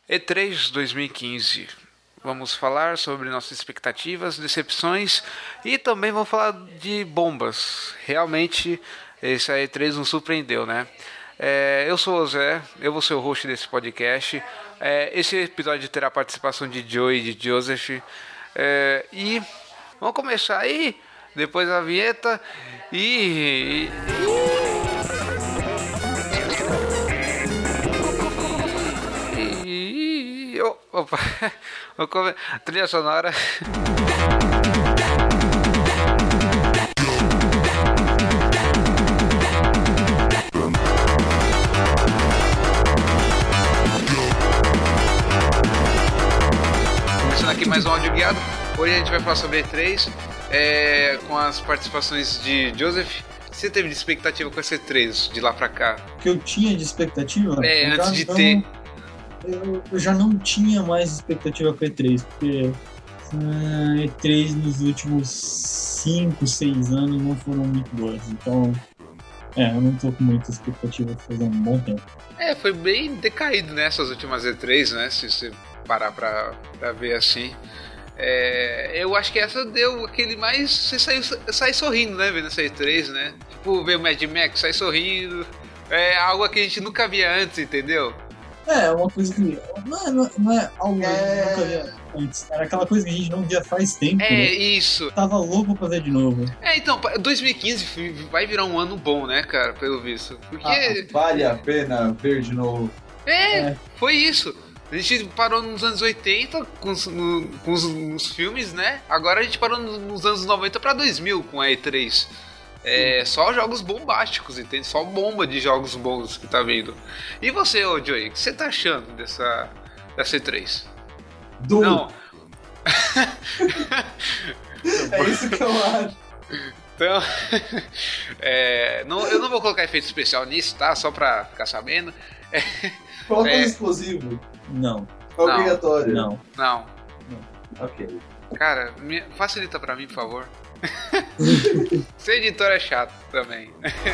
E3 2015. Vamos falar sobre nossas expectativas, decepções e também vamos falar de bombas. Realmente, esse E3 nos surpreendeu, né? Eu sou o Zé, eu vou ser o host desse podcast. Esse episódio terá a participação de Joey e de Joseph. E vamos começar aí, depois da vinheta Opa, trilha sonora. Começando aqui mais um áudio guiado. Hoje a gente vai falar sobre E3 com as participações de Joseph. Você teve de expectativa com esse E3 de lá pra cá? O que eu tinha de expectativa? Antes de ter. Eu já não tinha mais expectativa com E3, porque E3 nos últimos 5, 6 anos não foram muito boas. Então, eu não tô com muita expectativa faz um bom tempo. Foi bem decaído nessas últimas E3, né? Se você parar pra ver assim. Eu acho que essa deu aquele mais. Você sai sorrindo, né? Vendo essa E3, né? Tipo, ver o Mad Max, sai sorrindo. É algo que a gente nunca via antes, entendeu? Uma coisa que. Não é algo que a gente nunca via antes. Era aquela coisa que a gente não via faz tempo. Né? Isso. Tava louco pra ver de novo. Então, 2015 vai virar um ano bom, né, cara? Pelo visto. Porque. Vale a pena ver de novo. Foi isso. A gente parou nos anos 80 com os filmes, né? Agora a gente parou nos anos 90 pra 2000 com a E3. Só jogos bombásticos, entende? Só bomba de jogos bons que tá vindo. E você, Joey, o que você tá achando dessa E3? Não. É isso que eu acho. Então, eu não vou colocar efeito especial nisso, tá? Só pra ficar sabendo. Coloca um explosivo. Não. Obrigatório. Não. Ok. Cara, facilita pra mim, por favor. Ser editor é chato também.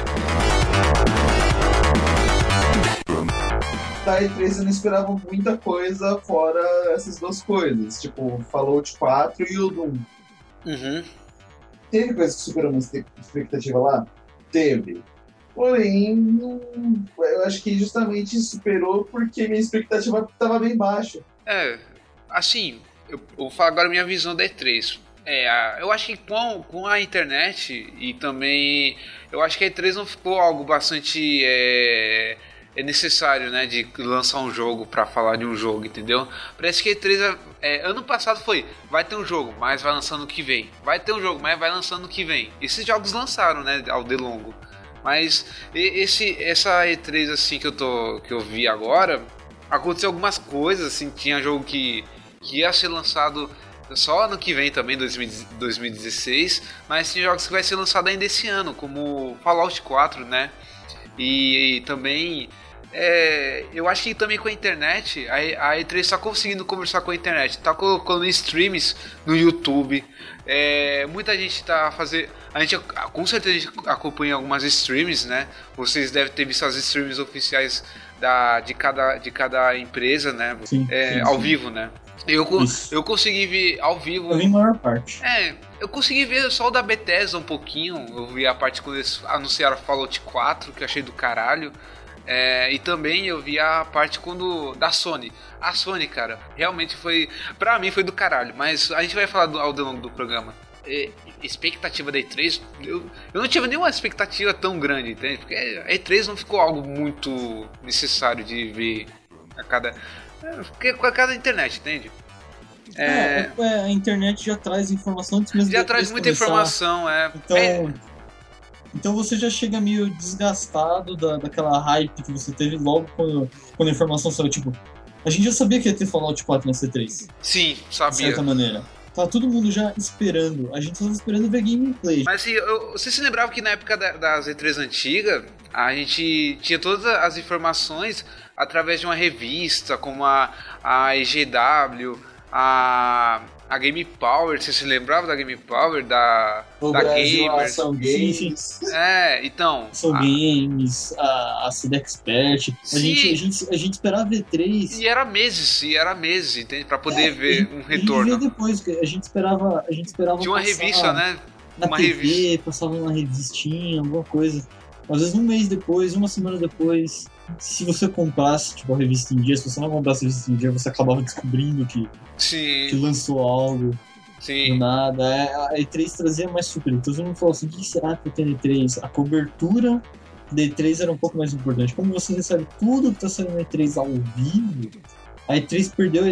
Da E3 eu não esperava muita coisa fora essas duas coisas. Tipo, Fallout 4 e o Doom. Uhum. Teve coisa que superou minha expectativa lá? Teve. Porém, eu acho que justamente superou porque minha expectativa estava bem baixa. Assim, eu vou falar agora minha visão da E3. Eu acho que com a internet e também eu acho que a E3 não ficou algo bastante necessário, né, de lançar um jogo pra falar de um jogo, entendeu? Parece que a E3 ano passado vai ter um jogo, mas vai lançando no que vem. Vai ter um jogo, mas vai lançando no que vem. Esses jogos lançaram, né, ao de longo. Mas essa E3 assim que eu vi agora, aconteceu algumas coisas assim, tinha jogo que ia ser lançado só ano que vem também, 2016, mas tem jogos que vai ser lançado ainda esse ano, como Fallout 4, né? E também eu acho que também com a internet, a E3 está conseguindo conversar com a internet, está colocando streams no YouTube. Muita gente está fazendo. Com certeza a gente acompanha algumas streams, né? Vocês devem ter visto as streams oficiais de cada empresa, né? Sim, ao sim. vivo, né? Eu consegui ver ao vivo. Eu vi a maior parte. Eu consegui ver só o da Bethesda um pouquinho. Eu vi a parte quando eles anunciaram Fallout 4, que eu achei do caralho. E também eu vi a parte da Sony. A Sony, cara, realmente pra mim foi do caralho. Mas a gente vai falar ao longo do programa. Expectativa da E3, eu não tive nenhuma expectativa tão grande, entende? Porque a E3 não ficou algo muito necessário de ver com a cada internet, entende? A internet já traz informação antes mesmo. Já traz muita informação, Então você já chega meio desgastado daquela hype que você teve logo quando a informação saiu. Tipo, a gente já sabia que ia ter Fallout 4 na C3. Sim, sabia. De certa maneira. Tá todo mundo já esperando. A gente tava esperando ver gameplay. Mas assim, você se lembrava que na época das E3 antigas, a gente tinha todas as informações através de uma revista, como a EGW, a Game Power, você se lembrava da Game Power, da Brasil, Gamers? Ação Games. Então. Ação Games, a CD Expert. A gente esperava V3. E era meses, entende? Pra poder ver um retorno. A gente via depois, a gente esperava. Tinha uma revista, né? Na uma TV, revista. passava uma revistinha, alguma coisa. Às vezes um mês depois, uma semana depois, se você comprasse tipo, a revista em dia, se você não comprasse a revista em dia, você acabava descobrindo que lançou algo do nada. A E3 trazia mais surpresa. Então todo mundo falou assim, o que será que tem E3? A cobertura da E3 era um pouco mais importante. Como você recebe tudo que está saindo na E3 ao vivo, a E3 perdeu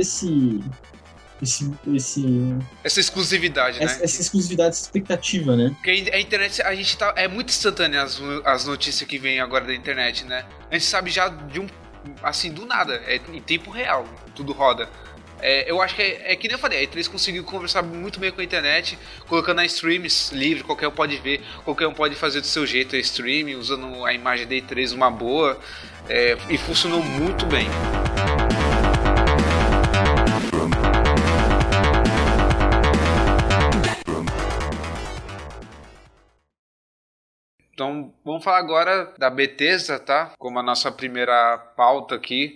essa exclusividade, né? Essa exclusividade, essa expectativa, né? Porque a internet, a gente é muito instantânea as notícias que vêm agora da internet, né? A gente sabe já assim, do nada, em tempo real, tudo roda. Eu acho que é que nem eu falei, a E3 conseguiu conversar muito bem com a internet, colocando a streams livre, qualquer um pode ver, qualquer um pode fazer do seu jeito a stream, usando a imagem da E3 uma boa, e funcionou muito bem. Então, vamos falar agora da Bethesda, tá? Como a nossa primeira pauta aqui.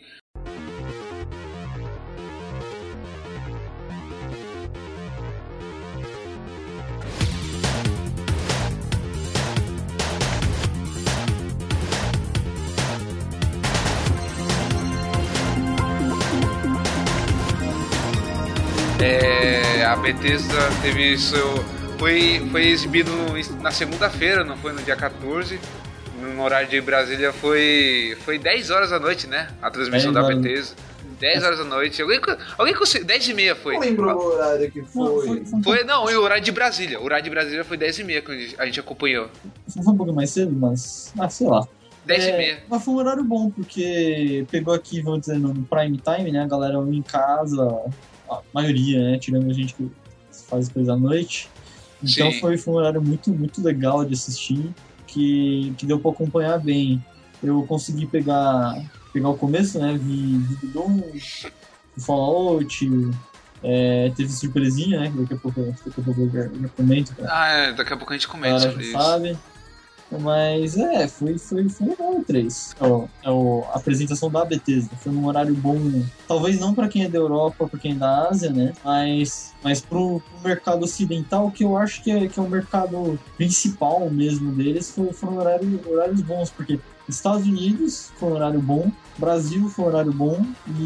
A Bethesda teve foi exibido na segunda-feira, não foi no dia 14. No horário de Brasília foi 10 horas da noite, né? A transmissão da Bethesda. 10 horas da noite. Alguém conseguiu? 10h30 foi. Não lembro o horário que foi. Não, e o horário de Brasília. O horário de Brasília foi 10h30 que a gente acompanhou. Foi um pouco mais cedo, mas sei lá. 10h30. Mas foi um horário bom, porque pegou aqui, vamos dizer, no prime time, né? A galera em casa, a maioria, né? Tirando a gente que faz coisa à noite. Então foi um horário muito, muito legal de assistir, que deu pra acompanhar bem. Eu consegui pegar o começo, né? Vi do Doom, o Fallout, teve surpresinha, né? Daqui a pouco eu já comento. Daqui a pouco a gente comenta sobre isso. Sabe? Mas foi legal o 3. A apresentação da Bethesda foi num horário bom, talvez não para quem é da Europa, para quem é da Ásia, né? Mas pro mercado ocidental, que eu acho que é o mercado principal mesmo deles, foram horários bons, porque Estados Unidos foi um horário bom, Brasil foi um horário bom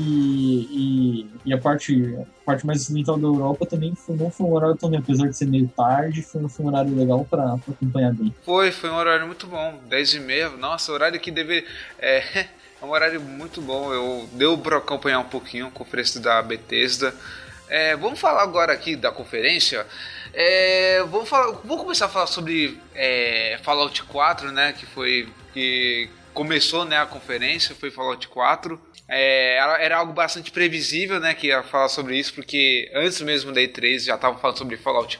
e a parte mais ocidental da Europa também não foi um horário tão bem, apesar de ser meio tarde, foi um horário legal para acompanhar bem. Foi um horário muito bom, 10h30, nossa, horário que deve... É um horário muito bom, deu para acompanhar um pouquinho a conferência da Bethesda. Vamos falar agora aqui da conferência. Vou começar a falar sobre Fallout 4, né? Que começou, né, a conferência, foi Fallout 4. Era algo bastante previsível, né, que ia falar sobre isso, porque antes mesmo da E3 já estavam falando sobre Fallout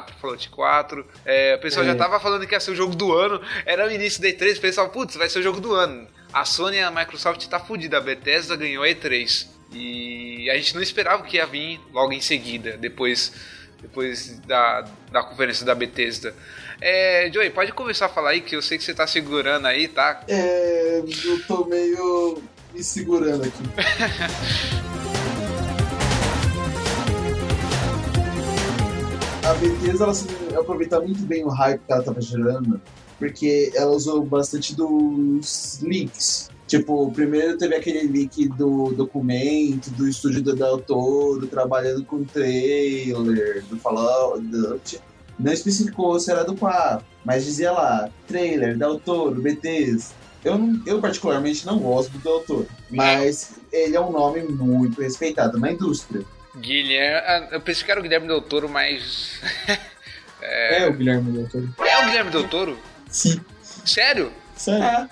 4. O pessoal já estava falando que ia ser o jogo do ano. Era o início da E3, o pessoal, putz, vai ser o jogo do ano. A Sony e a Microsoft tá fudida, a Bethesda ganhou a E3. E a gente não esperava que ia vir logo em seguida, depois da conferência da Bethesda. Joey, pode começar a falar aí, que eu sei que você tá segurando aí, tá? Eu tô meio me segurando aqui. A Bethesda, ela soube aproveitar muito bem o hype que ela tava gerando, porque ela usou bastante dos leaks. Tipo, primeiro teve aquele leak do documento, do estúdio do Del Toro, trabalhando com o trailer do Fallout. Não especificou se era do 4, mas dizia lá, trailer, Del Toro, Bethesda. Eu particularmente não gosto do Del Toro, mas ele é um nome muito respeitado na indústria. Guilherme, eu pensei que era o Guilherme Del Toro, mas... É o Guilherme Del Toro. É o Guilherme Del Toro? Sim. Sério? Sério.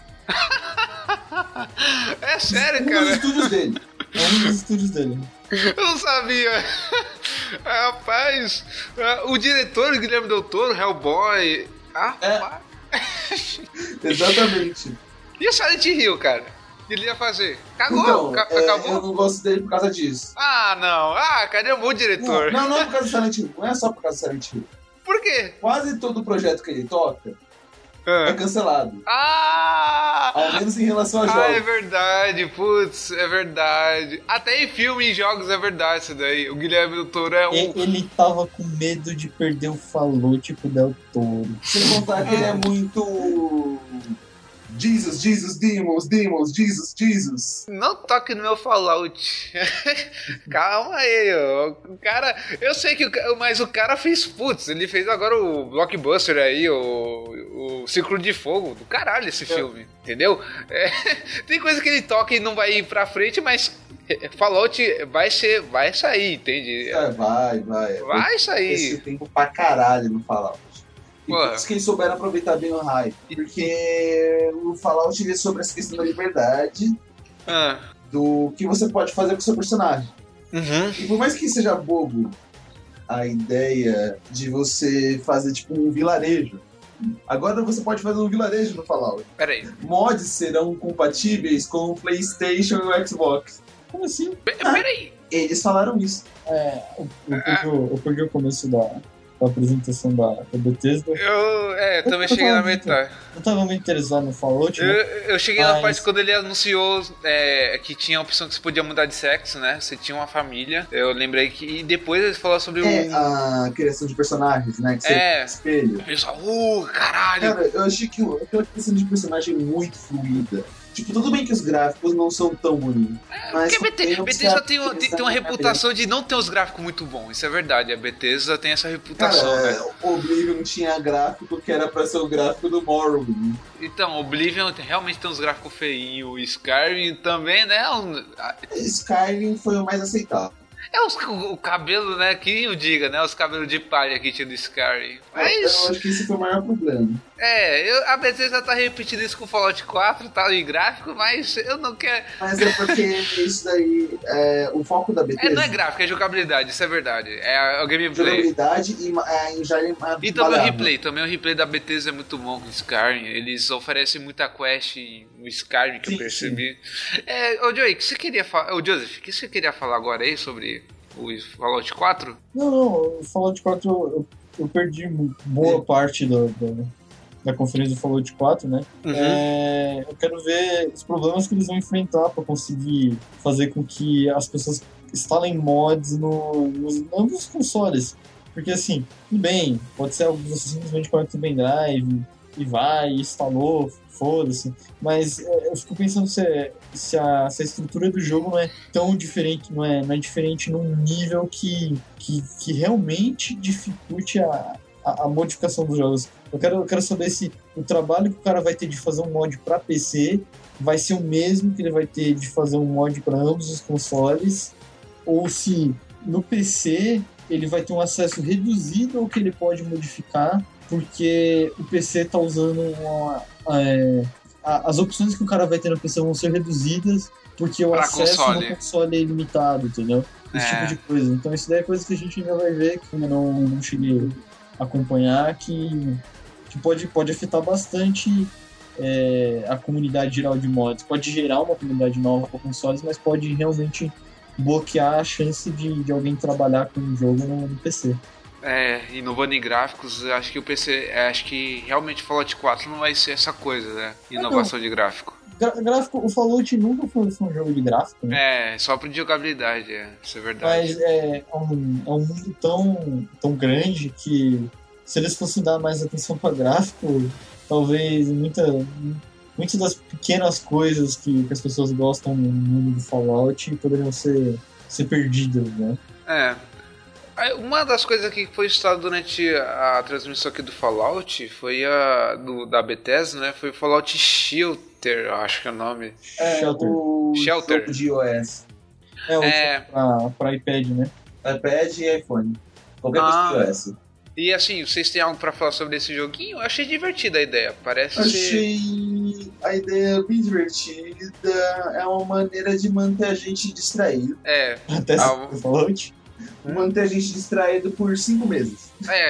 É sério, Um cara? dos estúdios dele. É um dos estúdios dele. Eu não sabia. Rapaz, o diretor Guilherme Del Toro, Hellboy... Exatamente. E o Silent Hill, cara? que ele ia fazer? Cagou, Então, acabou? eu não gosto dele por causa disso. Ah, não. Ah, cadê o bom diretor? Não é por causa do Silent Hill. Não é só por causa do Silent Hill. Por quê? Quase todo projeto que ele toca é cancelado. Ah! Ao menos em relação a jogos. Ah, é verdade, putz, é verdade. Até em filme e jogos é verdade isso daí. O Guilherme Del Toro é um... Ele tava com medo de perder o Fallout pro Del Toro. Sem contar que ele é muito... Jesus, demons, Jesus. Não toque no meu Fallout. Calma aí, ó. O cara... Eu sei que mas o cara fez, putz, ele fez agora o Blockbuster aí, o Círculo de Fogo. Do caralho esse filme, entendeu? Tem coisa que ele toca e não vai ir pra frente, mas Fallout vai sair, entende? Vai. Vai sair. Esse tempo pra caralho no Fallout. E por isso que eles souberam aproveitar bem o hype. Porque o Fallout é sobre essa questão da liberdade, do que você pode fazer com o seu personagem. Uhum. E por mais que seja bobo a ideia de você fazer tipo um vilarejo, agora você pode fazer um vilarejo no Fallout. Peraí. Mods serão compatíveis com o PlayStation e o Xbox. Como assim? Peraí. Eles falaram isso. Eu perdi o começo da apresentação da Bethesda. Eu também cheguei na metade. Eu tava muito interessado no Fallout. Eu cheguei na parte quando ele anunciou que tinha a opção que você podia mudar de sexo, né? Você tinha uma família. Eu lembrei que... E depois ele falou sobre a criação de personagens, né? Que você espelho. O pessoal, caralho! Cara, eu achei que aquela criação de personagem é muito fluida. Tipo, tudo bem que os gráficos não são tão bonitos. Mas porque a Bethesda tem uma reputação de não ter os gráficos muito bons. Isso é verdade. A Bethesda tem essa reputação, cara, né? O Oblivion tinha gráfico que era pra ser o gráfico do Morrowind. Então, Oblivion realmente tem uns gráficos feinhos. O Skyrim também, né? Skyrim foi o mais aceitável. O cabelo, né? Que eu diga, né? Os cabelos de palha que tinha do Skyrim. Eu acho que esse foi o maior problema. A Bethesda tá repetindo isso com Fallout 4, tá em gráfico, mas eu não quero... Mas é porque isso daí, o foco da Bethesda... não é gráfico, é jogabilidade, isso é verdade. É o gameplay. Jogabilidade e já é e também o replay. Também o replay da Bethesda é muito bom com o Skyrim. Eles oferecem muita quest no Skyrim, que eu percebi. Ô Joey, o que você queria falar... Ô Joseph, o que você queria falar agora aí sobre o Fallout 4? Não, o Fallout 4 eu perdi boa parte da conferência do Fallout 4, né? Uhum. Eu quero ver os problemas que eles vão enfrentar para conseguir fazer com que as pessoas instalem mods nos ambos consoles. Porque assim, tudo bem, pode ser algo que você simplesmente conecta o pendrive e vai, e instalou, foda-se. Mas eu fico pensando se a estrutura do jogo não é tão diferente, não é diferente num nível que realmente dificulte a modificação dos jogos. Eu quero saber se o trabalho que o cara vai ter de fazer um mod para PC vai ser o mesmo que ele vai ter de fazer um mod para ambos os consoles, ou se no PC ele vai ter um acesso reduzido ao que ele pode modificar, porque o PC está usando as opções que o cara vai ter no PC vão ser reduzidas porque o acesso no console é limitado, entendeu? Esse tipo de coisa. Então isso daí é coisa que a gente ainda vai ver, que eu não cheguei a acompanhar, que pode afetar bastante a comunidade geral de mods. Pode gerar uma comunidade nova para consoles, mas pode realmente bloquear a chance de alguém trabalhar com um jogo no PC. Inovando em gráficos, acho que o PC, acho que realmente Fallout 4 não vai ser essa coisa, né? Inovação de gráfico. Gráfico, o Fallout nunca foi um jogo de gráfico, né? Só por jogabilidade, isso é verdade. Mas é um mundo tão grande que se eles fossem dar mais atenção para gráfico, talvez muitas das pequenas coisas que as pessoas gostam no mundo do Fallout poderiam ser perdidas, né? Uma das coisas que foi citada durante a transmissão aqui do Fallout foi da Bethesda, né? Foi o Fallout Shelter, acho que é o nome. Shelter de iOS. Pra iPad, né? iPad e iPhone. Qualquer coisa de iOS. E assim, vocês têm algo pra falar sobre esse joguinho? Eu achei divertida a ideia. Achei a ideia bem divertida. É uma maneira de manter a gente distraído. Até Fallout. Manter a gente distraído por 5 meses.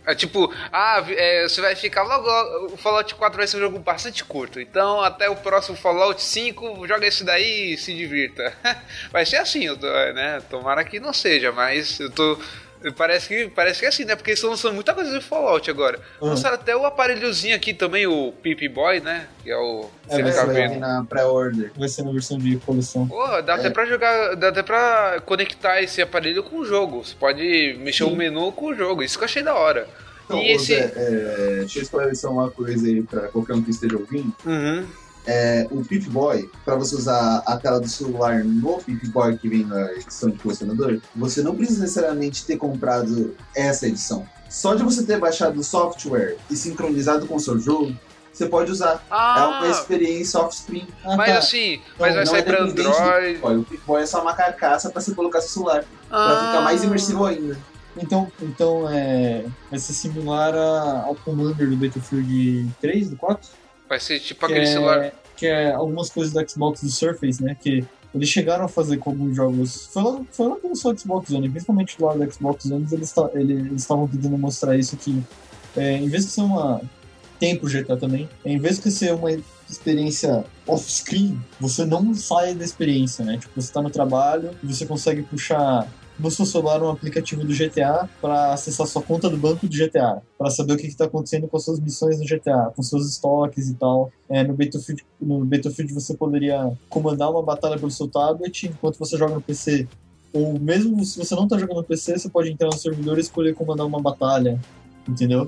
É tipo, você vai ficar logo. O Fallout 4 vai ser um jogo bastante curto. Então, até o próximo Fallout 5, joga esse daí e se divirta. Vai ser assim, né? Tomara que não seja, mas eu tô. Parece que é assim, né? Porque eles estão lançando muita coisa de Fallout agora. Lançaram até o aparelhozinho aqui também, o Pip-Boy, né? Que é o. Você fica vendo na pré-order. Vai ser na versão de coleção. Pô, dá até pra jogar. Dá até pra conectar esse aparelho com o jogo. Você pode mexer o menu com o jogo. Isso que eu achei da hora. Então, e esse... deixa eu esclarecer uma coisa aí pra qualquer um que esteja ouvindo. Uhum. O Pip-Boy, para você usar a tela do celular no Pip-Boy que vem na edição de colecionador, você não precisa necessariamente ter comprado essa edição. Só de você ter baixado o software e sincronizado com o seu jogo, você pode usar. É uma experiência off-screen. Mas assim, mas vai sair pra Android. O Pip-Boy é só uma carcaça para você colocar seu celular, para ficar mais imersivo ainda. Então vai ser similar ao Commander do Battlefield 3, do 4? Vai ser tipo aquele celular. Que é algumas coisas do Xbox do Surface, né? Que eles chegaram a fazer com alguns jogos. Foi lá que lançou o Xbox One, principalmente do lado do Xbox One, eles estavam tentando mostrar isso que, em vez de ser tem pro GTA também, em vez de ser uma experiência off-screen, você não sai da experiência, né? Tipo, você tá no trabalho e você consegue puxar no seu celular um aplicativo do GTA para acessar sua conta do banco do GTA, para saber o que está acontecendo com as suas missões no GTA, com seus estoques e tal. No Battlefield você poderia comandar uma batalha pelo seu tablet enquanto você joga no PC. Ou mesmo se você não está jogando no PC, você pode entrar no servidor e escolher comandar uma batalha, entendeu?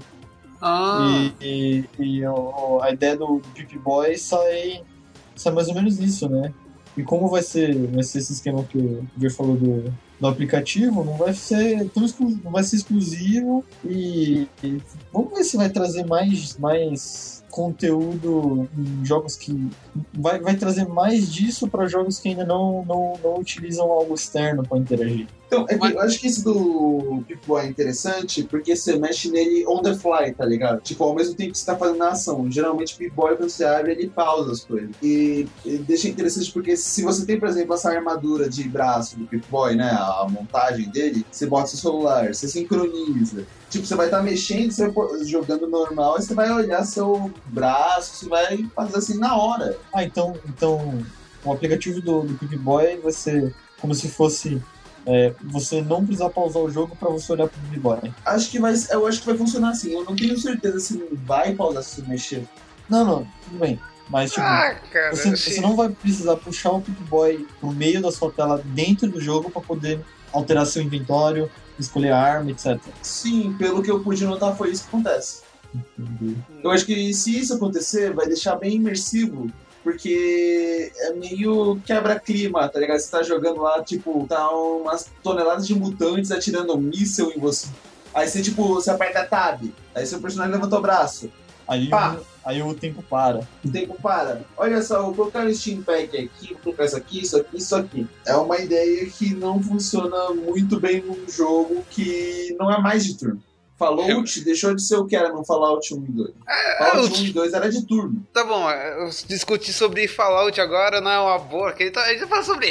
E a ideia do Pip-Boy sai mais ou menos nisso, né? E como vai ser esse esquema que o Jer falou do aplicativo, não vai ser exclusivo e vamos ver se vai trazer mais conteúdo em jogos que vai trazer mais disso para jogos que ainda não utilizam algo externo para interagir. Então, eu acho que esse do Pip-Boy é interessante porque você mexe nele on the fly, tá ligado? Tipo, ao mesmo tempo que você tá fazendo a ação. Geralmente, o Pip-Boy, quando você abre, ele pausa as coisas. E deixa interessante porque se você tem, por exemplo, essa armadura de braço do Pip-Boy, né? A montagem dele, você bota seu celular, você sincroniza. Tipo, você vai estar mexendo, você vai jogando normal, e você vai olhar seu braço, você vai fazer assim na hora. Então o aplicativo do Pip-Boy vai ser como se fosse... você não precisar pausar o jogo pra você olhar pro Pip-Boy. Eu acho que vai funcionar assim. Eu não tenho certeza se não vai pausar se você mexer. Não, tudo bem. Mas, tipo, cara, você não vai precisar puxar o Pip-Boy pro meio da sua tela dentro do jogo pra poder alterar seu inventório, escolher a arma, etc. Sim, pelo que eu pude notar, foi isso que acontece. Entendi. Eu acho que se isso acontecer, vai deixar bem imersivo. Porque é meio quebra-clima, tá ligado? Você tá jogando lá, tipo, tá umas toneladas de mutantes atirando um míssel em você. Aí você, tipo, você aperta Tab. Aí seu personagem levanta o braço. Aí o tempo para. O tempo para. Olha só, vou colocar o Steam Pack aqui, vou colocar isso aqui, isso aqui, isso aqui. É uma ideia que não funciona muito bem num jogo que não é mais de turno. Fallout deixou de ser o que era no Fallout 1 e 2. Fallout 1 e 2 era de turno. Tá bom, discutir sobre Fallout agora não é uma boa, porque a gente fala sobre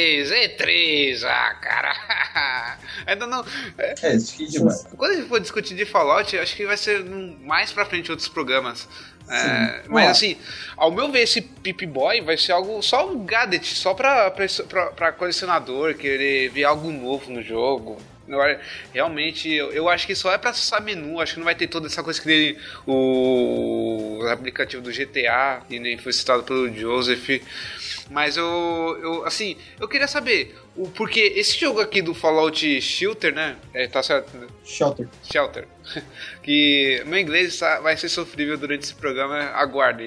E3, cara. Ainda não... Isso que é demais. Quando a gente for discutir de Fallout, acho que vai ser mais pra frente outros programas. Mas assim, ao meu ver, esse Pip-Boy vai ser algo, só um gadget, só pra colecionador, querer ver algo novo no jogo. Realmente, eu acho que só é pra acessar menu. Acho que não vai ter toda essa coisa que nem o aplicativo do GTA, que nem foi citado pelo Joseph. Mas eu queria saber porque esse jogo aqui do Fallout Shelter, né? Tá certo? Né? Shelter. Que meu inglês vai ser sofrível durante esse programa, aguardem.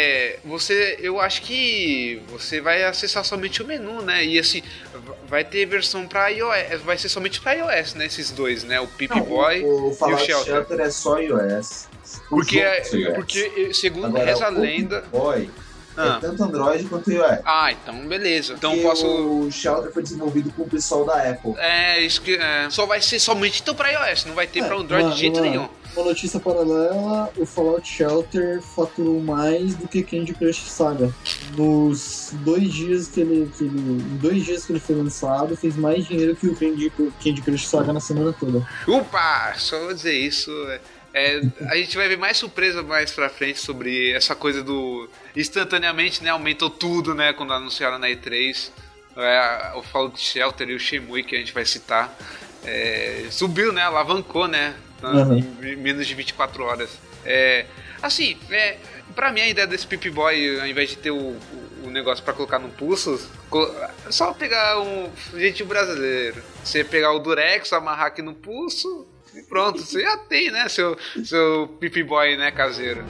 Eu acho que você vai acessar somente o menu, né? E assim, vai ter versão pra iOS, vai ser somente pra iOS, né? Esses dois, né? O Pip-Boy e o Shelter é só iOS. Porque segundo reza a lenda... Ah. É tanto Android quanto iOS. Ah, então beleza. Então Porque posso. o Shelter foi desenvolvido com o pessoal da Apple. Isso que. Só vai ser somente então pra iOS, não vai ter pra Android de jeito nenhum. Uma notícia paralela, o Fallout Shelter faturou mais do que Candy Crush Saga. Nos 2 dias que ele foi lançado, fez mais dinheiro que o Candy Crush Saga na semana toda. Opa! Só vou dizer isso. A gente vai ver mais surpresa mais pra frente sobre essa coisa do... Instantaneamente, né? Aumentou tudo, né? Quando anunciaram na E3. O Fallout Shelter e o Shenmue, que a gente vai citar. Subiu, né? Alavancou, né? Em menos de 24 horas. Assim, pra mim a ideia desse Pip-Boy, ao invés de ter o negócio pra colocar no pulso, é só pegar um jeitinho brasileiro. Você pegar o Durex, amarrar aqui no pulso e pronto, você já tem, né, seu Pip-Boy, né, caseiro.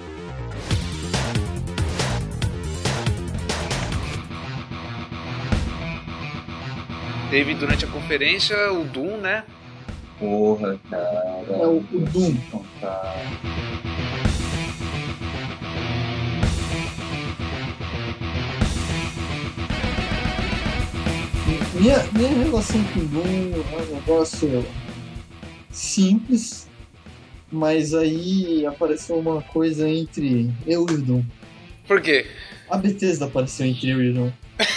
Teve durante a conferência o Doom, né? Porra, cara. É o Doom. Minha relação com o Doom é um negócio simples, mas aí apareceu uma coisa entre eu e o Doom. Por quê? A Bethesda apareceu entre eu e o Doom.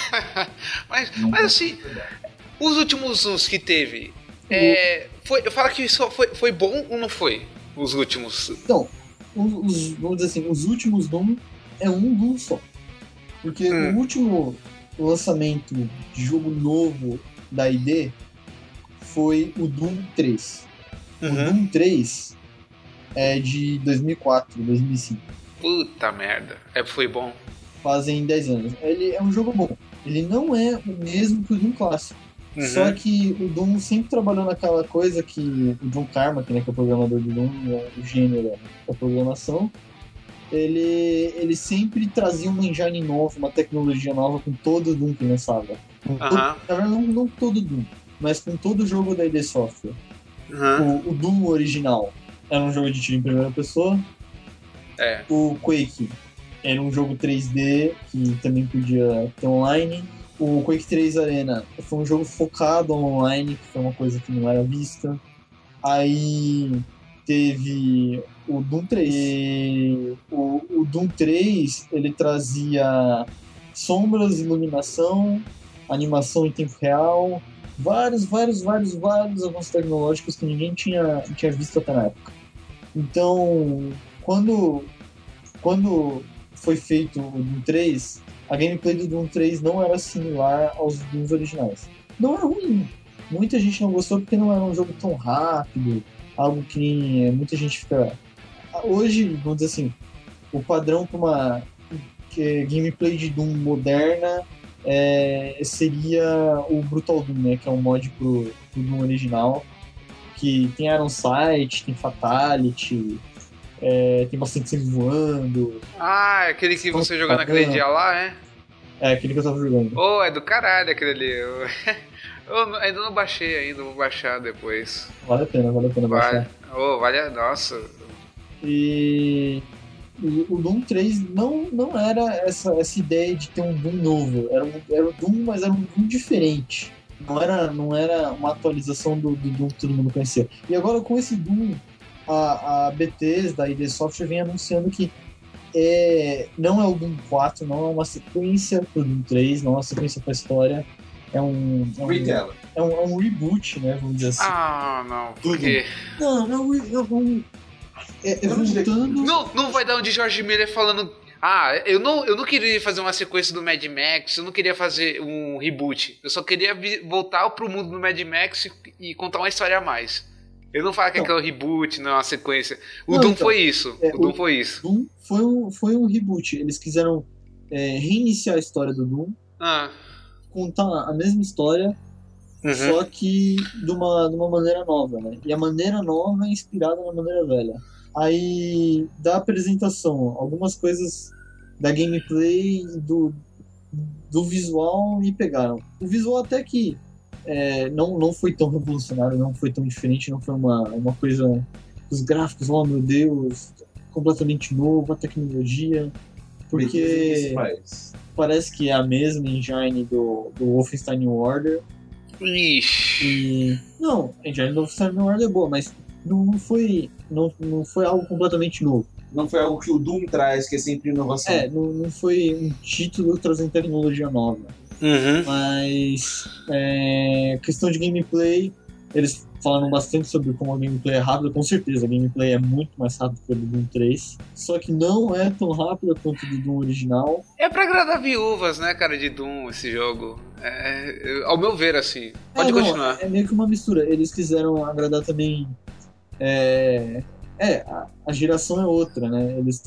mas assim, os últimos uns que teve, eu falo que isso foi bom ou não foi? Os últimos. Então, vamos dizer assim, os últimos Doom é um Doom só. Porque o último lançamento de jogo novo da ID foi o Doom 3. O Doom 3 é de 2004, 2005. Puta merda. Foi bom. Fazem 10 anos. Ele é um jogo bom. Ele não é o mesmo que o Doom clássico. Só que o Doom sempre trabalhou naquela coisa que o John Carmack, né, que é o programador do Doom, o gênero da programação, ele sempre trazia uma engine nova, uma tecnologia nova com todo o Doom que lançava. Na verdade, não todo Doom, mas com todo o jogo da ID Software. O Doom original era um jogo de tiro em primeira pessoa. O Quake era um jogo 3D que também podia ter online. O Quake 3 Arena foi um jogo focado online, que foi uma coisa que não era vista. Aí teve o Doom 3. E o Doom 3, ele trazia sombras, iluminação, animação em tempo real, vários avanços tecnológicos que ninguém tinha visto até na época. Então, quando foi feito o Doom 3, a gameplay do Doom 3 não era similar aos Dooms originais. Não era ruim. Muita gente não gostou porque não era um jogo tão rápido, algo que muita gente fica... Hoje, vamos dizer assim, o padrão para uma gameplay de Doom moderna seria o Brutal Doom, né, que é um mod pro Doom original, que tem Iron Sight, tem Fatality, tem bastante sangue voando. Aquele que você jogou naquele dia lá, é? É, aquele que eu tava jogando. É do caralho aquele ali. Eu ainda não baixei vou baixar depois. Vale a pena baixar. Nossa. E o Doom 3 não era essa ideia de ter um Doom novo. Era o Doom, mas era um Doom diferente. Não era uma atualização do Doom que todo mundo conhecia. E agora com esse Doom, a Bethesda, a ID Software vem anunciando que não é o Doom 4, não é uma sequência pro Doom 3, não é uma sequência pra história. É um reboot, né? Vamos dizer assim. Não. Por quê? Não, voltando. Não vai dar um de George Miller falando. Eu não queria fazer uma sequência do Mad Max, eu não queria fazer um reboot. Eu só queria voltar pro mundo do Mad Max e contar uma história a mais. Eu não falo que é um reboot, não é uma sequência. O Doom foi isso. O Doom foi isso. Doom foi um reboot. Eles quiseram reiniciar a história do Doom, contar a mesma história, só que de uma maneira nova, né? E a maneira nova é inspirada na maneira velha. Aí, da apresentação, algumas coisas da gameplay, do visual me pegaram. O visual até que não foi tão revolucionário, não foi tão diferente, não foi uma coisa... Os gráficos, meu Deus, completamente novo, a tecnologia Porque faz. parece que é a mesma engine do Wolfenstein New Order. Ixi. Não, a engine do Wolfenstein New Order é boa, mas não foi algo completamente novo. Não foi algo que o Doom traz, que é sempre inovação. Não foi um título trazendo tecnologia nova. Uhum. Mas questão de gameplay, eles falaram bastante sobre como a gameplay é rápida. Com certeza, a gameplay é muito mais rápida que a do Doom 3. Só que não é tão rápida quanto a do Doom original. É pra agradar viúvas, né, cara, de Doom, esse jogo. Ao meu ver, assim. Pode continuar. É meio que uma mistura. Eles quiseram agradar também... a geração é outra, né? Eles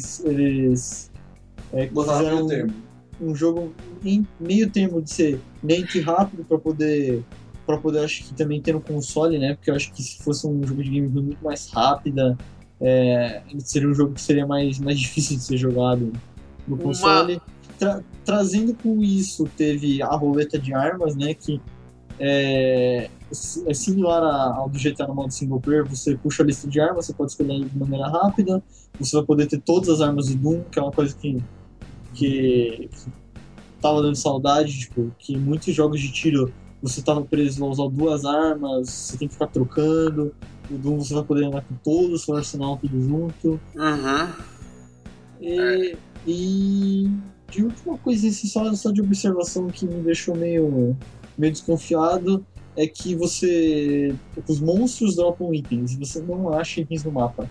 Botaram fizeram um jogo em meio termo de ser lento e rápido para poder acho que também ter no console, né? Porque eu acho que se fosse um jogo de gameplay muito mais rápida, seria um jogo que seria mais difícil de ser jogado no console. Trazendo com isso, teve a roleta de armas, né? Que é similar ao do GTA no modo single player. Você puxa a lista de armas, você pode escolher de maneira rápida, você vai poder ter todas as armas do Doom, que é uma coisa que tava dando saudade, tipo, que muitos jogos de tiro você tava preso a usar duas armas, você tem que ficar trocando. O Doom você vai poder andar com todo o seu arsenal tudo junto. Uhum. E de última coisa, só de observação que me deixou meio desconfiado, é que os monstros dropam itens e você não acha itens no mapa.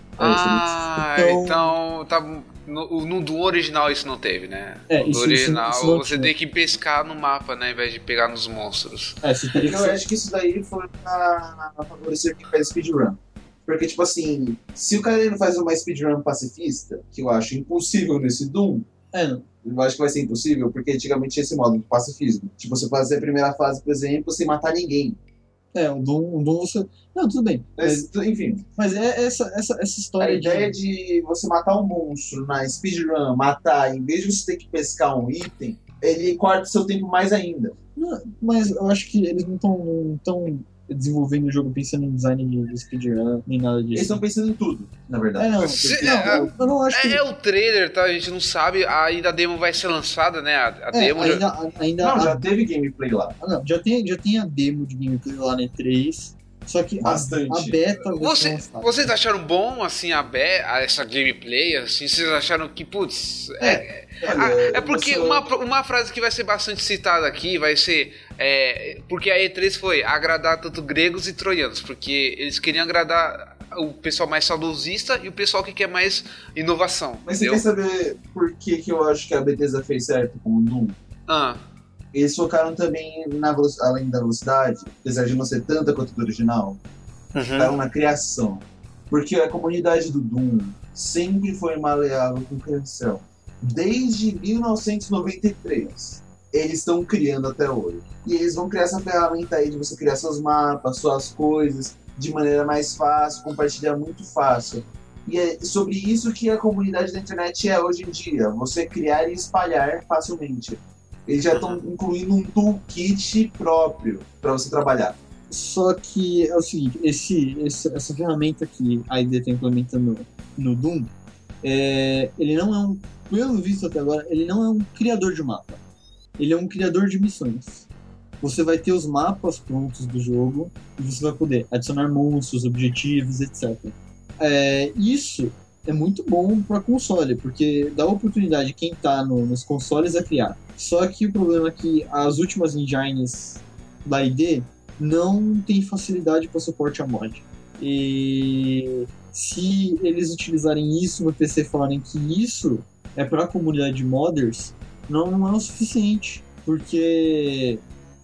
Então tá, no Doom original isso não teve, né? No original isso você tem que pescar no mapa, né, ao invés de pegar nos monstros. Eu acho que isso daí foi pra favorecer quem faz speedrun. Porque, tipo assim, se o cara não faz uma speedrun pacifista, que eu acho impossível nesse Doom, eu acho que vai ser impossível, porque antigamente tinha esse modo de pacifismo. Tipo, você fazer a primeira fase, por exemplo, sem matar ninguém. O Doom você... Não, tudo bem. Enfim. Mas essa história a ideia de você matar um monstro na speedrun, matar, em vez de você ter que pescar um item, ele corta seu tempo mais ainda. Não, mas eu acho que eles não estão desenvolvendo o jogo pensando em design de speedrun, nem nada disso. Eles estão pensando em tudo, na verdade. Eu não acho que... o trailer, tá? A gente não sabe, ainda a demo vai ser lançada, né? A demo já teve gameplay lá. Não, já tem a demo de gameplay lá na E3. Só que a beta... Vocês acharam bom, assim, essa gameplay, assim? Vocês acharam que, putz... porque uma frase que vai ser bastante citada aqui vai ser... porque a E3 foi agradar tanto gregos e troianos, porque eles queriam agradar o pessoal mais saudosista e o pessoal que quer mais inovação. Mas entendeu? Você quer saber por que eu acho que a Bethesda fez certo com o Doom? Eles focaram também além da velocidade, apesar de não ser tanta quanto do original, focaram na criação. Porque a comunidade do Doom sempre foi maleável com criação. Desde 1993. Eles estão criando até hoje. E eles vão criar essa ferramenta aí de você criar seus mapas, suas coisas, de maneira mais fácil, compartilhar muito fácil. E é sobre isso que a comunidade da internet é hoje em dia. Você criar e espalhar facilmente. Eles já estão incluindo um toolkit próprio para você trabalhar. Só que é o seguinte, essa ferramenta que a ID está implementando no Doom, ele não é pelo visto até agora, ele não é um criador de mapa. Ele é um criador de missões. Você vai ter os mapas prontos do jogo e você vai poder adicionar monstros, objetivos, etc. Isso é muito bom para console, porque dá oportunidade de quem está nos consoles a criar. Só que o problema é que as últimas engines da ID não tem facilidade para suporte a mod. E se eles utilizarem isso no PC e falarem que isso é para a comunidade de modders, não é o suficiente, porque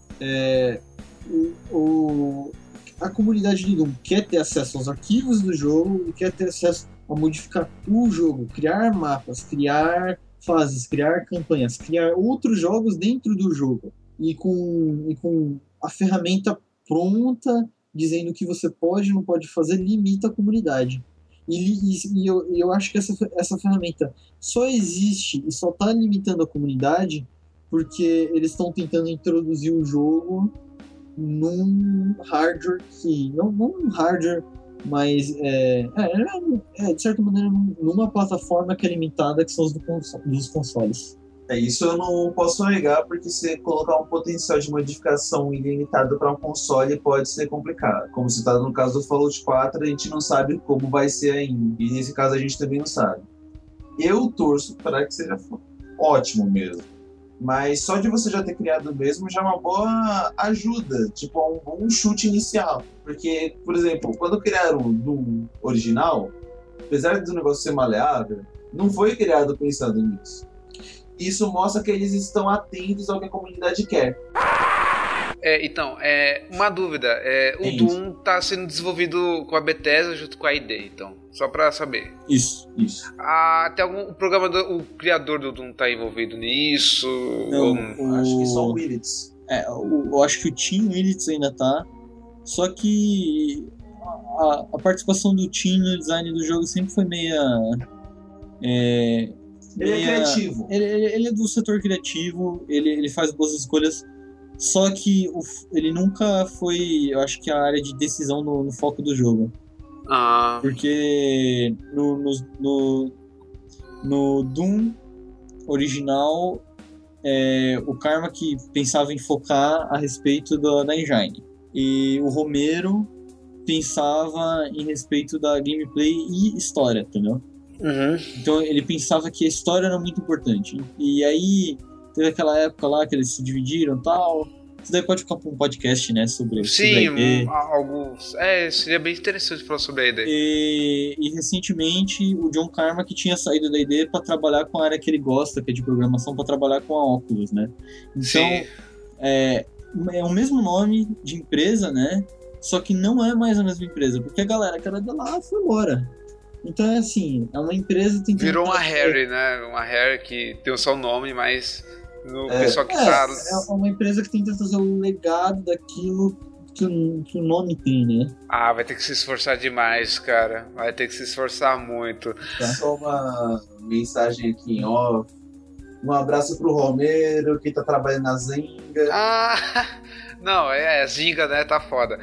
a comunidade de Doom quer ter acesso aos arquivos do jogo e quer ter acesso a modificar o jogo, criar mapas, criar fases, criar campanhas, criar outros jogos dentro do jogo e com a ferramenta pronta, dizendo o que você pode e não pode fazer, limita a comunidade. E eu acho que essa ferramenta só existe e só está limitando a comunidade porque eles estão tentando introduzir o jogo num hardware que... Não um hardware Mas de certa maneira numa plataforma que é limitada, que são os dos consoles. Isso eu não posso negar, porque se colocar um potencial de modificação ilimitado para um console pode ser complicado. Como citado no caso do Fallout 4, a gente não sabe como vai ser ainda. E nesse caso a gente também não sabe. Eu torço para que seja ótimo mesmo. Mas só de você já ter criado mesmo já é uma boa ajuda, tipo um bom chute inicial. Porque, por exemplo, quando criaram o Doom original, apesar do negócio ser maleável, não foi criado pensando nisso. Isso mostra que eles estão atentos ao que a comunidade quer. Então, uma dúvida. O Doom está sendo desenvolvido com a Bethesda junto com a ID, então. Só pra saber. Isso. Tem algum programador, o criador do Doom tá envolvido nisso? Não, acho que só o Willits. Eu acho que o Tim Willits ainda tá. Só que a participação do Tim no design do jogo sempre foi meia... Ele é criativo. Ele é do setor criativo, ele faz boas escolhas, só que ele nunca foi, eu acho que a área de decisão no foco do jogo. Porque no Doom original, o Karma que pensava em focar a respeito da engine. E o Romero pensava em respeito da gameplay e história, entendeu? Uhum. Então ele pensava que a história era muito importante. E aí teve aquela época lá que eles se dividiram e tal. Isso daí pode ficar para um podcast, né? Sobre a ID. Seria bem interessante falar sobre a ID. E recentemente o John Karma, que tinha saído da ID para trabalhar com a área que ele gosta, que é de programação, para trabalhar com a Oculus, né? Então é o mesmo nome de empresa, né? Só que não é mais a mesma empresa, porque a galera que era de lá foi embora. Então é assim, é uma empresa tentando... Virou uma Harry, né? Uma Harry que tem só o nome, mas o pessoal que tá... É uma empresa que tenta fazer o legado daquilo que o nome tem, né? Vai ter que se esforçar demais, cara. Vai ter que se esforçar muito. Só uma mensagem aqui em off. Um abraço pro Romero, que tá trabalhando na Zynga. Não, Zynga, né? Tá foda.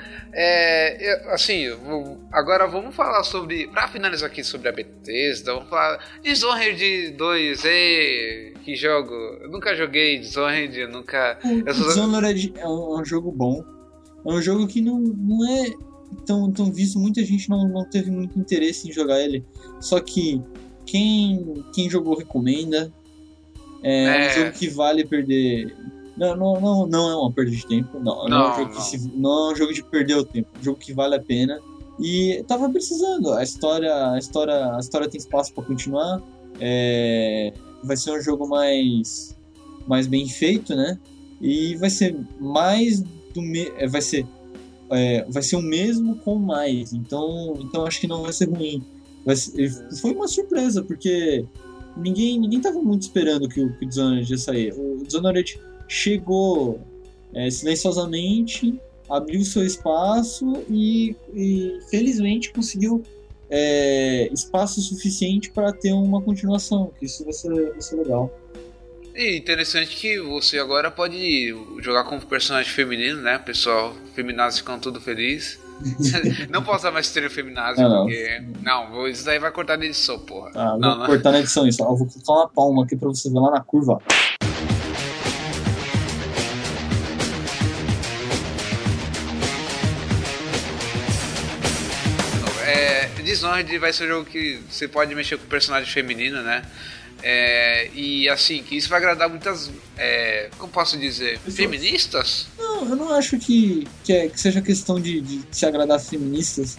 Agora vamos falar sobre... Pra finalizar aqui sobre a Bethesda, vamos falar Dishonored 2. Que jogo. Eu nunca joguei Dishonored, eu nunca... Dishonored é um jogo bom. É um jogo que não é tão visto. Muita gente não teve muito interesse em jogar ele. Só que quem jogou recomenda. É um jogo que vale perder... Não é uma perda de tempo. Não é um jogo de perder o tempo. É um jogo que vale a pena. E tava precisando. A história tem espaço para continuar. Vai ser um jogo mais bem feito, né? E vai ser mais do vai ser o mesmo com mais. Então acho que não vai ser ruim. Foi uma surpresa, porque ninguém tava muito esperando que o Dishonored ia sair. O Dishonored chegou silenciosamente, abriu seu espaço e felizmente conseguiu espaço suficiente para ter uma continuação, que isso vai ser legal. E interessante que você agora pode jogar com personagem feminino, né? O pessoal feminazes ficam tudo feliz. Não posso usar mais termo feminazes, porque... Não, isso daí vai cortar na edição, porra. Vou cortar na edição isso. Eu vou colocar uma palma aqui pra você ver lá na curva. Dishonored vai ser um jogo que você pode mexer com personagem feminino, né? E assim, que isso vai agradar muitas... como posso dizer? Feministas? Não, eu não acho que seja questão de se agradar feministas.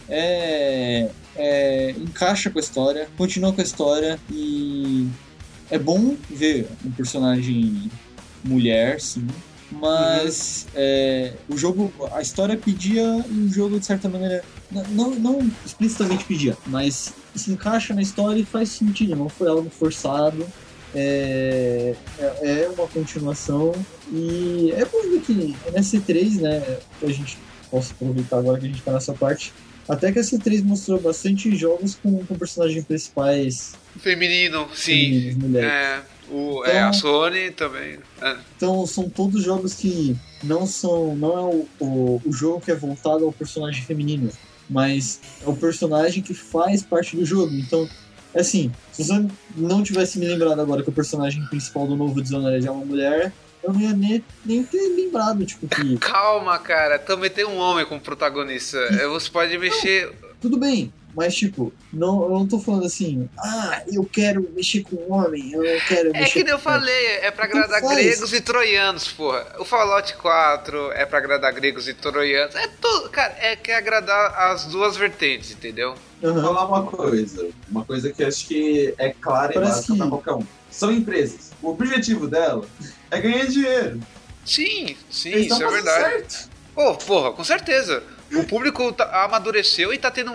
Encaixa com a história, continua com a história e é bom ver um personagem mulher, sim. Mas o jogo, a história pedia e o jogo de certa maneira não explicitamente pedia, mas se encaixa na história e faz sentido, não foi algo forçado. É uma continuação e é bom ver que nessa E3, né, que a gente possa aproveitar agora que a gente tá nessa parte, até que a C3 mostrou bastante jogos com personagens principais feminino, sim, mulheres. A Sony também. Então são todos jogos que não é o jogo que é voltado ao personagem feminino. mas é o personagem que faz parte do jogo. Então, assim, se você não tivesse me lembrado agora que o personagem principal do novo Dishonored é uma mulher, eu não ia nem ter lembrado, tipo, que... Calma, cara, também tem um homem como protagonista. Você pode mexer... Tudo bem, mas tipo, eu não tô falando assim, eu quero mexer com o homem, eu não quero mexer que nem eu com falei, é pra agradar gregos e troianos, porra. O Fallout 4 é pra agradar gregos e troianos. É tudo, cara, quer agradar as duas vertentes, entendeu? Vou falar uma coisa que acho que é clara e básica pra qualquer um. São empresas. O objetivo dela é ganhar dinheiro. Sim, isso é verdade. Certo. Porra, com certeza. O público amadureceu e tá tendo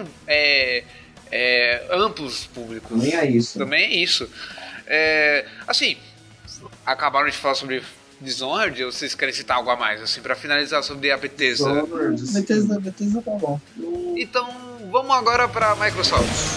amplos públicos. Também é isso. Também é isso. Assim, acabaram de falar sobre Dishonored, ou vocês querem citar algo a mais, assim, pra finalizar sobre a Bethesda? Bethesda tá bom. Então, vamos agora pra Microsoft.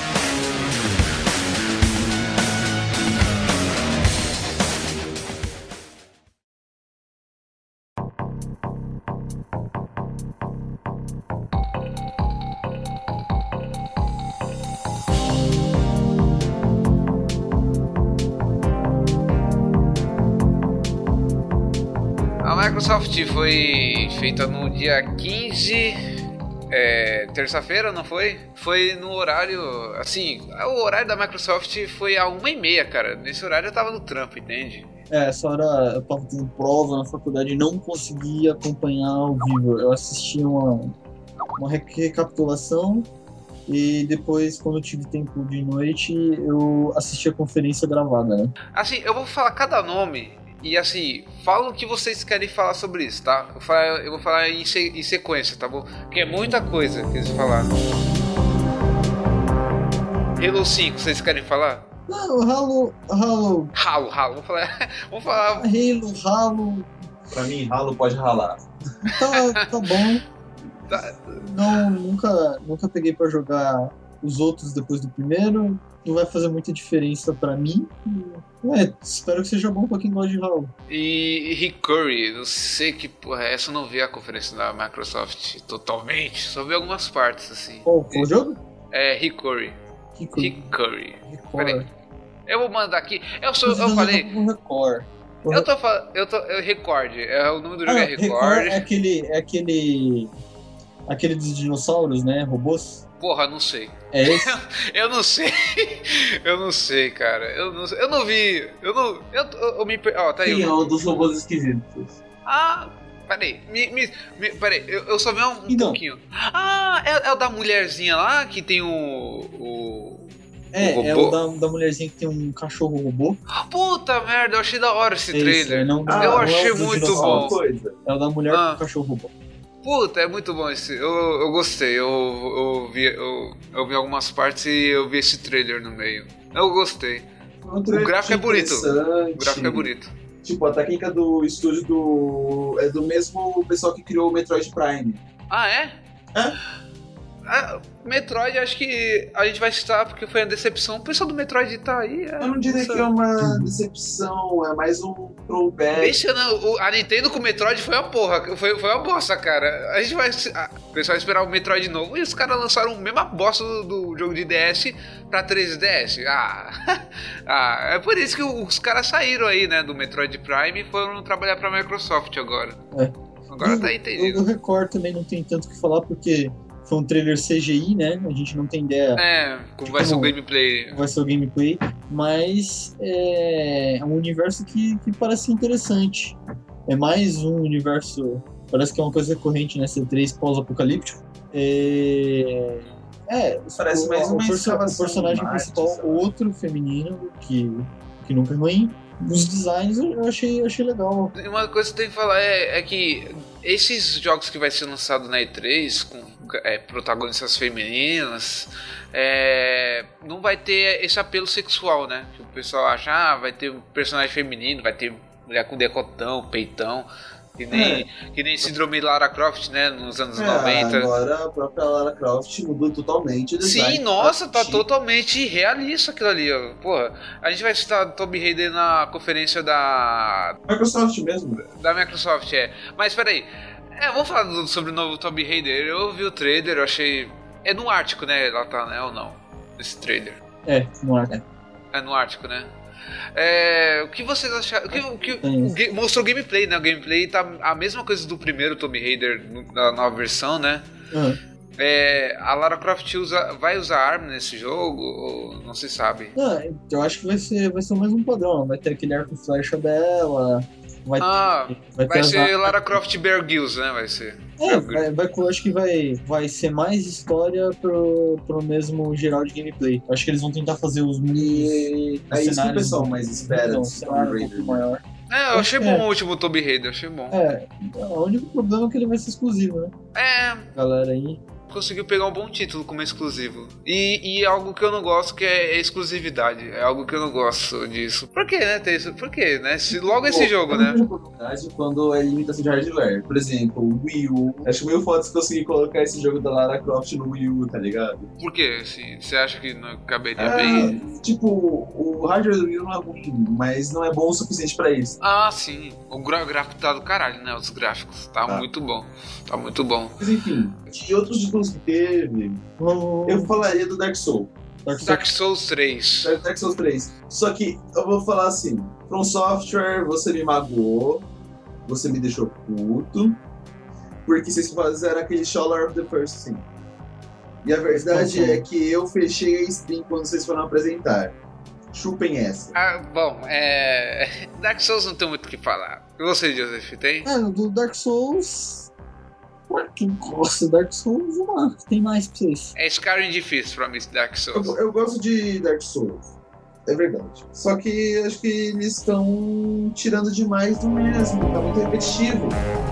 A Microsoft foi feita no dia 15, terça-feira, não foi? Foi no horário, assim, o horário da Microsoft foi a 1h30, cara. Nesse horário eu tava no trampo, entende? Essa hora eu tava tendo prova na faculdade e não conseguia acompanhar ao vivo. Eu assisti uma recapitulação e depois, quando eu tive tempo de noite, eu assisti a conferência gravada, né? Assim, eu vou falar cada nome. E assim, fala o que vocês querem falar sobre isso, tá? Eu vou falar em sequência, tá bom? Porque é muita coisa que eles falaram. Halo 5, vocês querem falar? Não, Halo. Vamos falar. Halo. Pra mim, Halo pode ralar. Tá bom. Não, nunca peguei pra jogar os outros depois do primeiro. Não vai fazer muita diferença pra mim. Espero que seja bom pra quem gosta de Halo. E Hikori, não sei que porra é essa, eu não vi a conferência da Microsoft totalmente, só vi algumas partes assim. Qual foi o jogo? Hikori. Peraí. Eu vou mandar aqui. Eu falei. Record. Record. O nome do jogo é Record. É aquele dos dinossauros, né? Robôs. Porra, não sei. É esse? Eu não sei. Eu não sei, cara. Eu não vi. Eu me. Ó, tá aí. Sim, é um dos robôs esquisitos. Peraí. Peraí, eu só vi um pouquinho. É o da mulherzinha lá que tem o o da mulherzinha que tem um cachorro robô. Puta merda, eu achei da hora esse trailer. Eu achei muito bom. É o da mulher com o cachorro robô. Puta, é muito bom esse. Eu gostei. Eu vi algumas partes e eu vi esse trailer no meio. Eu gostei. O gráfico é bonito. O gráfico é bonito. Tipo, a técnica do estúdio é do mesmo pessoal que criou o Metroid Prime. Ah, é? Metroid, acho que a gente vai citar porque foi uma decepção. O pessoal do Metroid tá aí. Eu não diria que é uma decepção, é mais um throwback. Deixa, não. A Nintendo com o Metroid foi uma porra. Foi uma bosta, cara. A gente vai. O pessoal vai esperar o Metroid novo e os caras lançaram a mesma bosta do jogo de DS pra 3DS. É por isso que os caras saíram aí, né, do Metroid Prime e foram trabalhar pra Microsoft agora. Agora tá entendido. O Record também não tem tanto o que falar porque foi um trailer CGI, né? A gente não tem ideia como vai ser o gameplay. Vai ser o gameplay, mas é um universo que parece interessante. É mais um universo, parece que é uma coisa recorrente nessa E3 pós-apocalíptico. Parece mais uma o personagem principal, outro feminino, que nunca é ruim. Os designs eu achei legal. Uma coisa que tem que falar é que esses jogos que vai ser lançado na E3 com protagonistas femininas não vai ter esse apelo sexual, né? Que o pessoal acha, vai ter um personagem feminino, vai ter mulher com decotão, peitão. Que nem síndrome Lara Croft, né? Nos anos 90. Agora a própria Lara Croft mudou totalmente o design. Sim, nossa, tá totalmente realista aquilo ali, ó. Porra, a gente vai citar Tomb Raider na conferência da Microsoft mesmo. Da Microsoft, Mas peraí, vamos falar sobre o novo Tomb Raider. Eu vi o trailer, eu achei É no Ártico, né? Ela tá, né? Ou não? Nesse trailer. É, no ar. É no Ártico, né? O que vocês acharam? Mostrou gameplay, né? O gameplay tá a mesma coisa do primeiro Tomb Raider na nova versão, né? A Lara Croft vai usar arma nesse jogo? Ou não se sabe? Eu acho que vai ser o mesmo padrão. Vai ter aquele arco flecha dela. Vai ser Lara Croft Bear Grylls, né? Vai ser. Eu acho que vai ser mais história pro mesmo geral de gameplay. Eu acho que eles vão tentar fazer os É isso que o pessoal mais espera. Um cenário um pouco maior. Eu achei bom o último Tomb Raider, achei bom. O único problema é que ele vai ser exclusivo, né? Galera aí conseguiu pegar um bom título como exclusivo. E algo que eu não gosto, que é exclusividade. É algo que eu não gosto disso. Por que, né? Por que, né? Logo esse jogo, né? Quando é limitação de hardware. Por exemplo, o Wii U. Acho meio foda se conseguir colocar esse jogo da Lara Croft no Wii U, tá ligado? Por quê? Assim, você acha que não caberia bem? Tipo, o hardware do Wii U não é ruim, mas não é bom o suficiente pra isso. Sim. O gráfico tá do caralho, né? Os gráficos. Tá muito bom. Tá muito bom. Mas enfim, de outros títulos que teve, eu falaria do Dark Souls. Dark Souls 3. Dark Souls 3. Só que eu vou falar assim: From Software, você me magoou, você me deixou puto, porque vocês fizeram aquele Shadow of the First Sin. E a verdade é que eu fechei a stream quando vocês foram apresentar. Chupem essa. Dark Souls não tem muito o que falar. E você, Joseph, tem? Do Dark Souls. Quem gosta de Dark Souls, vamos lá, tem mais pra vocês. É Skyrim difícil pra mim, Dark Souls. Eu gosto de Dark Souls, é verdade. Só que acho que eles estão tirando demais do mesmo, tá muito repetitivo.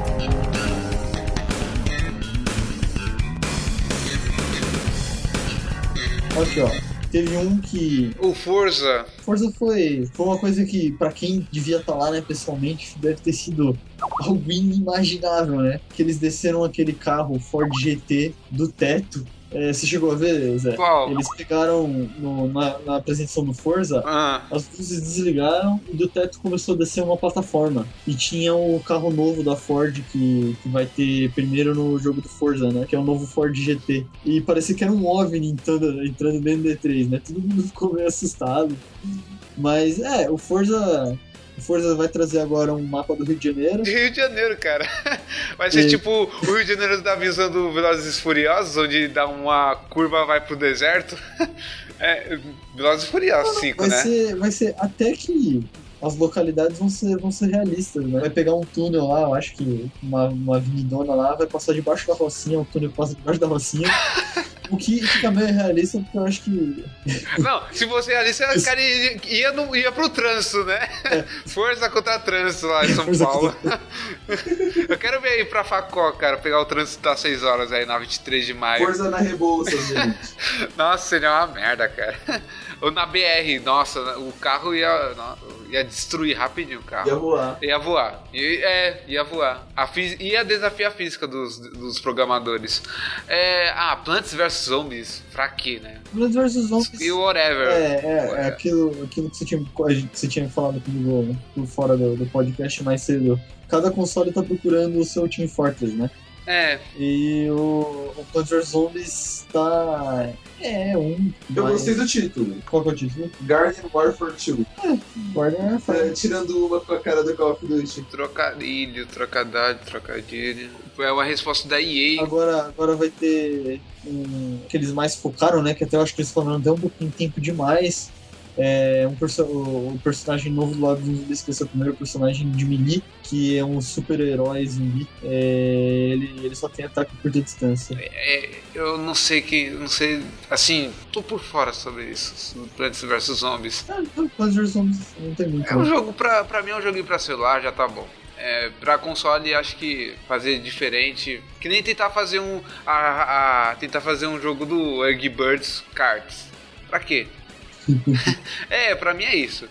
Aqui, ó. Teve um que... O Forza. Forza foi uma coisa que, pra quem devia estar lá, né, pessoalmente, deve ter sido algo inimaginável, né? Que eles desceram aquele carro Ford GT do teto. Você chegou a ver, Zé? Qual? Eles pegaram na apresentação do Forza, as luzes desligaram e do teto começou a descer uma plataforma. E tinha o carro novo da Ford que vai ter primeiro no jogo do Forza, né? Que é o novo Ford GT. E parecia que era um OVNI entrando dentro do E3, né? Todo mundo ficou meio assustado. Mas, o Forza vai trazer agora um mapa do Rio de Janeiro. Rio de Janeiro, cara. Vai ser tipo o Rio de Janeiro da visão do Velozes e Furiosos, onde dá uma curva, vai pro deserto. Velozes e Furiosos 5, né? Vai ser até que as localidades vão ser realistas, né? Vai pegar um túnel lá, eu acho que uma avenidona lá, vai passar debaixo da rocinha, o túnel passa debaixo da rocinha. O que fica meio realista, porque eu acho que... Não, se fosse realista, o cara ia pro trânsito, né? Força contra trânsito lá em São Paulo. Eu quero ver aí pra Facó, cara, pegar o trânsito das 6 horas aí na 23 de maio. Força na Rebouças, gente. Nossa, seria uma merda, cara. Ou na BR, nossa, o carro ia destruir rapidinho o carro. Ia voar. Ia voar. Ia desafiar a física dos programadores. Plants vs Zombies. Pra quê, né? Plants vs Zombies. E whatever. Aquilo que você tinha falado comigo por fora do podcast mais cedo. Cada console tá procurando o seu Team Fortress, né? E o Plants vs Zombies tá... Eu gostei do título. Qual que é o título? Garden Warfare 2. Garden Warfare. Tirando uma com a cara do Call of Duty. Trocadilho. É uma resposta da EA. Agora vai ter que eles mais focaram, né? Que até eu acho que eles falaram deu um pouquinho de tempo demais. O personagem novo do lado dos zumbis, que é o primeiro personagem de melee, que é um super-herói zumbi. Ele só tem ataque por curta distância. Eu não sei assim, tô por fora sobre isso, Plants vs Zombies. Plants vs Zombies não tem muito. É um jogo pra mim, é um joguinho pra celular, já tá bom. Pra console, acho que fazer diferente, que nem tentar fazer tentar fazer um jogo do Angry Birds Cards. Pra quê? Pra mim é isso.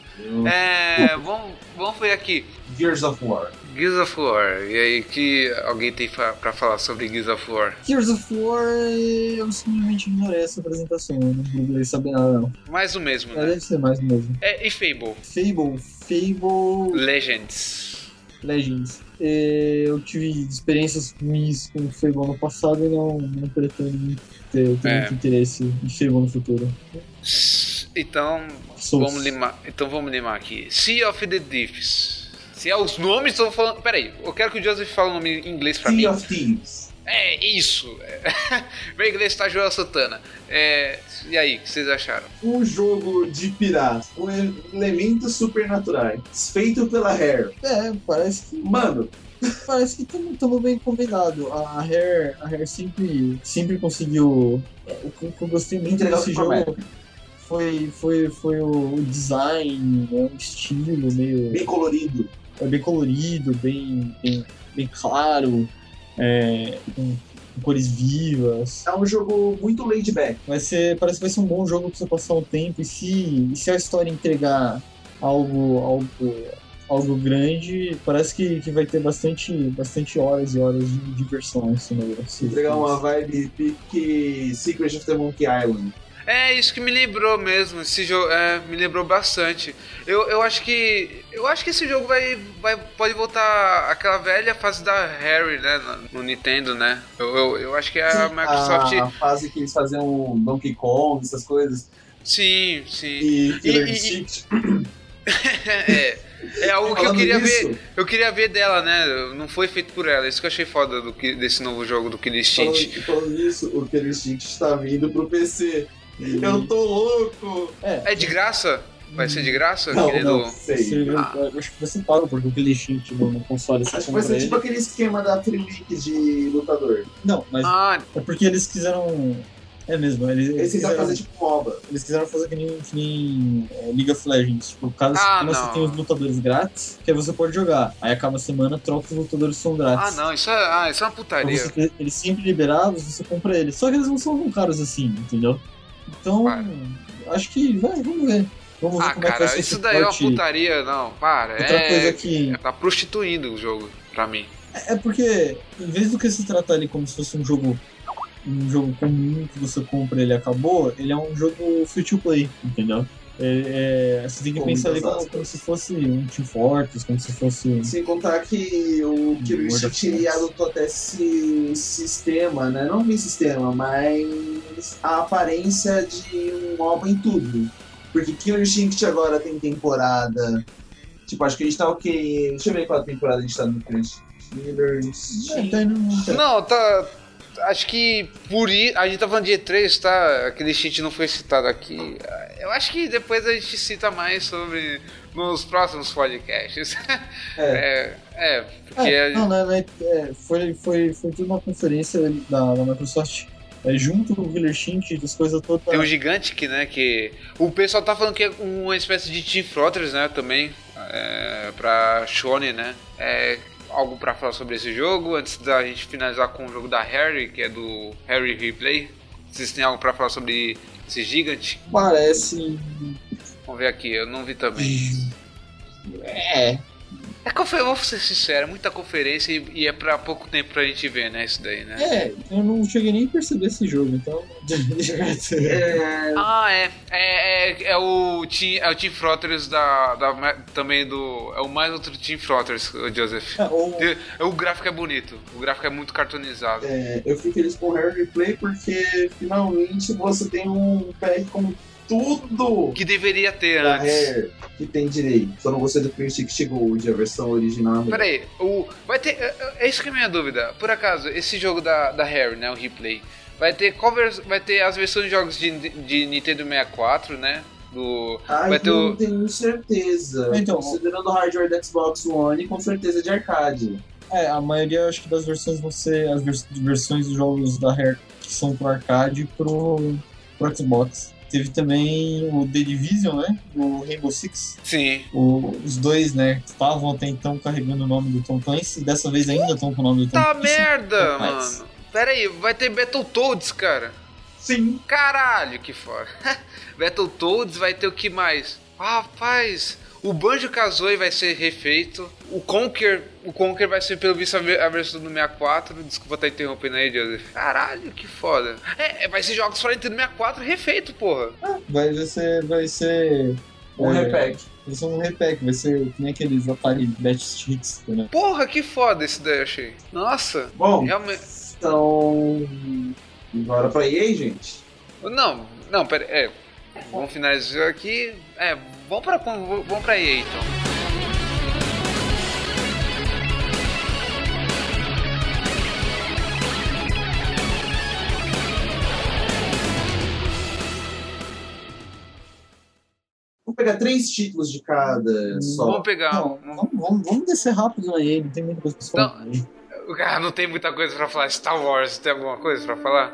Vamos ver aqui. Gears of War. E aí, que alguém tem pra falar sobre Gears of War? Gears of War, eu simplesmente ignorei essa apresentação. Eu não procurei saber nada, não. Mais o mesmo, né? Deve ser mais o mesmo. E Fable? Fable. Legends. Legends. Eu tive experiências ruins com o Fable no passado e não pretendo ter muito interesse em Fable no futuro. Então vamos limar aqui. Sea of the Thieves. Se é os nomes, estou falando. Peraí, eu quero que o Joseph fale o nome em inglês pra mim. Sea of Thieves. É isso. Meu inglês tá Joel Santana. E aí, o que vocês acharam? Um jogo de pirata com elementos supernaturais, feito pela Rare. Parece que. Mano, parece que estamos bem combinado. A Rare sempre conseguiu. O que eu gostei muito desse jogo foi o design, né, o estilo meio. Bem colorido. Bem colorido, bem claro. Com cores vivas. É um jogo muito laid back. Parece que vai ser um bom jogo pra você passar um tempo. E se a história entregar algo grande, parece que vai ter bastante horas e horas de diversão esse negócio. Entregar uma vibe pique Secret of the Monkey Island. É isso que me lembrou mesmo. Esse jogo me lembrou bastante. Eu acho que esse jogo pode voltar àquela velha fase da Harry, né, no Nintendo, né? Eu acho que a Microsoft, a fase que eles faziam Donkey Kong, essas coisas. Sim. E Killer Instinct. É algo que eu queria nisso, ver. Eu queria ver dela, né? Não foi feito por ela. Isso que eu achei foda desse novo jogo do Killer Instinct. Falando nisso, o Killer Instinct está vindo pro PC. Eu tô louco! É de graça? Vai ser de graça? Não sei. Eu acho que você paga porque o Killer Instinct no console. Acho que vai ser tipo aquele esquema da Free League de lutador. Não, mas é porque eles quiseram. É mesmo, eles quiseram fazer tipo MOBA. Eles quiseram fazer que nem League of Legends. Tipo, você tem os lutadores grátis, que aí você pode jogar. Aí acaba a semana, troca os lutadores que são grátis. Isso é uma putaria. Eles sempre liberados, você compra eles. Só que eles não são tão caros assim, entendeu? Então, acho que vamos ver. Vamos ver como é que vai ser isso daí é uma putaria, não, para. Outra coisa que... Tá prostituindo o jogo, pra mim. É porque, em vez do que se tratar ele como se fosse um jogo comum que você compra e ele acabou, ele é um jogo free to play, entendeu? Você tem que pensar ali como se fosse um Team Fortress, como se fosse... Sem contar que o Killer Instinct adotou até esse sistema, né? Não um sistema, mas a aparência de um MOBA em tudo. Porque Killer Instinct agora tem temporada... Tipo, acho que a gente tá ok... Deixa eu ver qual temporada a gente tá no Killer Instinct. Não, tá... Acho que por isso. A gente tá falando de E3, tá? Aquele cheat não foi citado aqui. Eu acho que depois a gente cita mais sobre nos próximos podcasts. Foi tudo uma conferência da Microsoft. Junto com o Killer Instinct, as coisas todas. Tem um gigante que o pessoal tá falando que é uma espécie de Team Fortress, né? Também. Pra Shonen, né? Algo pra falar sobre esse jogo antes da gente finalizar com o jogo da Harry, que é do Harry Replay. Vocês têm algo pra falar sobre esse gigante? Parece. Vamos ver aqui, eu não vi também. Eu vou ser sincero, é muita conferência e é pra pouco tempo pra gente ver, né? Isso daí, né? Eu não cheguei nem a perceber esse jogo, então. É o Team Fortress também do. É o mais outro Team Fortress, o Joseph. O gráfico é bonito, o gráfico é muito cartoonizado. Eu fico feliz com o Harry Replay porque finalmente você tem um pack como tudo que deveria ter antes. Que tem direito. Só não gostei do Killer Instinct Gold, a versão original. Peraí, vai ter. É isso que é a minha dúvida. Por acaso, esse jogo da Harry, né? O Replay. Vai ter as versões de jogos de Nintendo 64, né? Não tenho certeza. Então, considerando o hardware do Xbox One, com certeza de arcade. A maioria, acho que das versões vão ser as versões dos jogos da Rare que são pro arcade e pro Xbox. Teve também o The Division, né? O Rainbow Six. Sim. Os dois, né? Estavam até então carregando o nome do Tom Clancy. Dessa vez ainda estão com o nome do Tom Clancy. Merda, mano. Pera aí, vai ter Battletoads, cara. Sim. Caralho, que foda. Battletoads vai ter o que mais? Rapaz, o Banjo-Kazooie vai ser refeito. O Conker vai ser, pelo visto, a versão do 64. Desculpa estar interrompendo aí, Joseph. Caralho, que foda. Vai ser jogos para Nintendo 64 refeito, porra. Vai ser um repack. Eles são um repack, vai ser que nem aqueles Atari Best Hits, né? Porra, que foda esse daí, achei. Nossa. Bom, Realmente... então... Bora pra EA, gente? Não, pera, vamos finalizar aqui. Vamos pra EA, então. Vamos pegar 3 títulos de cada só. Vamos pegar. Não, vamos descer rápido aí, não tem muita coisa pra falar. O cara não tem muita coisa pra falar. Star Wars, tem alguma coisa pra falar?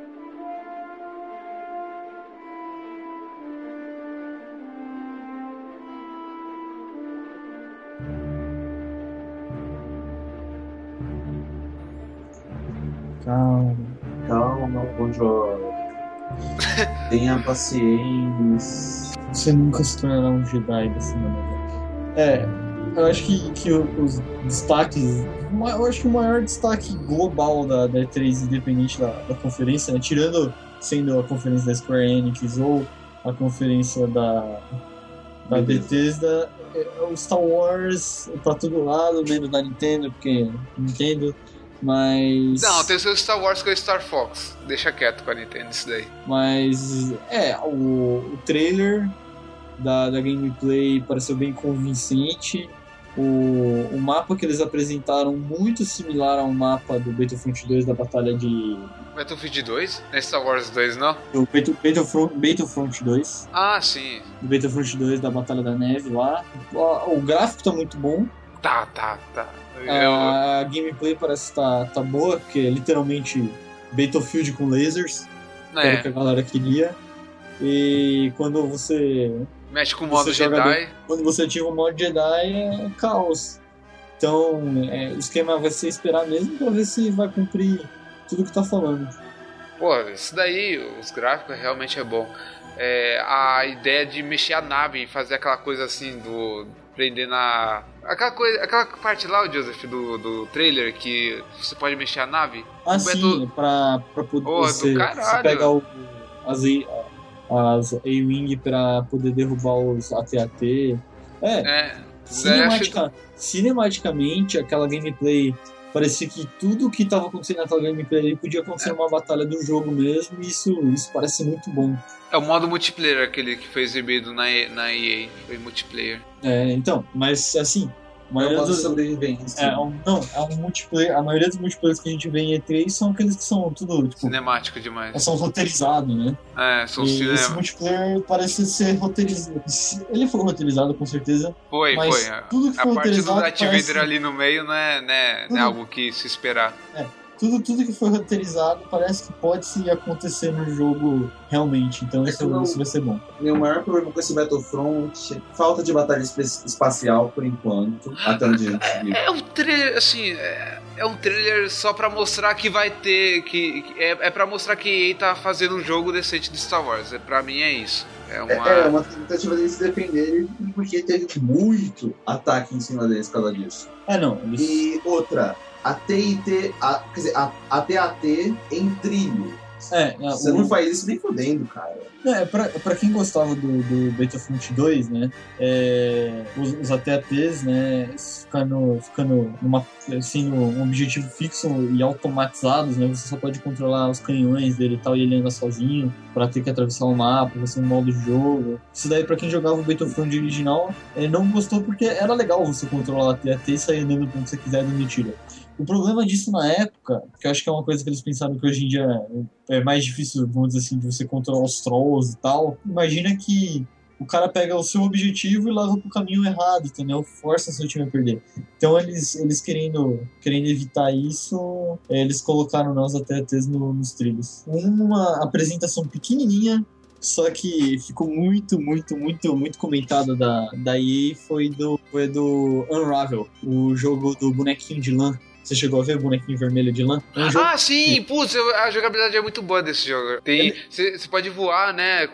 Calma, bom jogo. Tenha paciência. Você nunca se tornará um Jedi dessa maneira. Eu acho que os destaques... Eu acho que o maior destaque global da E3, independente da conferência, né, tirando sendo a conferência da Square Enix ou a conferência da Bethesda, é o Star Wars pra todo lado, menos da Nintendo, porque Nintendo... Mas... Não, tem o seu Star Wars com o Star Fox. Deixa quieto com a Nintendo isso daí. Mas, o trailer da gameplay pareceu bem convincente. O mapa que eles apresentaram, muito similar ao mapa do Battlefront 2 da batalha de... Battlefield 2? Não é Star Wars 2, não? O Battlefront 2. Ah, sim. O Battlefront 2 da batalha da neve lá. O gráfico tá muito bom. Tá. A gameplay parece tá boa, porque é literalmente Battlefield com lasers, que era o que a galera queria. E quando você mexe com o modo Jedi, quando você ativa o modo Jedi, é caos. Então, o esquema vai ser esperar mesmo pra ver se vai cumprir tudo que tá falando. Pô, isso daí, os gráficos realmente é bom. A ideia de mexer a nave e fazer aquela coisa assim do... prender na... Aquela parte lá, Joseph, do trailer, que você pode mexer a nave. Sim, pra poder você pegar as A-Wing pra poder derrubar os AT-AT. Cinematicamente, aquela gameplay parecia que tudo que estava acontecendo naquela gameplay podia acontecer numa batalha do jogo mesmo, e isso parece muito bom. É o modo multiplayer, aquele que foi exibido na EA, foi multiplayer. Então, mas assim... sobrevivência. É um multiplayer. A maioria dos multiplayers que a gente vê em E3 são aqueles que são tudo, tipo... cinemático demais. São roteirizados, né? São cinema. Esse multiplayer parece ser roteirizado. Ele foi roteirizado, com certeza. Foi. Tudo que foi a parte do Darth Vader parece... ali no meio não é algo que se esperar. Tudo que foi roteirizado parece que pode se acontecer no jogo realmente, então isso vai ser bom. Meu maior problema com esse Battlefront, falta de batalha espacial por enquanto, até onde a gente viu. É um trailer, assim, é um trailer só pra mostrar que vai ter, é pra mostrar que EA tá fazendo um jogo decente de Star Wars, pra mim é isso. É uma tentativa deles se defenderem, porque teve muito ataque em cima deles por causa disso. E outra... a AT-AT em trilho. Você não faz isso nem fodendo, cara. Pra quem gostava do Battlefront 2, né? Os AT-ATs, né? Ficando um objetivo fixo e automatizados, né? Você só pode controlar os canhões dele e tal, e ele anda sozinho, pra ter que atravessar o mapa, vai ser um modo de jogo. Isso daí, pra quem jogava o Battlefront original, não gostou porque era legal você controlar o AT-AT e sair andando pra onde você quiser dando tiro. O problema disso na época, que eu acho que é uma coisa que eles pensaram que hoje em dia é mais difícil, vamos dizer assim, de você controlar os trolls e tal. Imagina que o cara pega o seu objetivo e leva pro caminho errado, entendeu? Força seu time a perder. Então eles querendo evitar isso, eles colocaram os AT-ATs nos trilhos. Uma apresentação pequenininha, só que ficou muito comentado da EA, foi do Unravel, o jogo do bonequinho de lã. Você chegou a ver o bonequinho vermelho de lã? Sim! Putz, a jogabilidade é muito boa desse jogo. Você pode voar, né?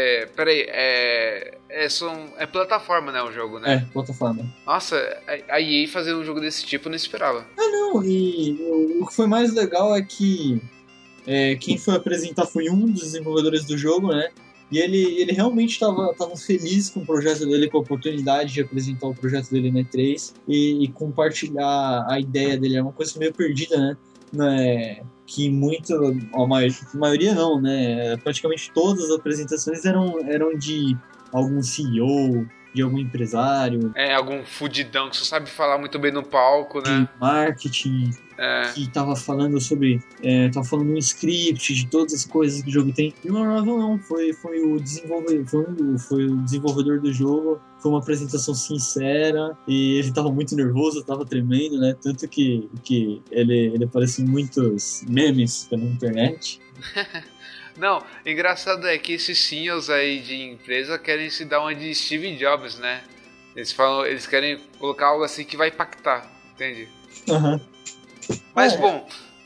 É plataforma, né? O jogo, né? Plataforma. Nossa, a EA fazer um jogo desse tipo eu não esperava. E o que foi mais legal é que quem foi apresentar foi um dos desenvolvedores do jogo, né? E ele realmente estava feliz com o projeto dele, com a oportunidade de apresentar o projeto dele na E3 e compartilhar a ideia dele. É uma coisa meio perdida, né? Que a maioria não, né? Praticamente todas as apresentações eram de algum CEO, de algum empresário. Algum fudidão que só sabe falar muito bem no palco, né? De marketing, que tava falando sobre... tava falando um script de todas as coisas que o jogo tem. E o Unravel não, foi o desenvolvedor do jogo. Foi uma apresentação sincera e ele tava muito nervoso, tava tremendo, né? Tanto que ele apareceu em muitos memes pela internet. Não, engraçado é que esses CEOs aí de empresa querem se dar uma de Steve Jobs, né? Eles querem colocar algo assim que vai impactar, entende? Uhum. Mas bom...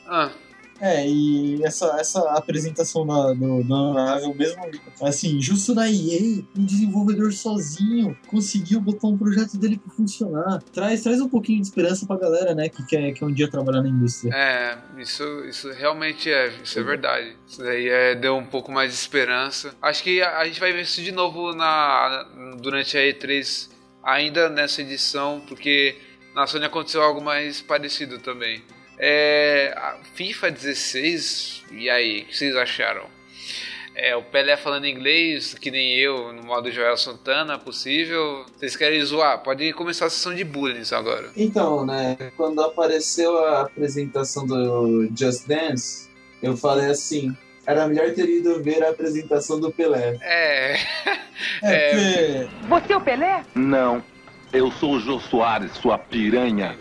e essa apresentação do Unravel mesmo, assim, justo na EA, um desenvolvedor sozinho conseguiu botar um projeto dele pra funcionar. Traz um pouquinho de esperança pra galera, né, que quer um dia trabalhar na indústria. Isso realmente isso é verdade. Isso daí deu um pouco mais de esperança. Acho que a gente vai ver isso de novo durante a E3, ainda nessa edição, porque na Sony aconteceu algo mais parecido também. A FIFA 16, e aí, o que vocês acharam? O Pelé falando inglês, que nem eu, no modo Joel Santana, possível. Vocês querem zoar? Pode começar a sessão de bullying agora. Então, né, quando apareceu a apresentação do Just Dance, eu falei assim, era melhor ter ido ver a apresentação do Pelé. Porque... Você é o Pelé? Não. Eu sou o Jô Soares, sua piranha.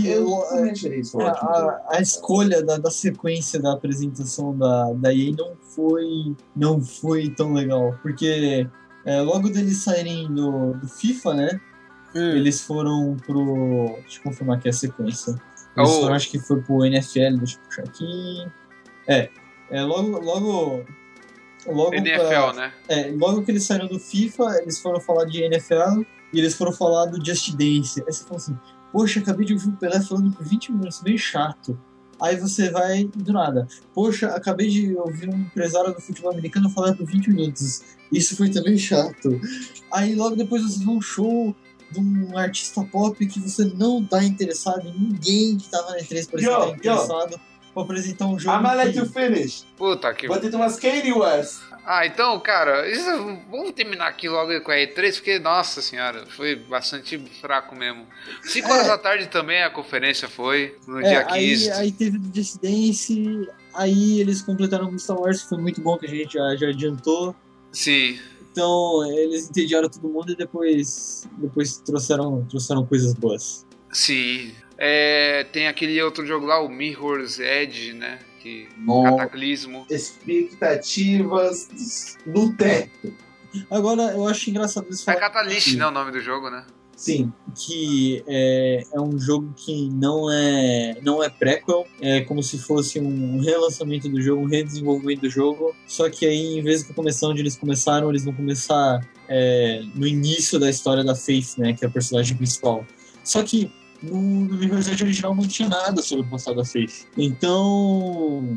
A escolha da sequência da apresentação da EA não foi tão legal. Porque logo deles saírem do FIFA, né? Eles foram pro... Deixa eu confirmar aqui a sequência. Eles foram, acho que foi pro NFL, deixa eu puxar aqui. Logo NFL, né? Logo que eles saíram do FIFA, eles foram falar de NFL... E eles foram falar do Just Dance. Aí você fala assim, poxa, acabei de ouvir o Pelé falando por 20 minutos, meio chato. Aí você vai do nada. Poxa, acabei de ouvir um empresário do futebol americano falar por 20 minutos. Isso foi também chato. Aí logo depois você vê um show de um artista pop que você não tá interessado em ninguém que tava na E3 para estar interessado pra apresentar um jogo. I'm gonna let you finish. Puta que... But it was Kanye West. Então, cara, vamos terminar aqui logo com a E3, porque, nossa senhora, foi bastante fraco mesmo. 5 horas da tarde também a conferência foi, no dia 15. Aí teve o Just Dance, aí eles completaram o Star Wars, que foi muito bom, que a gente já adiantou. Sim. Então, eles entediaram todo mundo e depois trouxeram coisas boas. Sim. Tem aquele outro jogo lá, o Mirror's Edge, né? Cataclismo. Expectativas do teto. Agora, eu acho engraçado isso. Catalyst, né? O nome do jogo, né? Sim, que é um jogo que não é prequel, é como se fosse um relançamento do jogo, um redesenvolvimento do jogo, só que aí, em vez de começar onde eles começaram, eles vão começar no início da história da Faith, né? Que é a personagem principal. Só que no Mirror's original não tinha nada sobre o passado da Faith. Então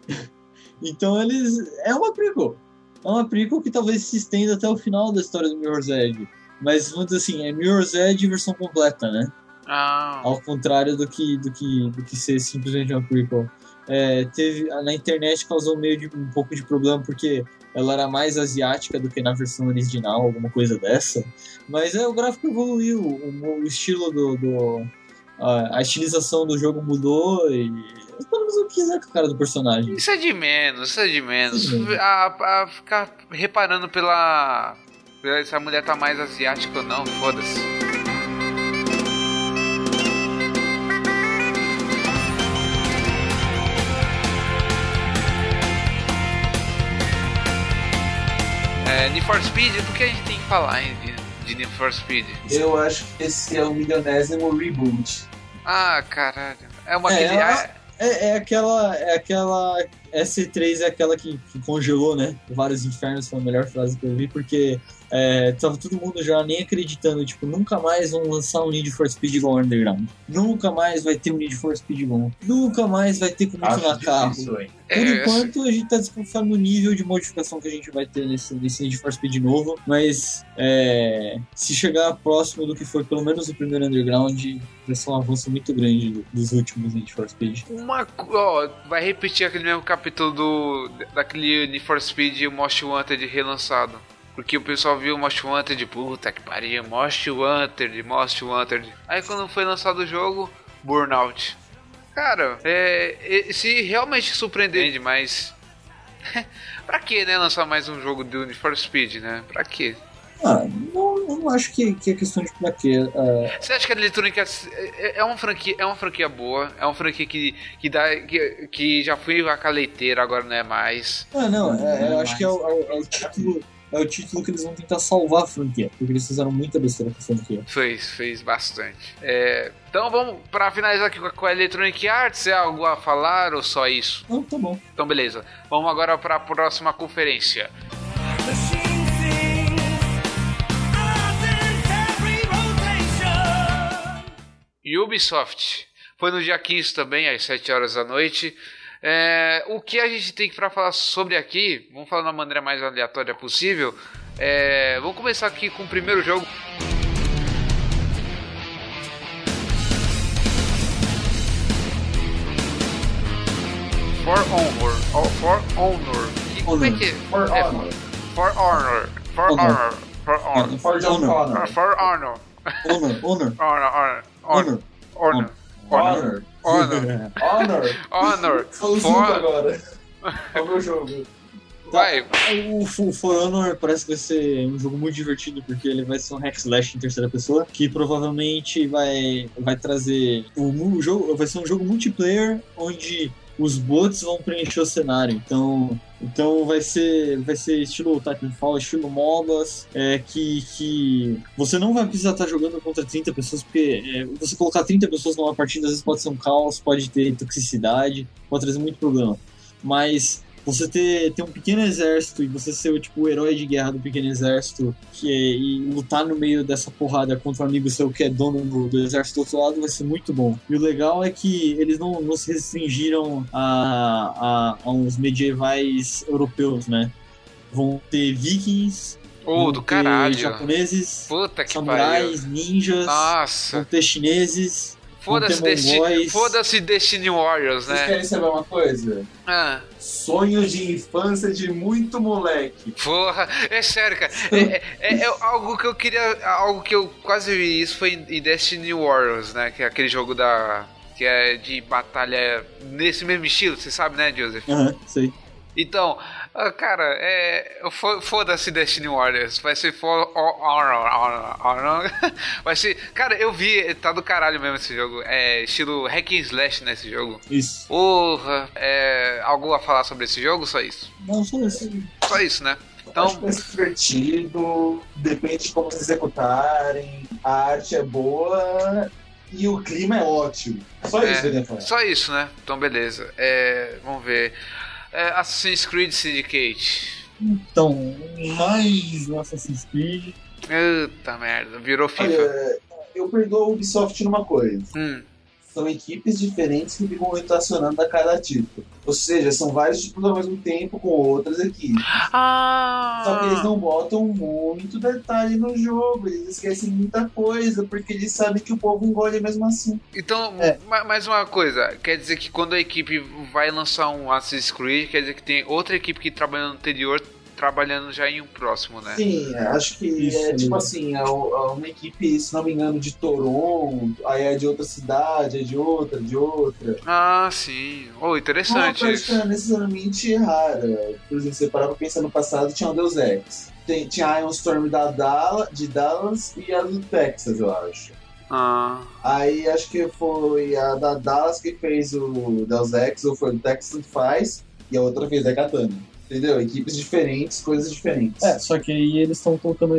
eles... É uma prequel. É uma prequel que talvez se estenda até o final da história do Mirror's Edge. Mas, vamos dizer assim, é Mirror's Edge versão completa, né? Ao contrário do que ser simplesmente uma prequel. Na internet causou um pouco de problema, porque ela era mais asiática do que na versão original, alguma coisa dessa. Mas o gráfico evoluiu, o estilo a estilização do jogo mudou e pelo menos eu quiser com a cara do personagem. Isso é de menos. A ficar reparando se a mulher tá mais asiática ou não, foda-se. Need for Speed, do que a gente tem que falar de Need for Speed? Eu acho que esse é o milionésimo reboot. Caralho. essa E3 é aquela que congelou, né? Vários infernos foi a melhor frase que eu vi, porque tava todo mundo já nem acreditando, tipo, nunca mais vão lançar um Need for Speed igual ao Underground. Nunca mais vai ter um Need for Speed igual. Nunca mais vai ter como tunar carro. Por enquanto, a gente tá desconfiando no nível de modificação que a gente vai ter nesse Need for Speed novo, mas se chegar próximo do que foi pelo menos o primeiro Underground, vai ser um avanço muito grande dos últimos Need for Speed. Vai repetir aquele mesmo capítulo daquele Need for Speed Most Wanted relançado. Porque o pessoal viu o Most Wanted, puta que pariu, Most Wanted. Aí quando foi lançado o jogo, Burnout. Cara, se realmente surpreendente, mas pra que, né, lançar mais um jogo do Need for Speed, né? Pra quê? Não acho que é questão de pra quê. Você acha que a Electronic é uma franquia boa? É uma franquia que já foi a caleiteira, agora não é mais? Eu acho que é o título. É o título que eles vão tentar salvar a franquia, porque eles fizeram muita besteira com a franquia. Fez bastante. Então vamos pra finalizar aqui com a Electronic Arts. É algo a falar ou só isso? Não, tá bom. Então beleza. Vamos agora pra próxima conferência. Ubisoft. Foi no dia 15 também, às 7 horas da noite. O que a gente tem para falar sobre aqui, vamos falar da maneira mais aleatória possível. Vamos começar aqui com o primeiro jogo. For Honor. Como é que é? For Honor. Foi agora. É o meu jogo. Vai. O For Honor parece que vai ser um jogo muito divertido, porque ele vai ser um hack slash em terceira pessoa, que provavelmente vai trazer um jogo, vai ser um jogo multiplayer onde os bots vão preencher o cenário. Então vai ser estilo Titanfall, estilo MOBAs, que você não vai precisar estar jogando contra 30 pessoas, porque você colocar 30 pessoas numa partida às vezes pode ser um caos, pode ter toxicidade, pode trazer muito problema. Mas você ter um pequeno exército e você ser o herói de guerra do pequeno exército e lutar no meio dessa porrada contra um amigo seu que é dono do exército do outro lado vai ser muito bom. E o legal é que eles não se restringiram a uns medievais europeus, né? Vão ter vikings, do caralho, japoneses, puta que samurais, pariu. Ninjas, Nossa. Vão ter chineses. Foda-se Destiny Warriors, né? Vocês querem saber uma coisa? Sonhos de infância de muito moleque. Porra, é sério, cara. É algo que eu queria. Algo que eu quase vi isso foi em Destiny Warriors, né? Que é aquele jogo que é de batalha nesse mesmo estilo, você sabe, né, Joseph? Sei. Então, cara, foda-se Destiny Warriors. Vai ser For Honor. Vai ser. Cara, eu vi, tá do caralho mesmo esse jogo. É estilo hack and slash nesse jogo. Isso. Porra, algo a falar sobre esse jogo? Só isso? Não, só isso. Só isso, né? Então, acho que vai ser divertido, depende de como vocês executarem. A arte é boa e o clima é ótimo. Só isso que eu ia falar. Só isso, né? Então, beleza. Vamos ver. Assassin's Creed Syndicate. Então, mais Assassin's Creed. Puta merda, virou FIFA. Olha, eu perdoo a Ubisoft numa coisa. São equipes diferentes que ficam rotacionando a cada título. Ou seja, são vários títulos ao mesmo tempo com outras equipes. Só que eles não botam muito detalhe no jogo. Eles esquecem muita coisa, porque eles sabem que o povo engole mesmo assim. Então, mais uma coisa. Quer dizer que quando a equipe vai lançar um Assassin's Creed, quer dizer que tem outra equipe que trabalha no anterior trabalhando já em um próximo, né? Sim, acho que isso, tipo assim, uma equipe, se não me engano, de Toronto, aí é de outra cidade, é de outra. Ah, sim. Interessante não, isso. Não é necessariamente rara. Por exemplo, você parar pra pensar no passado, tinha um Deus Ex. Tinha a Ion Storm de Dallas e a do Texas, eu acho. Aí acho que foi a da Dallas que fez o Deus Ex, ou foi o Texas que faz, e a outra fez a Katana. Entendeu? Equipes diferentes, coisas diferentes. Só que aí eles estão colocando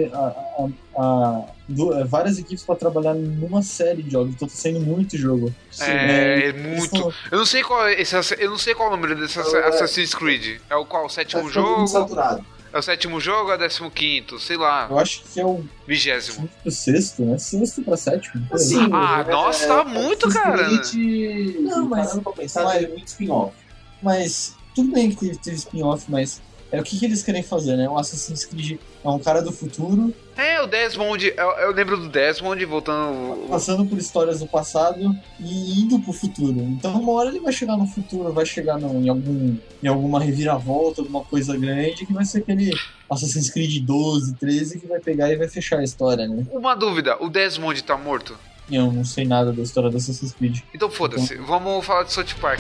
várias equipes pra trabalhar numa série de jogos, então tá saindo muito jogo. Muito. Eu não sei qual eu não sei qual o número desse Assassin's Creed. É o qual? O sétimo jogo? Saturado. É o 7º jogo ou é o 15º? Sei lá. Eu acho que é o 20º. O sexto, né? Sexto pra sétimo. Assim, nossa, tá muito, cara. Não, mas parando pra pensar, teve muito spin-off. Mas tudo bem que teve spin-off, mas o que eles querem fazer, né? O Assassin's Creed é um cara do futuro. O Desmond, eu lembro do Desmond voltando... Passando por histórias do passado e indo pro futuro. Então uma hora ele vai chegar no futuro, vai chegar em alguma reviravolta, alguma coisa grande, que vai ser aquele Assassin's Creed 12, 13, que vai pegar e vai fechar a história, né? Uma dúvida, o Desmond tá morto? Eu não sei nada da história do Assassin's Creed. Então foda-se, vamos falar de South Park.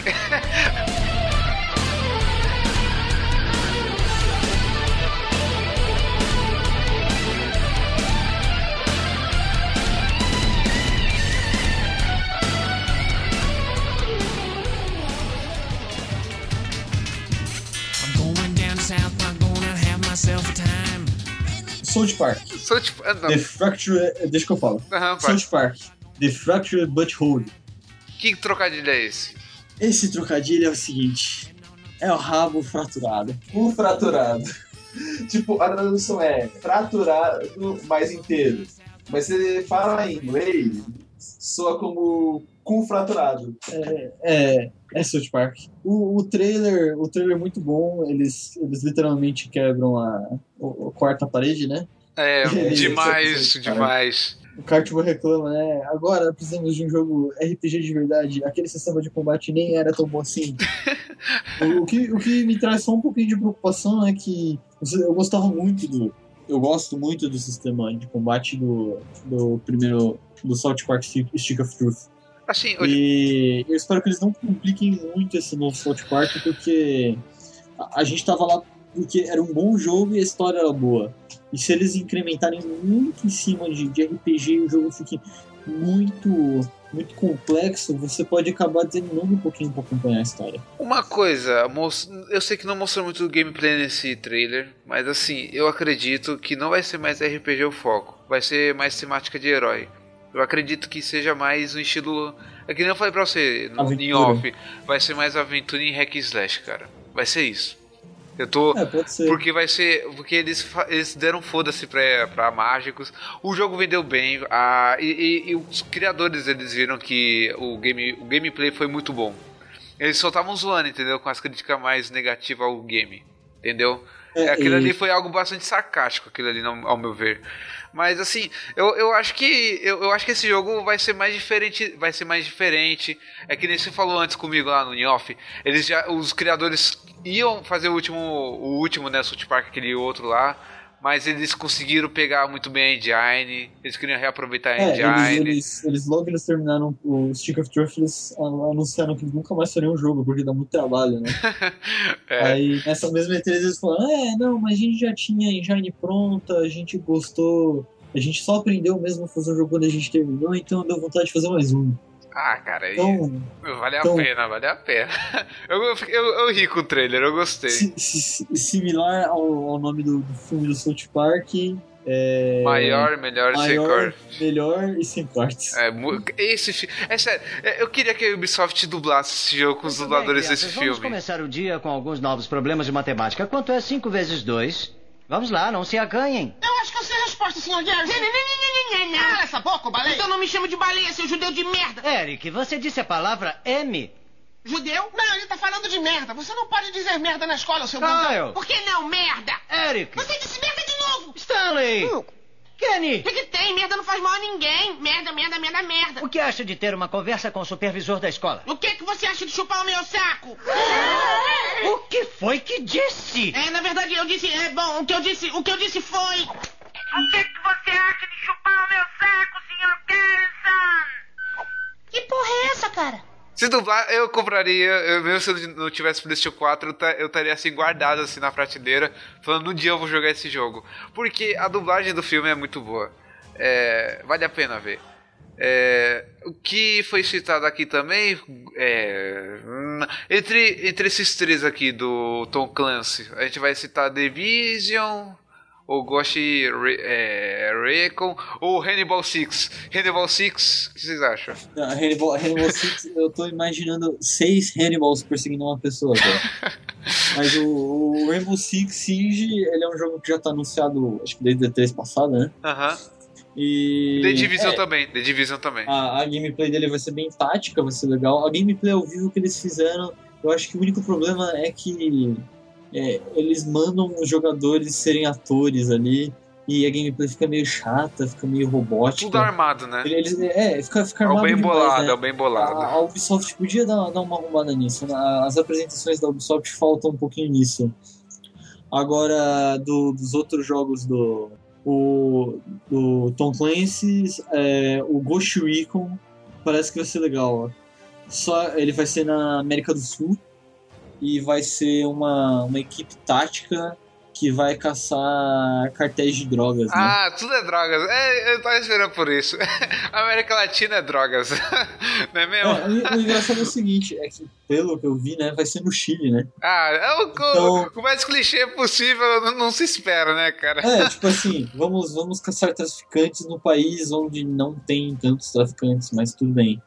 South Park. The Fractured... Deixa que eu falo. South Park. The Fractured But Whole. Que trocadilho é esse? Esse trocadilho é o seguinte. É o rabo fraturado. O fraturado. Tipo, a tradução é fraturado mais inteiro. Mas se fala em inglês, soa como cu fraturado. É South Park. O trailer é muito bom. Eles literalmente quebram a quarta parede, né? Demais. O Cartman reclama, né? Agora precisamos de um jogo RPG de verdade. Aquele sistema de combate nem era tão bom assim. o que me traz só um pouquinho de preocupação é que eu gosto muito do sistema de combate do primeiro do South Park Stick of Truth. Assim, e eu espero que eles não compliquem muito esse novo South Park, porque a gente tava lá porque era um bom jogo e a história era boa. E se eles incrementarem muito em cima de RPG e o jogo fique muito, muito complexo, você pode acabar desanimando um pouquinho pra acompanhar a história. Uma coisa, eu sei que não mostrou muito do gameplay nesse trailer, mas assim, eu acredito que não vai ser mais RPG o foco, vai ser mais temática de herói. Eu acredito que seja mais um estilo... É que nem eu falei pra você, em off, vai ser mais aventura em hack slash, cara. Vai ser isso. Eu tô... pode ser. Porque eles deram foda-se pra mágicos. O jogo vendeu bem. E os criadores, eles viram que o gameplay foi muito bom. Eles só estavam zoando, entendeu? Com as críticas mais negativas ao game. Entendeu? Aquilo ali foi algo bastante sarcástico, aquilo ali, ao meu ver. Mas assim, eu acho que esse jogo vai ser mais diferente. É que nem você falou antes comigo lá no Nioff. Os criadores iam fazer o último, né, South Park, aquele outro lá, mas eles conseguiram pegar muito bem a engine, eles queriam reaproveitar a engine. Eles logo eles terminaram o Stick of Truth, eles anunciaram que eles nunca mais fariam o jogo, porque dá muito trabalho, né? Aí nessa mesma E3 eles falaram, não, mas a gente já tinha a engine pronta, a gente gostou, a gente só aprendeu mesmo a fazer o jogo quando a gente terminou, então deu vontade de fazer mais um. Cara, vale a pena. Eu ri com o trailer, eu gostei. Similar ao nome do filme do South Park. Maior, melhor e sem cortes. É sério, eu queria que a Ubisoft dublasse esse jogo com os dubladores desse filme. Vamos começar o dia com alguns novos problemas de matemática. Quanto é 5 vezes 2? Vamos lá, não se acanhem. Eu acho que eu sei a resposta, Sr. Gary. Cala essa boca, baleia. Então não me chama de baleia, seu judeu de merda. Eric, você disse a palavra M. Judeu? Não, ele tá falando de merda. Você não pode dizer merda na escola, seu Kyle. bundão. Por que não, merda? Eric. Você disse merda de novo. Stanley. Kenny. O que tem? Merda não faz mal a ninguém. Merda. O que acha de ter uma conversa com o supervisor da escola? O que você acha de chupar o meu saco? O que foi que disse? Na verdade, eu disse... bom, o que eu disse foi... O que você acha de chupar o meu saco, Sr. Garrison? Que porra é essa, cara? Se dublar, eu compraria. Mesmo se eu não tivesse PlayStation 4, eu estaria assim guardado assim na prateleira, falando, um dia eu vou jogar esse jogo. Porque a dublagem do filme é muito boa. Vale a pena ver. O que foi citado aqui também, entre esses três aqui do Tom Clancy, a gente vai citar Division, o Ghost Recon ou Hannibal Six. Hannibal Six, o que vocês acham? Não, Hannibal Six, eu tô imaginando 6 Hannibals perseguindo uma pessoa, cara. Mas o Rainbow Six Siege, ele é um jogo que já tá anunciado, acho que desde a E3 passada, né? Aham. E The Division também. A gameplay dele vai ser bem tática, vai ser legal. A gameplay ao vivo que eles fizeram, eu acho que o único problema é que eles mandam os jogadores serem atores ali e a gameplay fica meio chata, fica meio robótica. Tudo armado, né? Fica armado bem demais, bolado, né? É bem bolado. A Ubisoft podia dar uma arrumada nisso, né? As apresentações da Ubisoft faltam um pouquinho nisso. Agora, dos outros jogos do Tom Clancy, o Ghost Recon parece que vai ser legal. Ele vai ser na América do Sul e vai ser uma equipe tática que vai caçar cartéis de drogas, né? Tudo é drogas. Eu tava esperando por isso. América Latina é drogas. Não é mesmo? O engraçado é o seguinte, é que pelo que eu vi, né, vai ser no Chile, né? Então, o mais clichê possível não se espera, né, cara? Tipo assim, vamos caçar traficantes no país onde não tem tantos traficantes, mas tudo bem.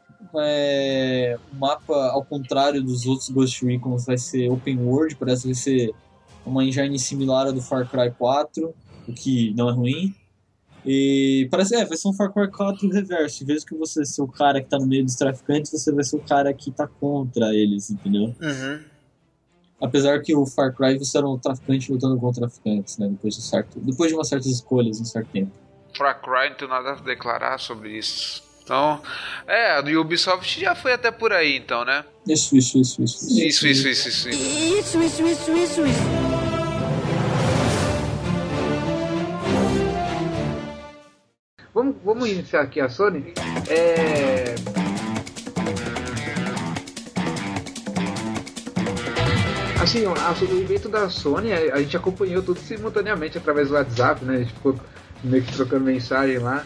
O mapa, ao contrário dos outros Ghost Recons, vai ser open world, parece que vai ser uma engine similar à do Far Cry 4, o que não é ruim. E parece vai ser um Far Cry 4 reverso. Em vez de você ser o cara que tá no meio dos traficantes, você vai ser o cara que tá contra eles, entendeu? Uhum. Apesar que o Far Cry você era um traficante lutando contra traficantes, né? Depois de umas certas escolhas, um certo tempo. Far Cry não tem nada a declarar sobre isso. Então, a do Ubisoft já foi até por aí, então, né? Isso. Vamos iniciar aqui a Sony. Assim, o evento da Sony, a gente acompanhou tudo simultaneamente através do WhatsApp, né? A gente ficou meio que trocando mensagem lá.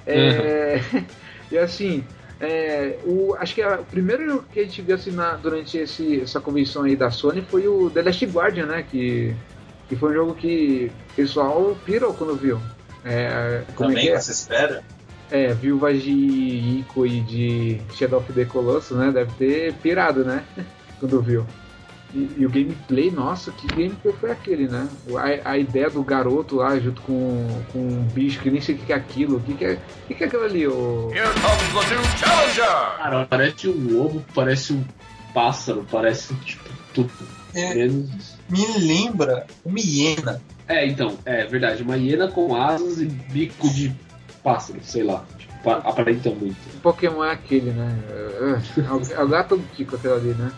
E assim, acho que o primeiro que a gente viu assim, durante essa convenção aí da Sony foi o The Last Guardian, né? Que foi um jogo que o pessoal pirou quando viu. Também você espera? Viúvas de Ico e de Shadow of the Colossus, né? Deve ter pirado, né? Quando viu. E o gameplay, nossa, que gameplay foi aquele, né? A ideia do garoto lá junto com um bicho que nem sei o que é aquilo. O que é aquilo ali? Here comes the new challenger! Cara, parece um lobo, parece um pássaro, parece tipo tudo. Me lembra uma hiena. Então, é verdade. Uma hiena com asas e bico de pássaro, sei lá. Tipo, aparenta muito. O Pokémon é aquele, né? É o gato do Tico, aquele ali, né?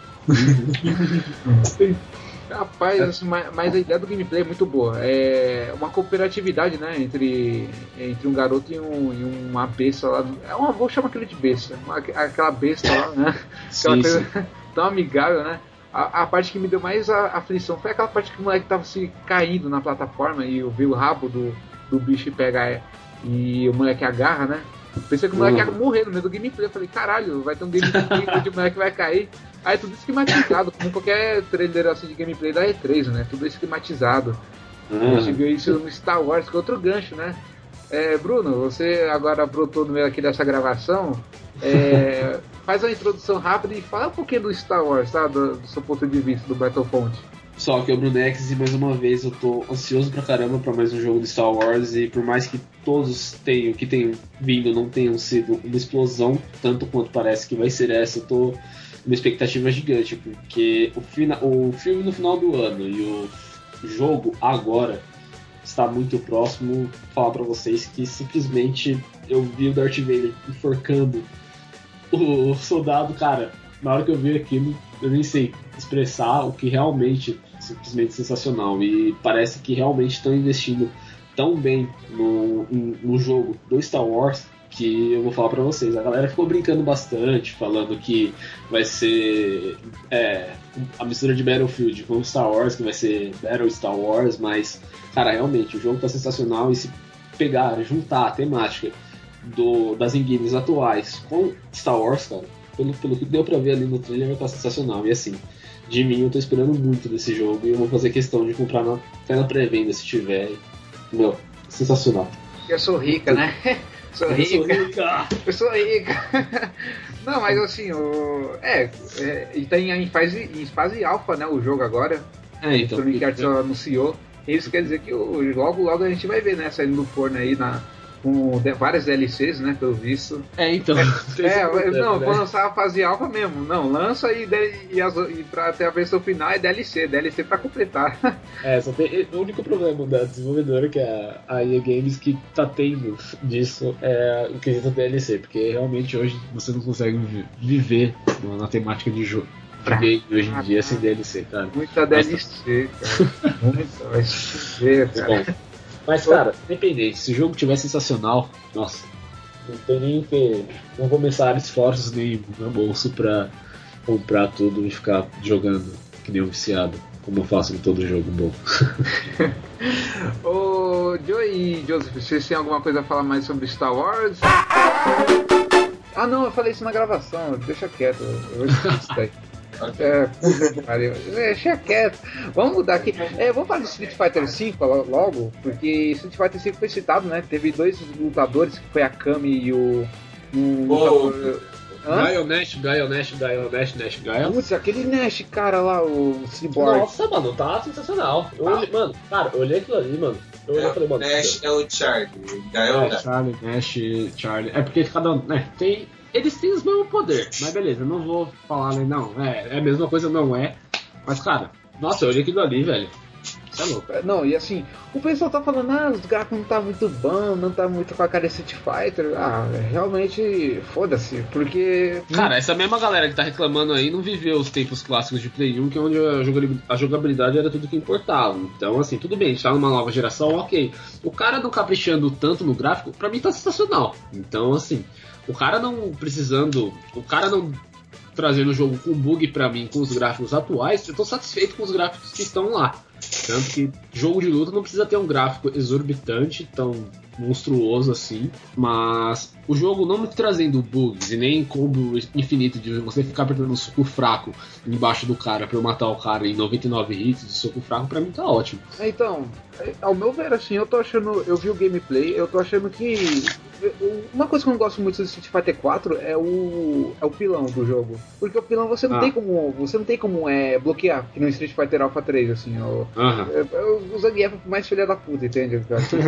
Rapaz, assim, mas a ideia do gameplay é muito boa. É uma cooperatividade, né? Entre um garoto e uma besta lá. Vou chamar aquele de besta. Aquela besta lá, né? Aquela coisa tão amigável, né? A parte que me deu mais aflição foi aquela parte que o moleque tava se caindo na plataforma e eu vi o rabo do bicho pegar e o moleque agarra, né? Pensei que o moleque ia morrer no meio do gameplay. Eu falei, caralho, vai ter um gameplay onde o moleque vai cair. Aí tudo esquematizado, como qualquer trailer assim de gameplay da E3, né? Tudo esquematizado. A gente viu isso no Star Wars, que é outro gancho, né? Bruno, você agora brotou no meio aqui dessa gravação. Faz uma introdução rápida e fala um pouquinho do Star Wars, tá? Do seu ponto de vista, do Battlefront. Só que é o Brunex e mais uma vez eu tô ansioso pra caramba pra mais um jogo de Star Wars e por mais que todos que tenham vindo não tenham sido uma explosão, tanto quanto parece que vai ser essa, eu tô uma expectativa gigante, porque o filme no final do ano e o jogo agora está muito próximo. Vou falar pra vocês que simplesmente eu vi o Darth Vader enforcando o soldado, cara, na hora que eu vi aquilo eu nem sei expressar o que realmente simplesmente sensacional, e parece que realmente estão investindo tão bem no jogo do Star Wars que eu vou falar pra vocês. A galera ficou brincando bastante, falando que vai ser a mistura de Battlefield com Star Wars, que vai ser Battle Star Wars, mas, cara, realmente, o jogo tá sensacional, e se juntar a temática das games atuais com Star Wars, cara, pelo que deu pra ver ali no trailer, tá sensacional. E assim, de mim eu tô esperando muito desse jogo e eu vou fazer questão de comprar até na pré-venda se tiver. Meu, sensacional. Eu sou rica, né? Eu sou rica. Não, mas assim, e tá em fase alpha, né, o jogo agora. Então. O Electronic Arts anunciou. Isso quer dizer que logo a gente vai ver, né, saindo do forno aí com várias DLCs, né, pelo visto. Então. Vou lançar a fase alpha mesmo. Não, lança e pra até a versão final é DLC pra completar. Só tem, o único problema da desenvolvedora, que é a EA Games, que tá tendo disso é o quesito DLC, porque realmente hoje você não consegue viver na temática de jogo. Game hoje em dia sem DLC, cara. Muita DLC, cara. Muita, vai se ver, cara. Mas, cara, independente, se o jogo tiver sensacional, nossa, não tem nem que. Não vou começar esforços nem no bolso pra comprar tudo e ficar jogando que nem um viciado, como eu faço em todo jogo bom. Ô, Joe e Joseph, vocês têm alguma coisa a falar mais sobre Star Wars? Ah, não, eu falei isso na gravação, deixa quieto, eu vou esquecer isso daí. Deixa quieto. Vamos mudar aqui. Vamos falar de Street Fighter V logo, porque Street Fighter V foi citado, né? Teve dois lutadores, que foi a Kami e o Gaio Nash. Putz, aquele Nash, cara lá, o Cyborg. Nossa, mano, tá sensacional. Eu olhei aquilo ali, mano. Eu olhei e falei, mano. Nash é o Charlie. Charlie, Nash, Charlie. É porque cada um, né, tem. Eles têm os mesmos poderes, mas beleza, eu não vou falar, né, não, é a mesma coisa, não é. Mas, cara, nossa, eu olhei aquilo ali, velho. Isso é louco. Não, e assim, o pessoal tá falando, os gráficos não tá muito bom, não tá muito com a cara de Street Fighter. Realmente, foda-se, porque... Cara, essa mesma galera que tá reclamando aí não viveu os tempos clássicos de Play 1, que é onde a jogabilidade era tudo que importava. Então, assim, tudo bem, a gente tá numa nova geração, ok. O cara não caprichando tanto no gráfico, pra mim tá sensacional. Então, assim... O cara não trazendo o jogo com bug pra mim, com os gráficos atuais, eu tô satisfeito com os gráficos que estão lá. Tanto que jogo de luta não precisa ter um gráfico exorbitante, tão monstruoso assim, mas o jogo não me trazendo bugs e nem combo infinito de você ficar apertando um soco fraco embaixo do cara pra eu matar o cara em 99 hits de soco fraco, pra mim tá ótimo. Então, ao meu ver, assim, eu vi o gameplay, eu tô achando que uma coisa que eu não gosto muito do Street Fighter 4 é o pilão do jogo, porque o pilão você não tem como bloquear, que no Street Fighter Alpha 3, assim, o Zangief é mais filha da puta, entende?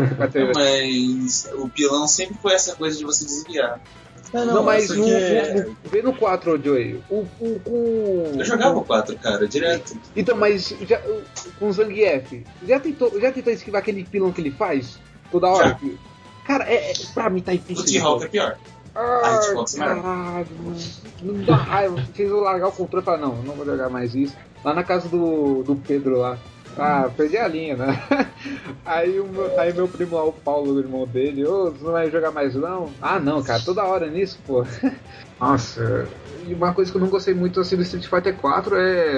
Mas o pilão sempre foi essa coisa de você desviar. Mas vê no 4, Joey. Eu jogava o 4, cara, direto. Então, mas com o Zangief, já tentou esquivar aquele pilão que ele faz toda hora? Já. Cara, pra mim tá impossível. O T-Hawk é pior. Caralho, não dá raiva. Vocês vão largar o controle e falar, não vou jogar mais isso. Lá na casa do Pedro lá. Perdi a linha, né? Aí meu primo lá, o Paulo, o irmão dele, você não vai jogar mais não? Não, cara, toda hora nisso, pô. Nossa, e uma coisa que eu não gostei muito assim do Street Fighter 4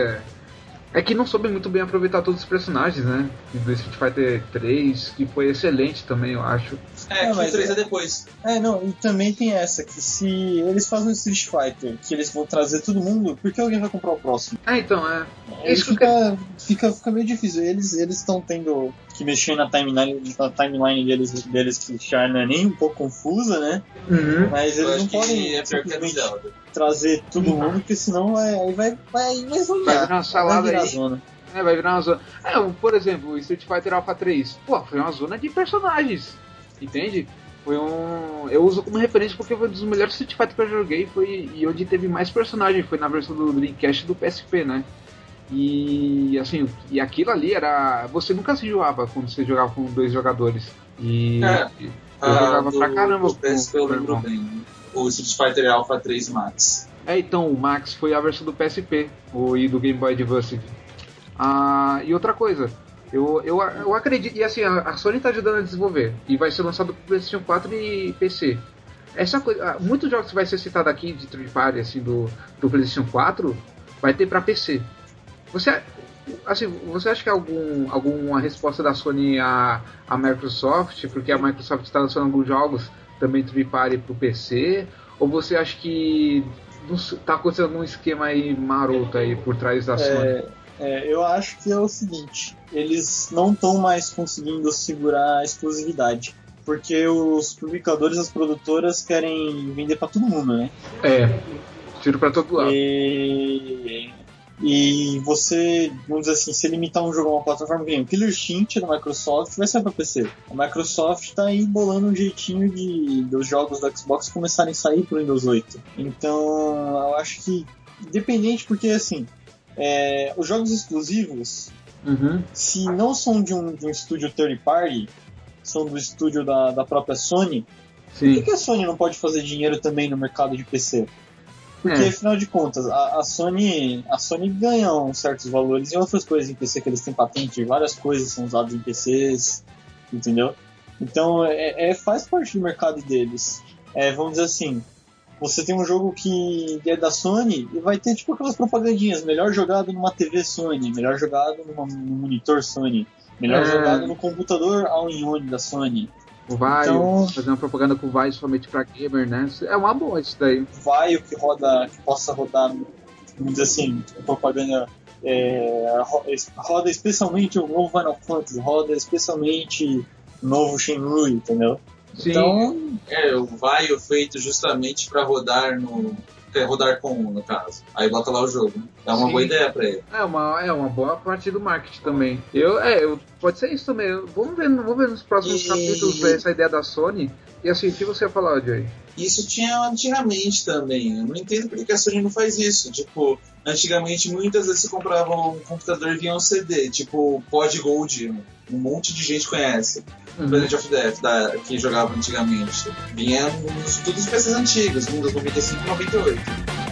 é que não soube muito bem aproveitar todos os personagens, né? Do Street Fighter 3, que foi excelente também, eu acho. Mas 3 é depois. E também tem essa, que se eles fazem o Street Fighter, que eles vão trazer todo mundo, por que alguém vai comprar o próximo? Então, Isso fica meio difícil. Eles estão tendo que mexer na timeline deles que já não é nem um pouco confusa, né? Uhum. Mas eles não podem trazer todo mundo, porque senão aí vai zonar. Vai virar uma salada aí. Vai virar uma zona. Por exemplo, o Street Fighter Alpha 3. Foi uma zona de personagens. Entende? Eu uso como referência porque foi um dos melhores Street Fighter que eu joguei. E onde teve mais personagens. Foi na versão do Dreamcast e do PSP, né? E assim, aquilo ali era. Você nunca se enjoava quando você jogava com 2 jogadores. E eu jogava pra caramba. O PSP eu lembro bem. O Street Fighter Alpha 3 Max. Então, o Max foi a versão do PSP e do Game Boy Advance. E outra coisa, eu acredito, e assim, a Sony tá ajudando a desenvolver, e vai ser lançado pro PlayStation 4 e PC. Essa coisa, muitos jogos que vai ser citado aqui de third party, assim, do PlayStation 4, vai ter pra PC. Você acha que alguma resposta da Sony à Microsoft, porque a Microsoft está lançando alguns jogos também to be party pro PC? Ou você acha que tá acontecendo algum esquema aí maroto aí por trás da Sony? Eu acho que é o seguinte, eles não estão mais conseguindo segurar a exclusividade, porque os publicadores, as produtoras querem vender para todo mundo, né? Tiro para todo lado. E você, vamos dizer assim, se limitar um jogo a uma plataforma, o Killer Instinct da Microsoft vai sair para PC. A Microsoft está aí bolando um jeitinho dos jogos do Xbox começarem a sair pro Windows 8. Então, eu acho que, independente, porque assim, os jogos exclusivos, se não são de um estúdio third party, são do estúdio da própria Sony, por que a Sony não pode fazer dinheiro também no mercado de PC? Porque, afinal de contas, a Sony ganha certos valores em outras coisas em PC, que eles têm patente, várias coisas são usadas em PCs, entendeu? Então, faz parte do mercado deles. Vamos dizer assim, você tem um jogo que é da Sony e vai ter tipo aquelas propagandinhas, melhor jogado numa TV Sony, melhor jogado num monitor Sony, melhor jogado no computador all-in-one da Sony. O Vaio, fazer uma propaganda com o Vaio somente pra gamer, né? É uma boa isso daí. Vaio que possa rodar, vamos dizer assim, propaganda roda especialmente o novo Final Fantasy, roda especialmente o novo Shenmue, entendeu? Sim. Então, o Vaio feito justamente pra rodar no caso. Aí bota lá o jogo. É uma boa ideia pra ele. É uma boa parte do marketing também. Pode ser isso também. Vamos ver nos próximos capítulos essa ideia da Sony. E assim, o que você ia falar, Joey? Isso tinha antigamente também. Eu não entendo por que a Sony não faz isso. Tipo, antigamente muitas vezes você comprava um computador e vinha um CD, tipo Pod Gold. Um monte de gente conhece. Planet of Death, que jogava antigamente. Vinha todos os PCs antigos, Windows 95 e 98.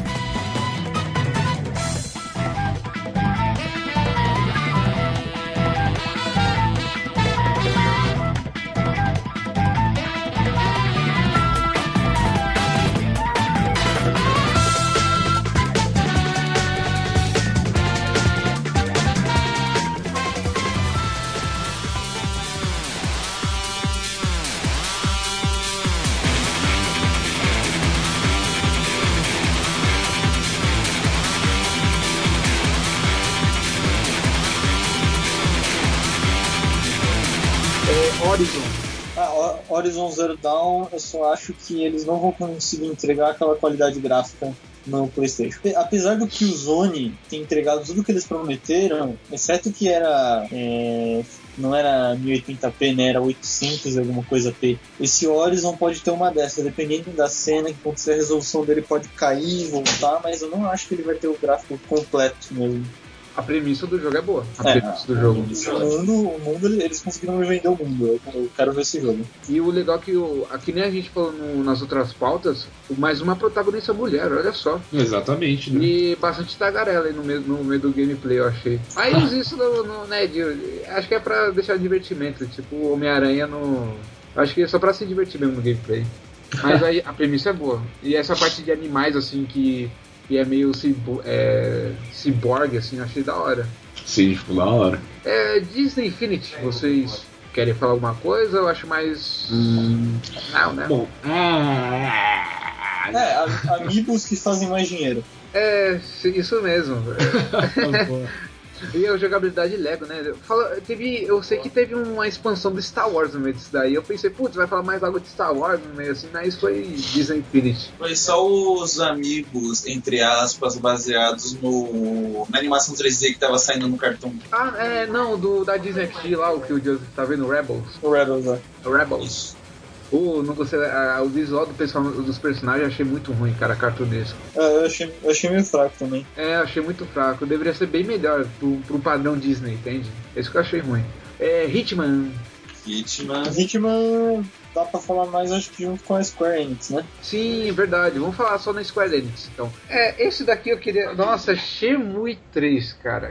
Horizon Zero Dawn, eu só acho que eles não vão conseguir entregar aquela qualidade gráfica no PlayStation. Apesar do que o Sony tem entregado tudo o que eles prometeram, exceto que não era 1080p, né? Era 800 e alguma coisa p. Esse Horizon pode ter uma dessas, dependendo da cena que acontecer, a resolução dele pode cair e voltar, mas eu não acho que ele vai ter o gráfico completo mesmo. A premissa do jogo é boa. O mundo, eles conseguiram me vender o mundo. Eu quero ver esse jogo. E o legal é que, aqui nem a gente falou nas outras pautas, mais uma protagonista mulher, olha só. Exatamente, né? E bastante tagarela aí no meio do gameplay, eu achei. Aí usa isso acho que é pra deixar divertimento, tipo Homem-Aranha acho que é só pra se divertir mesmo no gameplay. Mas aí a premissa é boa. E essa parte de animais, assim, que é meio cyborg, assim, achei da hora. Sim, tipo, da hora. Disney Infinity, vocês querem falar alguma coisa? Eu acho mais... Não, né? Bom, amigos que fazem mais dinheiro. Isso mesmo. E a jogabilidade Lego, né? Eu sei que teve uma expansão do Star Wars no meio disso daí. Eu pensei, vai falar mais algo de Star Wars no meio assim, mas foi Disney Infinity. Foi só os amigos, entre aspas, baseados na animação 3D que tava saindo no Cartoon. Da Disney XD lá, o que o Joseph tá vendo, Rebels. O Rebels, Isso. Não gostei, o visual dos personagens eu achei muito ruim, cara, cartunesco. Eu achei meio fraco também. Achei muito fraco. Deveria ser bem melhor pro padrão Disney, entende? Isso que eu achei ruim. Hitman dá pra falar mais, acho que junto com a Square Enix, né? Sim, verdade. Vamos falar só na Square Enix, então. Esse daqui eu queria... Nossa, Shenmue 3, cara.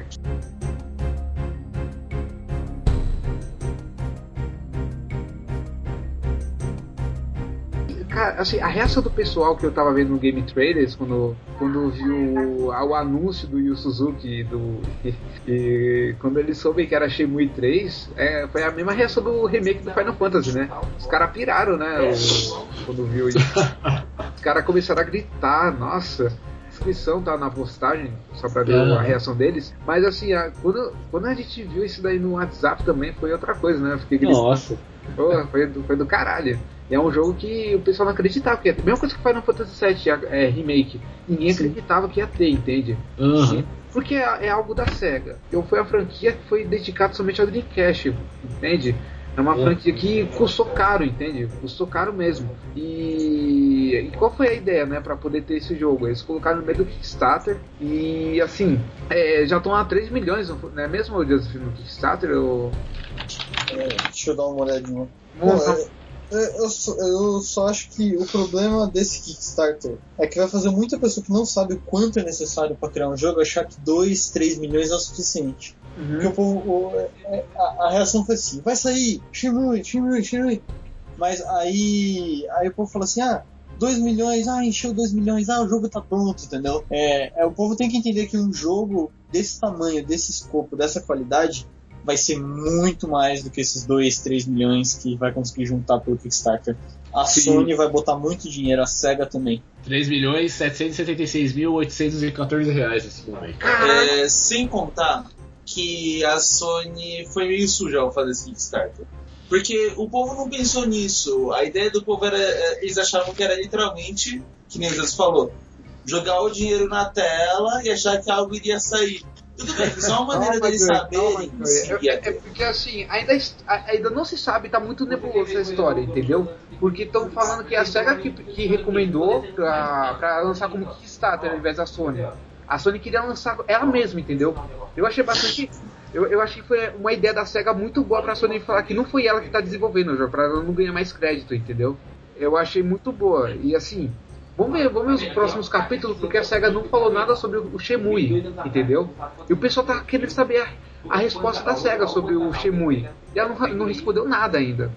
cara, assim, a reação do pessoal que eu tava vendo no Game Trailers quando viu o anúncio do Yu Suzuki e quando eles soube que era Shenmue 3, foi a mesma reação do remake do Final Fantasy, né? Os caras piraram, né? Quando viu isso. Os caras começaram a gritar, nossa. Descrição tá na postagem, só pra ver a reação deles. Mas assim, quando a gente viu isso daí no WhatsApp também, foi outra coisa, né? Eu fiquei gritando. Nossa. Pô, foi do caralho. E é um jogo que o pessoal não acreditava, porque é a mesma coisa que Final Fantasy VII Remake. Ninguém acreditava que ia ter, entende? Porque é algo da SEGA. Foi a franquia que foi dedicada somente ao Dreamcast, entende? É uma franquia que custou caro, entende? Custou caro mesmo. E qual foi a ideia, né, pra poder ter esse jogo? Eles colocaram no meio do Kickstarter e, assim, já estão a 3 milhões, não é mesmo, Josephine, no Kickstarter? Deixa eu dar uma olhadinha. Bom, eu só acho que o problema desse Kickstarter é que vai fazer muita pessoa que não sabe o quanto é necessário para criar um jogo achar que 2, 3 milhões é o suficiente. Porque o povo, a reação foi assim: vai sair, Shenmue. Mas aí o povo fala assim: 2 milhões, encheu 2 milhões, o jogo tá pronto, entendeu? O povo tem que entender que um jogo desse tamanho, desse escopo, dessa qualidade vai ser muito mais do que esses 2, 3 milhões que vai conseguir juntar pelo Kickstarter. A Sony vai botar muito dinheiro, a SEGA também. 3.776.814 reais nesse momento. Sem contar que a Sony foi meio suja ao fazer esse Kickstarter. Porque o povo não pensou nisso. A ideia do povo era... Eles achavam que era literalmente, que nem Jesus falou, jogar o dinheiro na tela e achar que algo iria sair. Tudo bem, isso é uma maneira deles saberem. Porque assim, ainda não se sabe, tá muito nebuloso essa história, entendeu? Porque estão falando que é a SEGA que recomendou pra lançar como Kickstarter ao invés da Sony. A Sony queria lançar ela mesma, entendeu? Eu achei bastante... Eu achei que foi uma ideia da SEGA muito boa pra Sony falar que não foi ela que tá desenvolvendo o jogo, pra ela não ganhar mais crédito, entendeu? Eu achei muito boa. E assim, vamos ver os próximos capítulos, porque a SEGA não falou nada sobre o Shenmue, entendeu? E o pessoal tá querendo saber a resposta da SEGA sobre o Shenmue. E ela não respondeu nada ainda.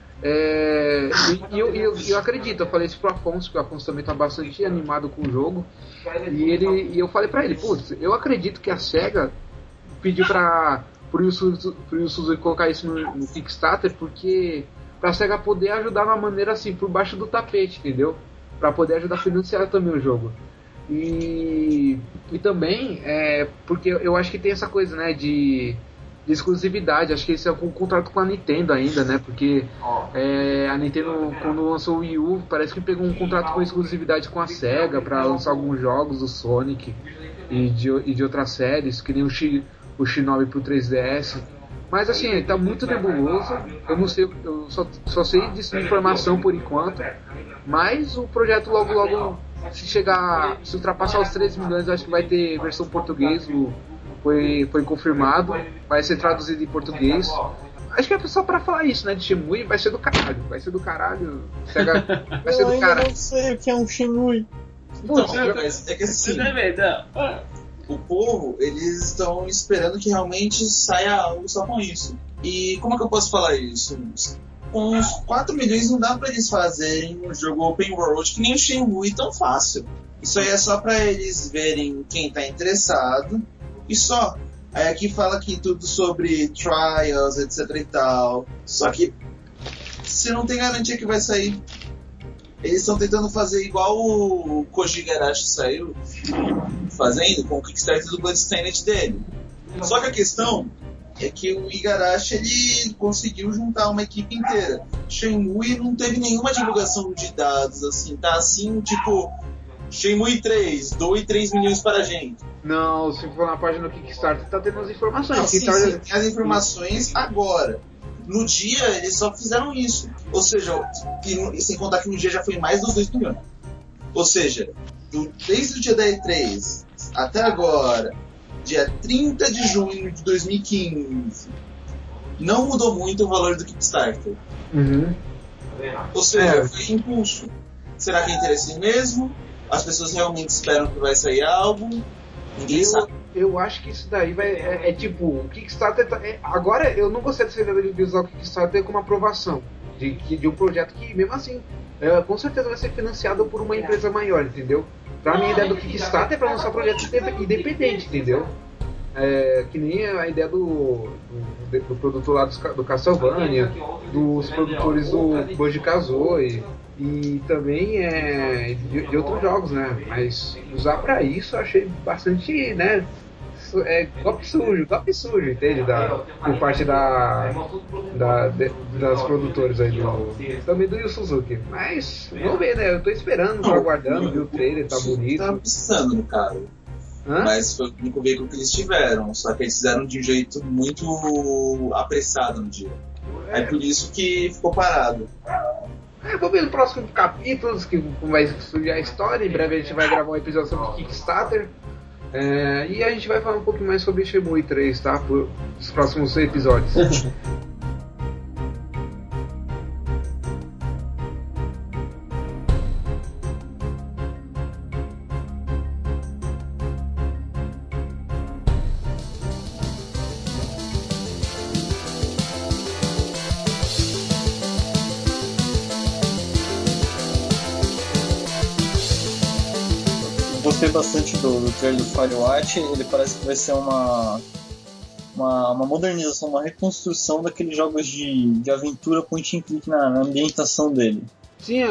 Eu acredito, eu falei isso pro Afonso, que o Afonso também tá bastante animado com o jogo. E eu falei pra ele, putz, eu acredito que a SEGA pediu pro Yu Suzuki colocar isso no Kickstarter, porque pra SEGA poder ajudar de uma maneira assim, por baixo do tapete, entendeu? Pra poder ajudar a financiar também o jogo. E também, porque eu acho que tem essa coisa, né, de exclusividade. Acho que esse é um contrato com a Nintendo ainda, né? Porque a Nintendo, quando lançou o Wii U, parece que pegou um contrato com exclusividade com a SEGA pra lançar alguns jogos do Sonic e de outras séries, que nem o Shinobi pro 3DS. Mas assim, tá muito nebuloso. Eu não sei, eu só sei disso de informação por enquanto. Mas o projeto logo, se ultrapassar os 3 milhões, eu acho que vai ter versão português. Foi confirmado, vai ser traduzido em português. Acho que é só pra falar isso, né? De Shenmue, vai ser do caralho. Vai ser do caralho. Vai ser do caralho. Eu não sei o que é um Shenmue. Então, é que assim, o povo, eles estão esperando que realmente saia algo só com isso. E como é que eu posso falar isso? Com uns 4 milhões não dá pra eles fazerem um jogo open world que nem o Shenmue tão fácil. Isso aí é só pra eles verem quem tá interessado e só. Aí aqui fala aqui tudo sobre trials, etc e tal. Só que você não tem garantia que vai sair. Eles estão tentando fazer igual o Koji Igarashi saiu fazendo com o Kickstarter do Bloodstained dele. Só que a questão é que o Igarashi ele conseguiu juntar uma equipe inteira. Shenmue não teve nenhuma divulgação de dados, assim, tá assim, tipo, Shenmue 3, doe 3 milhões para a gente. Não, se for na página do Kickstarter, tá tendo as informações. Não, sim, tem as informações agora. No dia, eles só fizeram isso. Ou seja, e sem contar que no dia já foi mais dos 2 milhões. Ou seja, desde o dia da E3 até agora, dia 30 de junho de 2015, não mudou muito o valor do Kickstarter. Ou seja, foi impulso. Será que é interesse mesmo? As pessoas realmente esperam que vai sair algo? Ninguém sabe. Eu acho que isso daí vai. Tipo, o Kickstarter. Agora eu não gostaria de usar o Kickstarter como aprovação. de um projeto que, mesmo assim, com certeza vai ser financiado por uma empresa maior, entendeu? Pra mim, a ideia do Kickstarter é pra lançar projetos independentes, entendeu? Que nem a ideia do produtor lá do Castlevania, dos produtores do Banjo-Kazooie e também de outros jogos, né? Mas usar pra isso eu achei bastante, né? Golpe sujo, entende? Por parte das produtoras aí também do Yu Suzuki. Mas, vamos ver, né? Eu tô esperando, tô aguardando, vi o trailer, tá bonito. Tava precisando no cara. Mas foi o único veículo que eles tiveram, só que eles fizeram de um jeito muito apressado no dia. É por isso que ficou parado. Vamos ver no próximo capítulo que vai surgir a história. Em breve a gente vai gravar um episódio sobre Kickstarter. E a gente vai falar um pouquinho mais sobre Shenmue 3, tá? Por os próximos episódios. Gostei bastante do trailer do Firewatch. Ele parece que vai ser uma modernização, uma reconstrução daqueles jogos de aventura point and click na ambientação dele. Sim,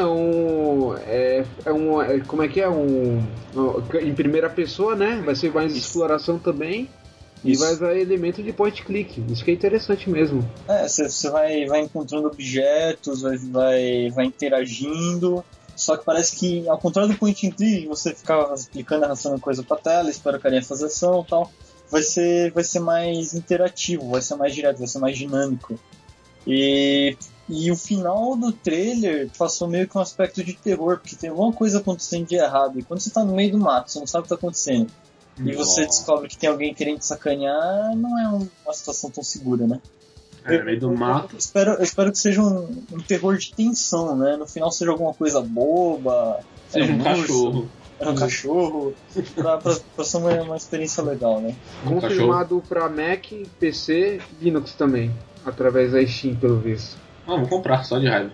como é que é? Em primeira pessoa, né? Vai ser mais exploração também. E vai usar elemento de point click. Isso que é interessante mesmo. Você vai encontrando objetos, vai interagindo. Só que parece que, ao contrário do point and click, você ficava clicando, arrastando coisa pra tela, espera o carinha fazer ação e tal. Vai ser mais interativo, vai ser mais direto, vai ser mais dinâmico. E o final do trailer passou meio que um aspecto de terror, porque tem alguma coisa acontecendo de errado. E quando você tá no meio do mato, você não sabe o que tá acontecendo, e você descobre que tem alguém querendo te sacanear, não é uma situação tão segura, né? No meio do mato. Eu espero que seja um terror de tensão, né? No final seja alguma coisa boba. Seja um cachorro. Era um cachorro. pra ser uma experiência legal, né? Confirmado pra Mac, PC e Linux também. Através da Steam, pelo visto. Vamos comprar, só de raiva.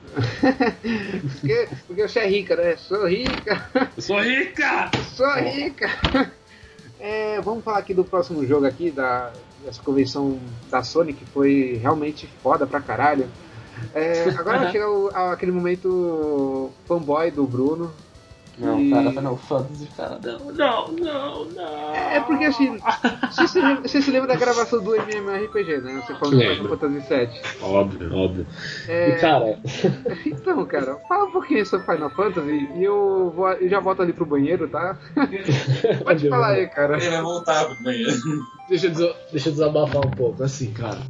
porque você é rica, né? Sou rica! Eu sou rica! Sou rica! Vamos falar aqui do próximo jogo aqui, dessa convenção da Sony, que foi realmente foda pra caralho. Agora chega aquele momento fanboy do Bruno. Não, cara, Final Fantasy, cara, não. Porque assim, você se lembra da gravação do MMORPG, né? Você falou do Final Fantasy VII. Óbvio. E cara... Então, cara, fala um pouquinho sobre Final Fantasy e eu já volto ali pro banheiro, tá? Pode falar aí, cara. Ele vai voltar pro banheiro. Deixa eu desabafar um pouco, assim, cara.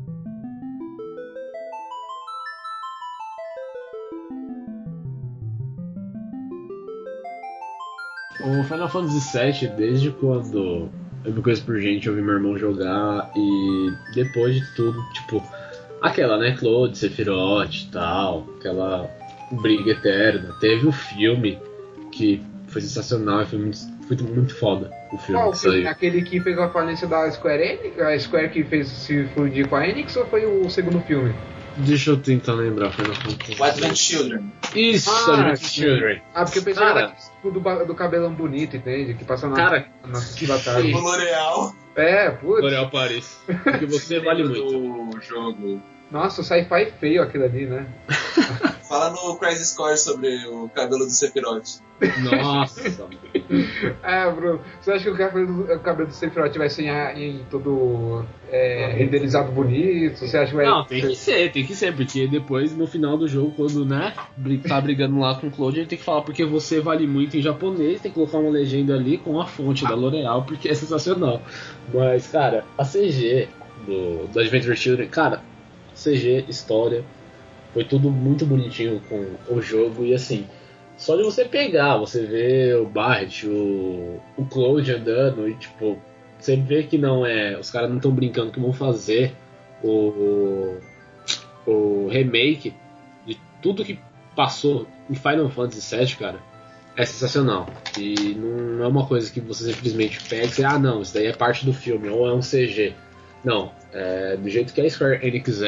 O Final Fantasy VII, desde quando eu me conheço por gente, eu vi meu irmão jogar, e depois de tudo, tipo, aquela, né, Claude, Sephiroth e tal, aquela briga eterna. Teve o filme, que foi sensacional, foi muito foda o filme. Qual filme? Aquele que fez a falência da Square Enix? A Square que fez se fundir com a Enix, ou foi o segundo filme? Deixa eu tentar lembrar, Final Fantasy. Advent Children. Isso, Advent Children. Porque eu pensei que era do cabelão bonito, entende? Que passa na batalha. O L'Oreal. Putz. L'Oreal Paris. Porque você vale muito. Do jogo. Nossa, o sci-fi feio aquilo ali, né? Fala no Crisis Score sobre o cabelo do Sephiroth. Nossa. Bruno, você acha que o cabelo do Sephiroth vai ser em todo renderizado bonito? Você acha que vai... Não, tem que ser, porque depois, no final do jogo, quando, né, tá brigando lá com o Claude, ele tem que falar porque você vale muito em japonês, tem que colocar uma legenda ali com a fonte da L'Oreal, porque é sensacional. Mas, cara, a CG do Adventure Children, cara, CG, história, foi tudo muito bonitinho com o jogo. E assim, só de você pegar, você vê o Barret, o Claude andando, e tipo, você vê que não é, os caras não estão brincando, que vão fazer o remake de tudo que passou em Final Fantasy VII, cara, é sensacional. E não é uma coisa que você simplesmente pega e diz, não, isso daí é parte do filme, ou é um CG. Não, do jeito que a Square Enix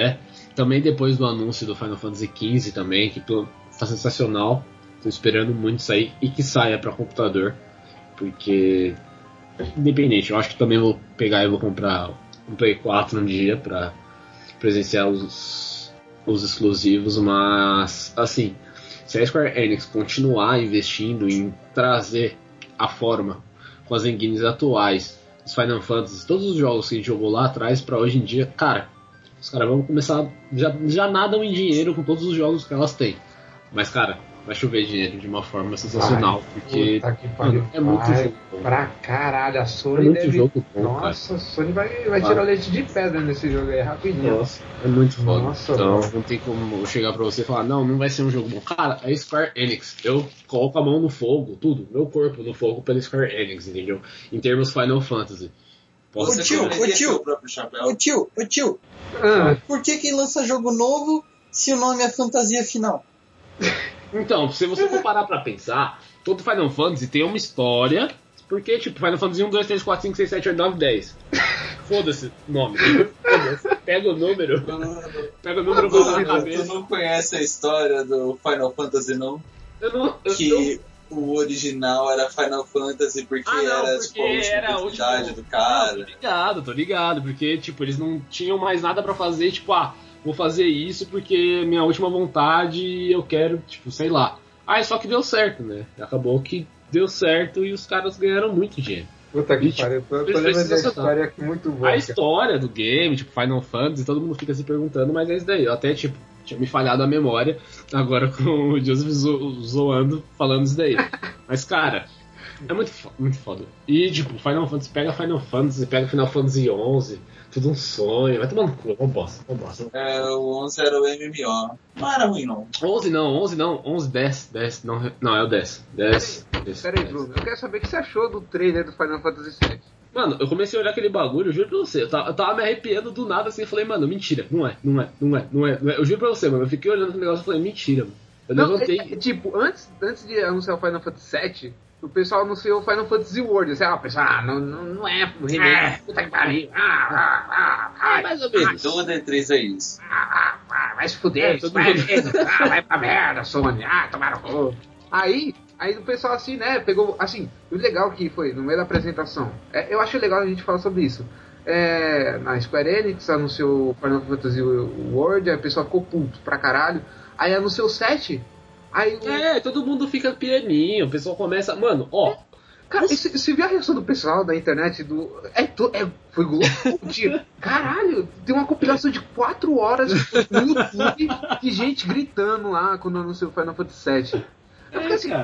também depois do anúncio do Final Fantasy XV também, que tá sensacional. Tô esperando muito sair e que saia para computador, porque independente, eu acho que também vou pegar e vou comprar um Play 4 um dia para presenciar os exclusivos, mas assim, se a Square Enix continuar investindo em trazer a forma com as engines atuais, os Final Fantasy, todos os jogos que a gente jogou lá atrás para hoje em dia, cara, os caras vão começar, já nadam em dinheiro com todos os jogos que elas têm, mas cara, vai chover dinheiro de uma forma sensacional, porque é muito jogo bom. Pra caralho, a Sony deve... jogo bom, Nossa, cara. a Sony vai tirar o leite de pedra nesse jogo aí, rapidinho. Nossa, é muito foda. Nossa, então mano. não tem como eu chegar pra você e falar, não vai ser um jogo bom. Cara, é Square Enix. Eu coloco a mão no fogo, tudo, meu corpo no fogo pela Square Enix, entendeu? Em termos Final Fantasy. Ô tio, por que lança jogo novo se o nome é Fantasia Final? Então, se você for parar pra pensar, todo Final Fantasy tem uma história, porque, tipo, Final Fantasy 1, 2, 3, 4, 5, 6, 7, 8, 9, 10. Foda-se o nome. Foda-se. Pega o número na cabeça. Tu não conhece a história do Final Fantasy, não? O original era Final Fantasy porque era tipo, a última oportunidade do cara. Tô ligado, porque, tipo, eles não tinham mais nada pra fazer, tipo, vou fazer isso porque minha última vontade eu quero, tipo, sei lá. Só que deu certo, né? Acabou que deu certo e os caras ganharam muito dinheiro. Puta que pariu, tô lembrando dessa história aqui muito boa. A história do game, tipo, Final Fantasy, todo mundo fica se perguntando, mas é isso daí. Eu até, tipo, tinha me falhado a memória, agora com o Joseph zoando, falando isso daí. Mas, cara, é muito foda. E, tipo, Final Fantasy, pega Final Fantasy XI, tudo um sonho, vai tomar no cu, uma bosta. O 11 era o MMO. Não era ruim, não. 11 não, 10, não, é o 10. Peraí, Bruno, eu quero saber o que você achou do trailer do Final Fantasy VII. Mano, eu comecei a olhar aquele bagulho, eu juro pra você, eu tava me arrepiando do nada assim, eu falei, mano, mentira, não é. Eu juro pra você, mano, eu fiquei olhando aquele negócio e falei, mentira, mano. Eu levantei. Tipo, antes de anunciar o Final Fantasy VII, o pessoal anunciou o Final Fantasy World. Assim, o pessoal, não é remake, puta que pariu. Mais ou menos. Todo E3 é isso. Vai se fuder, vai pra merda, Sony. Tomaram cu. Aí o pessoal assim, né, pegou, assim, o legal que foi, no meio da apresentação, eu acho legal a gente falar sobre isso. Na Square Enix anunciou o Final Fantasy World, aí o pessoal ficou puto pra caralho. Aí anunciou o 7. Aí todo mundo fica pianinho, o pessoal começa, mano, Cara, você viu a reação do pessoal da internet foi louco. Caralho, tem uma compilação de 4 horas no YouTube de gente gritando lá quando anunciou o Final Fantasy VII. Eu fiquei assim, cara.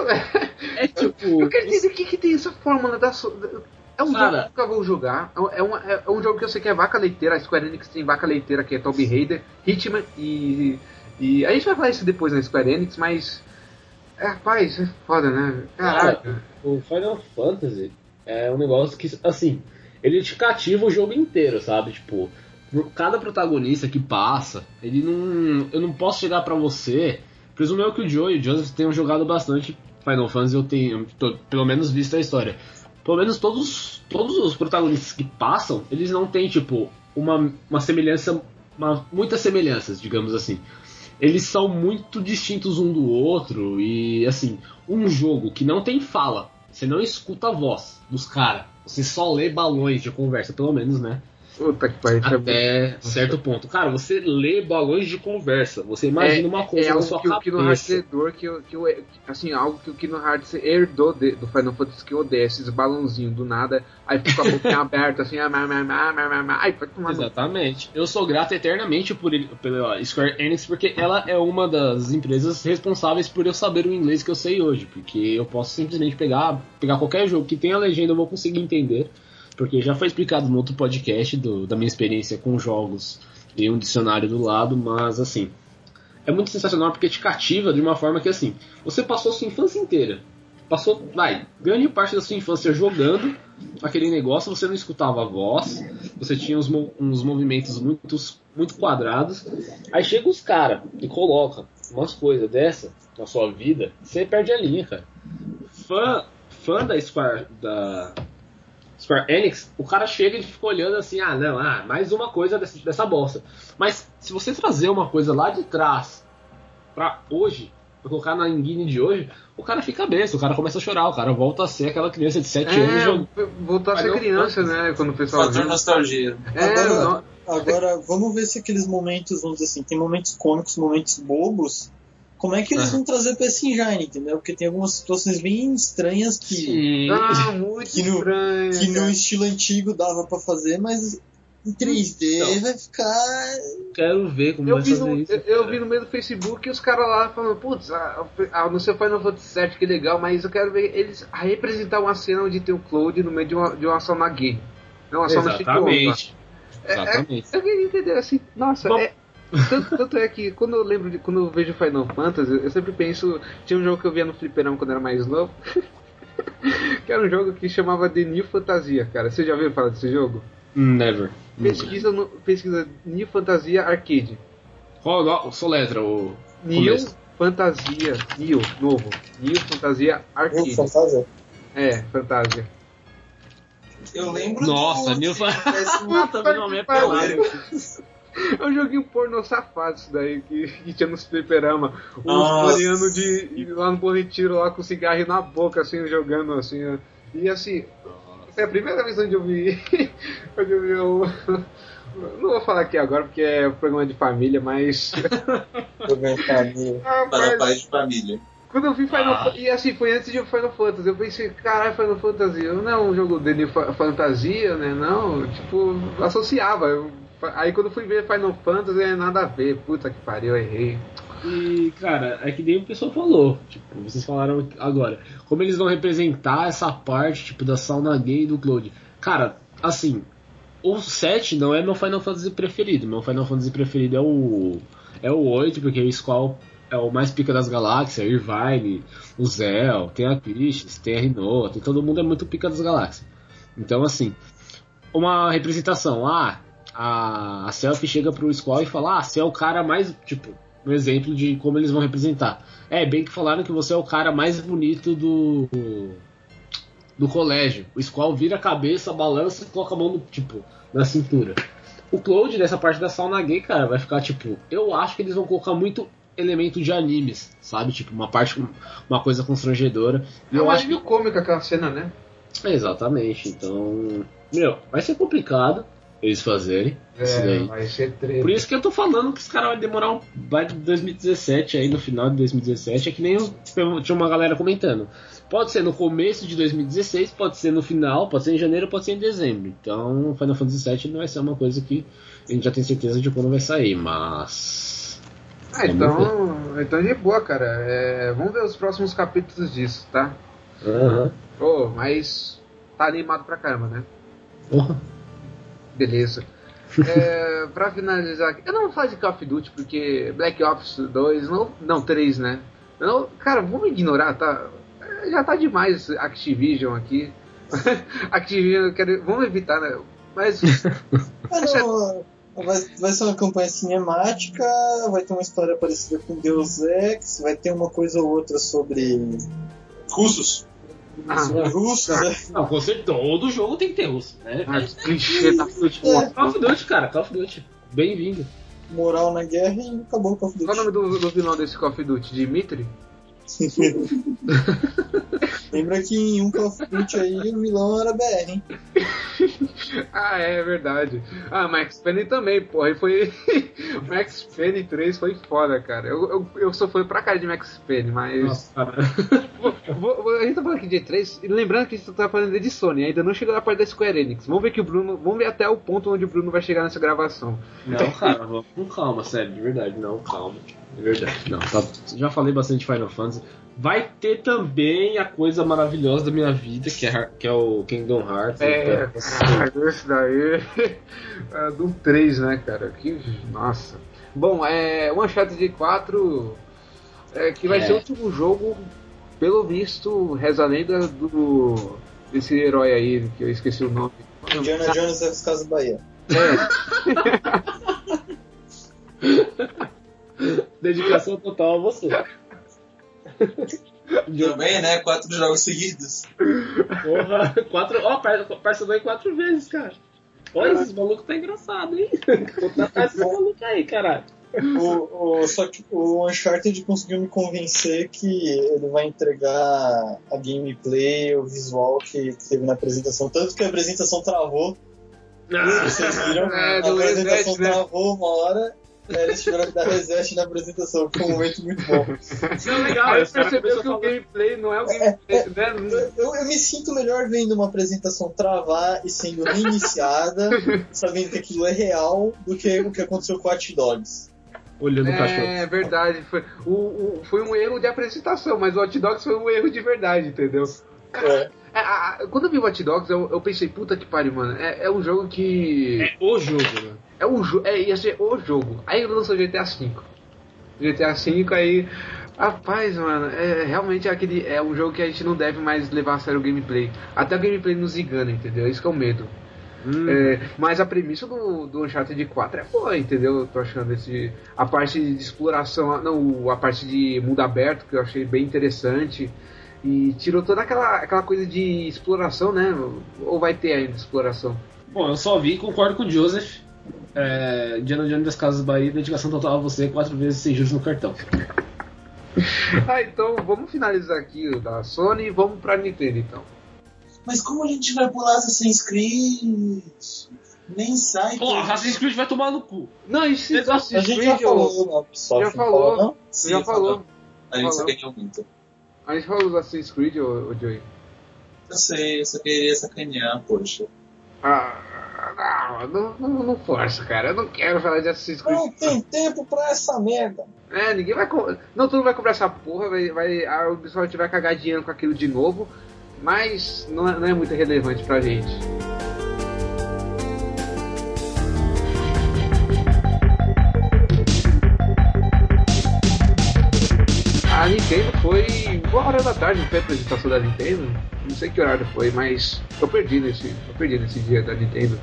Tipo, eu quero dizer que tem essa fórmula da... É um jogo que eu nunca vou jogar. É um jogo que eu sei que é vaca leiteira. A Square Enix tem vaca leiteira, que é Tomb Raider, Hitman e a gente vai falar isso depois na Square Enix, mas... rapaz, é foda, né? Caralho. O Final Fantasy é um negócio que, assim, ele te cativa o jogo inteiro, sabe? Tipo, cada protagonista que passa, eu não posso chegar pra você... Presumo que o Joe e o Joseph tenham jogado bastante Final Fantasy, eu tenho pelo menos visto a história. Pelo menos todos os protagonistas que passam, eles não têm, tipo, uma semelhança, muitas semelhanças, digamos assim. Eles são muito distintos um do outro e, assim, um jogo que não tem fala, você não escuta a voz dos caras, você só lê balões de conversa, pelo menos, né? Puta que pariu. Até certo ponto. Cara, você lê balões de conversa, você imagina uma coisa na sua cabeça. É algo que o Kino Hearts assim, algo que o Kino Hearts herdou do Final Fantasy, que eu odeio, esses balãozinhos do nada, aí fica a boquinha aberta, assim, ai, vai tomar. Exatamente. Eu sou grato eternamente pela Square Enix, porque ela é uma das empresas responsáveis por eu saber o inglês que eu sei hoje, porque eu posso simplesmente pegar qualquer jogo que tenha legenda, eu vou conseguir entender. Porque já foi explicado no outro podcast da minha experiência com jogos e um dicionário do lado, mas assim, é muito sensacional porque te cativa de uma forma que assim, você passou sua infância inteira, grande parte da sua infância jogando aquele negócio, você não escutava a voz, você tinha uns movimentos muito quadrados, aí chega os caras e coloca umas coisas dessa na sua vida, você perde a linha, cara. Fã da Square, Square Enix, o cara chega e fica olhando assim, mais uma coisa dessa bosta. Mas se você trazer uma coisa lá de trás pra hoje, pra colocar na engine de hoje, o cara fica besta, o cara começa a chorar, o cara volta a ser aquela criança de 7 anos. Voltar a ser criança, né? Quando o pessoal Fator nostalgia. Agora, vamos ver se aqueles momentos, vamos dizer assim, tem momentos cômicos, momentos bobos. Como é que eles vão trazer pra esse engine, entendeu? Porque tem algumas situações bem estranhas que no estilo antigo dava pra fazer, mas em 3D vai ficar... Quero ver como vai fazer isso. Eu vi no meio do Facebook os caras lá falando, putz, no seu Final Fantasy VII, que legal, mas eu quero ver eles representar uma cena onde tem o Cloud no meio de uma ação na game. Não, uma ação na Exatamente. Eu queria entender assim, nossa, tanto é que quando eu vejo Final Fantasy, eu sempre penso, tinha um jogo que eu via no fliperama quando era mais novo, que era um jogo que chamava The New Fantasia, cara. Você já ouviu falar desse jogo? Never. Pesquisa New Fantasia Arcade. Qual soletra o New Fantasia, novo. New Fantasia Arcade. New Fantasia? É, Fantasia. Eu lembro Nossa, New Fantasia. Tá vendo uma minha pelada. É um joguinho pornô safado isso daí, que tinha nos fliperama. Uns coreanos de ir lá no Bom Retiro, lá com cigarro na boca, assim, jogando assim. Ó. E assim, é a primeira vez onde eu vi. Não vou falar aqui agora porque é um programa de família, mas. Programa de família. Para pais de família. Quando eu vi Final Fantasy, e assim, foi antes de Final Fantasy, eu pensei, caralho, Final Fantasy, não é um jogo de fantasia, né? Não, tipo, associava. Aí quando fui ver Final Fantasy, é nada a ver. Puta que pariu, eu errei. E, cara, é que nem o pessoal falou. Tipo, vocês falaram agora. Como eles vão representar essa parte, tipo, da sauna gay e do Cloud. Cara, assim, o 7 não é meu Final Fantasy preferido. Meu Final Fantasy preferido é o 8, porque o Squall é o mais pica das galáxias. A Irvine, o Zell, tem a Christmas, tem a Rinoa, tem todo mundo é muito pica das galáxias. Então, assim, uma representação. A Selphie chega pro Squall e fala: você é o cara mais, tipo, um exemplo de como eles vão representar. Bem que falaram que você é o cara mais bonito do colégio. O Squall vira a cabeça, balança e coloca a mão na cintura. O Cloud, nessa parte da sauna gay, cara, vai ficar tipo... Eu acho que eles vão colocar muito elemento de animes, sabe? Tipo, uma coisa constrangedora. Eu acho meio cômico aquela cena, né? Exatamente. Então, vai ser complicado eles fazerem isso daí. Vai ser treta. Por isso que eu tô falando que os caras vão demorar vai de 2017 aí, no final de 2017, é que nem tinha uma galera comentando. Pode ser no começo de 2016, pode ser no final, pode ser em janeiro, pode ser em dezembro. Então, Final Fantasy VII não vai ser uma coisa que a gente já tem certeza de quando vai sair, mas... então de boa, cara. Vamos ver os próximos capítulos disso, tá? Mas tá animado pra caramba, né? Beleza. Pra finalizar aqui, eu não vou falar de Call of Duty porque Black Ops 2, não 3, né? Cara, vamos ignorar, tá? Já tá demais Activision aqui. Activision, vamos evitar, né? Mas. Vai ser uma campanha cinemática, vai ter uma história parecida com Deus Ex, vai ter uma coisa ou outra sobre russos. Russos, né? Não, com certeza, todo jogo tem que ter russo, né? Clichê da futebol. Call of Duty, cara, Call of Duty. Bem-vindo. Moral na guerra e acabou o Call of Duty. Qual é o nome do vilão desse Call of Duty? Dimitri? Lembra que em um Call of Duty aí o vilão era BR, hein? É verdade. Max Payne também, porra. Max Payne 3 foi foda, cara. Eu sou fã pra cara de Max Payne, mas. Nossa, cara. A gente tá falando aqui de 3, e lembrando que a gente tá falando de Sony, ainda não chegou na parte da Square Enix. Vamos ver até o ponto onde o Bruno vai chegar nessa gravação. Não, cara, vamos com calma, sério, de verdade, não, calma. De verdade, não. Já falei bastante de Final Fantasy. Vai ter também a coisa maravilhosa da minha vida, que é o Kingdom Hearts. Esse daí do 3, né, cara? Nossa. Bom, o Uncharted 4 que vai ser o último jogo, pelo visto, reza a lenda desse herói aí, que eu esqueci o nome. Indiana Jones das Casas Bahia. Dedicação total a você. Também, né? 4 jogos seguidos. Porra, 4. Ó, parcelou em 4 vezes, cara. Olha, esses malucos tá engraçado, hein? Contratar esses malucos aí, caralho. Só que o Uncharted conseguiu me convencer que ele vai entregar a gameplay, o visual que teve na apresentação. Tanto que a apresentação travou. Vocês viram? A apresentação travou uma hora. Eles tiveram que dar reset na apresentação. Foi um momento muito bom. Isso é legal. Aí percebeu que o gameplay não é o gameplay, né? Eu me sinto melhor vendo uma apresentação travar e sendo reiniciada, sabendo que aquilo é real, do que o que aconteceu com o Hot Dogs. Olhando o cachorro. É verdade. Foi um erro de apresentação, mas o Hot Dogs foi um erro de verdade, entendeu? Cara, quando eu vi o Hot Dogs, eu pensei, puta que pariu, mano. É um jogo que... É o jogo, mano. Ia ser o jogo. Aí lançou o GTA V. GTA V, aí... Rapaz, mano, realmente é um jogo que a gente não deve mais levar a sério o gameplay. Até o gameplay nos engana, entendeu? Isso que é o medo. Mas a premissa do Uncharted 4 é boa, entendeu? Eu tô achando a parte de exploração, não, a parte de mundo aberto, que eu achei bem interessante. E tirou toda aquela coisa de exploração, né? Ou vai ter ainda exploração? Bom, eu só vi e concordo com o Joseph. Indiana Jones das Casas Bahia, dedicação total a você, 4 vezes sem juros no cartão. Então vamos finalizar aqui o da Sony e vamos pra Nintendo, então. Mas como a gente vai pular Assassin's Creed? Nem sai. Pô, Assassin's Creed vai tomar no cu. Não, isso A gente já falou, já falou. Sim, falou. A gente só ganhou muito. A gente falou do Assassin's Creed, ô Joey? Eu sei, eu só queria sacanear, poxa. Não força, cara. Eu não quero falar de Assassin's Creed. Não tem tempo pra essa merda. Ninguém vai... Não, tu não vai comprar essa porra. A Ubisoft vai cagar dinheiro com aquilo de novo. Mas não é muito relevante pra gente. A Nintendo foi 1h da tarde, não foi a apresentação da Nintendo? Não sei que horário foi, mas eu perdi nesse dia da Nintendo.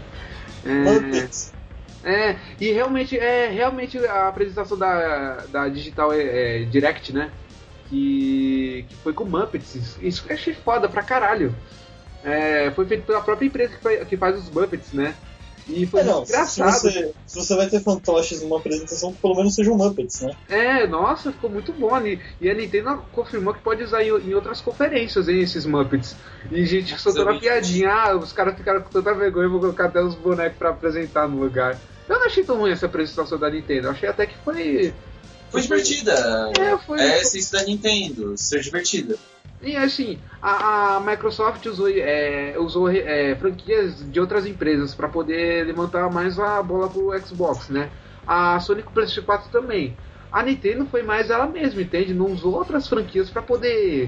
E realmente a apresentação da Digital Direct, né? Que foi com Muppets. Isso eu achei foda pra caralho. Foi feito pela própria empresa que faz os Muppets, né? E foi engraçado. Se você vai ter fantoches numa apresentação, pelo menos sejam Muppets, né? Nossa, ficou muito bom. E a Nintendo confirmou que pode usar em outras conferências, hein, esses Muppets. E gente soltando a piadinha, os caras ficaram com tanta vergonha, vou colocar até os bonecos pra apresentar no lugar. Eu não achei tão ruim essa apresentação da Nintendo, eu achei até que foi divertida. Foi. É a essência da Nintendo, ser divertida. E assim, a Microsoft usou franquias de outras empresas para poder levantar mais a bola pro Xbox, né? A Sony com o PlayStation 4 também. A Nintendo foi mais ela mesma, entende? Não usou outras franquias para poder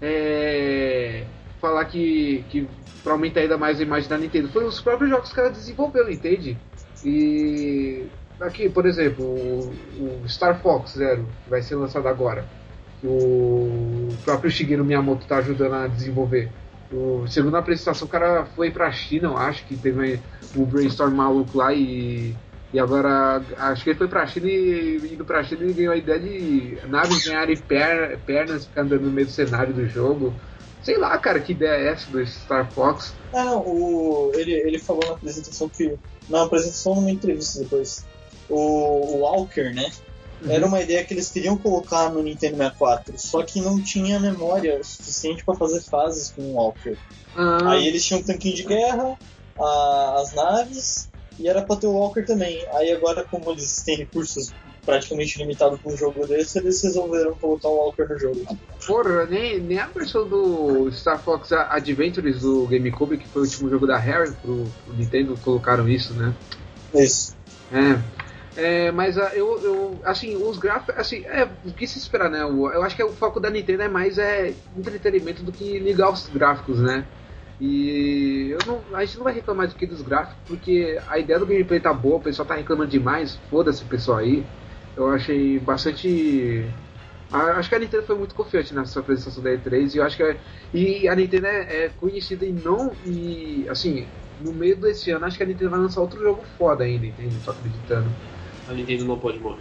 falar que para aumentar ainda mais a imagem da Nintendo. Foi os próprios jogos que ela desenvolveu, entende? E aqui, por exemplo, o Star Fox Zero, que vai ser lançado agora. O próprio Shigeru Miyamoto tá ajudando a desenvolver. Segundo a apresentação, o cara foi pra China, eu acho que teve um brainstorm maluco lá e agora acho que ele foi pra China e indo pra China ele ganhou a ideia de naves ganharem pernas ficar andando no meio do cenário do jogo. Sei lá, cara, que ideia é essa do Star Fox? Ele falou na apresentação numa entrevista depois. O Walker, né? Era uma ideia que eles queriam colocar no Nintendo 64, só que não tinha memória suficiente para fazer fases com o Walker. Aí eles tinham um tanquinho de guerra, as naves, e era para ter o Walker também. Aí agora, como eles têm recursos praticamente limitados para um jogo desse, eles resolveram colocar o Walker no jogo. Porra, nem a versão do Star Fox Adventures do GameCube, que foi o último jogo da Rare pro Nintendo, colocaram isso, né? Isso. Mas assim, os gráficos, assim, o que se esperar, né? Eu acho que o foco da Nintendo é mais entretenimento do que ligar os gráficos, né? E a gente não vai reclamar do que dos gráficos, porque a ideia do gameplay tá boa, o pessoal tá reclamando demais, foda-se o pessoal aí. Eu achei bastante... Acho que a Nintendo foi muito confiante nessa apresentação da E3 e eu acho que e a Nintendo é conhecida assim, no meio desse ano acho que a Nintendo vai lançar outro jogo foda ainda, entende? Tô acreditando. A Nintendo não pode morrer.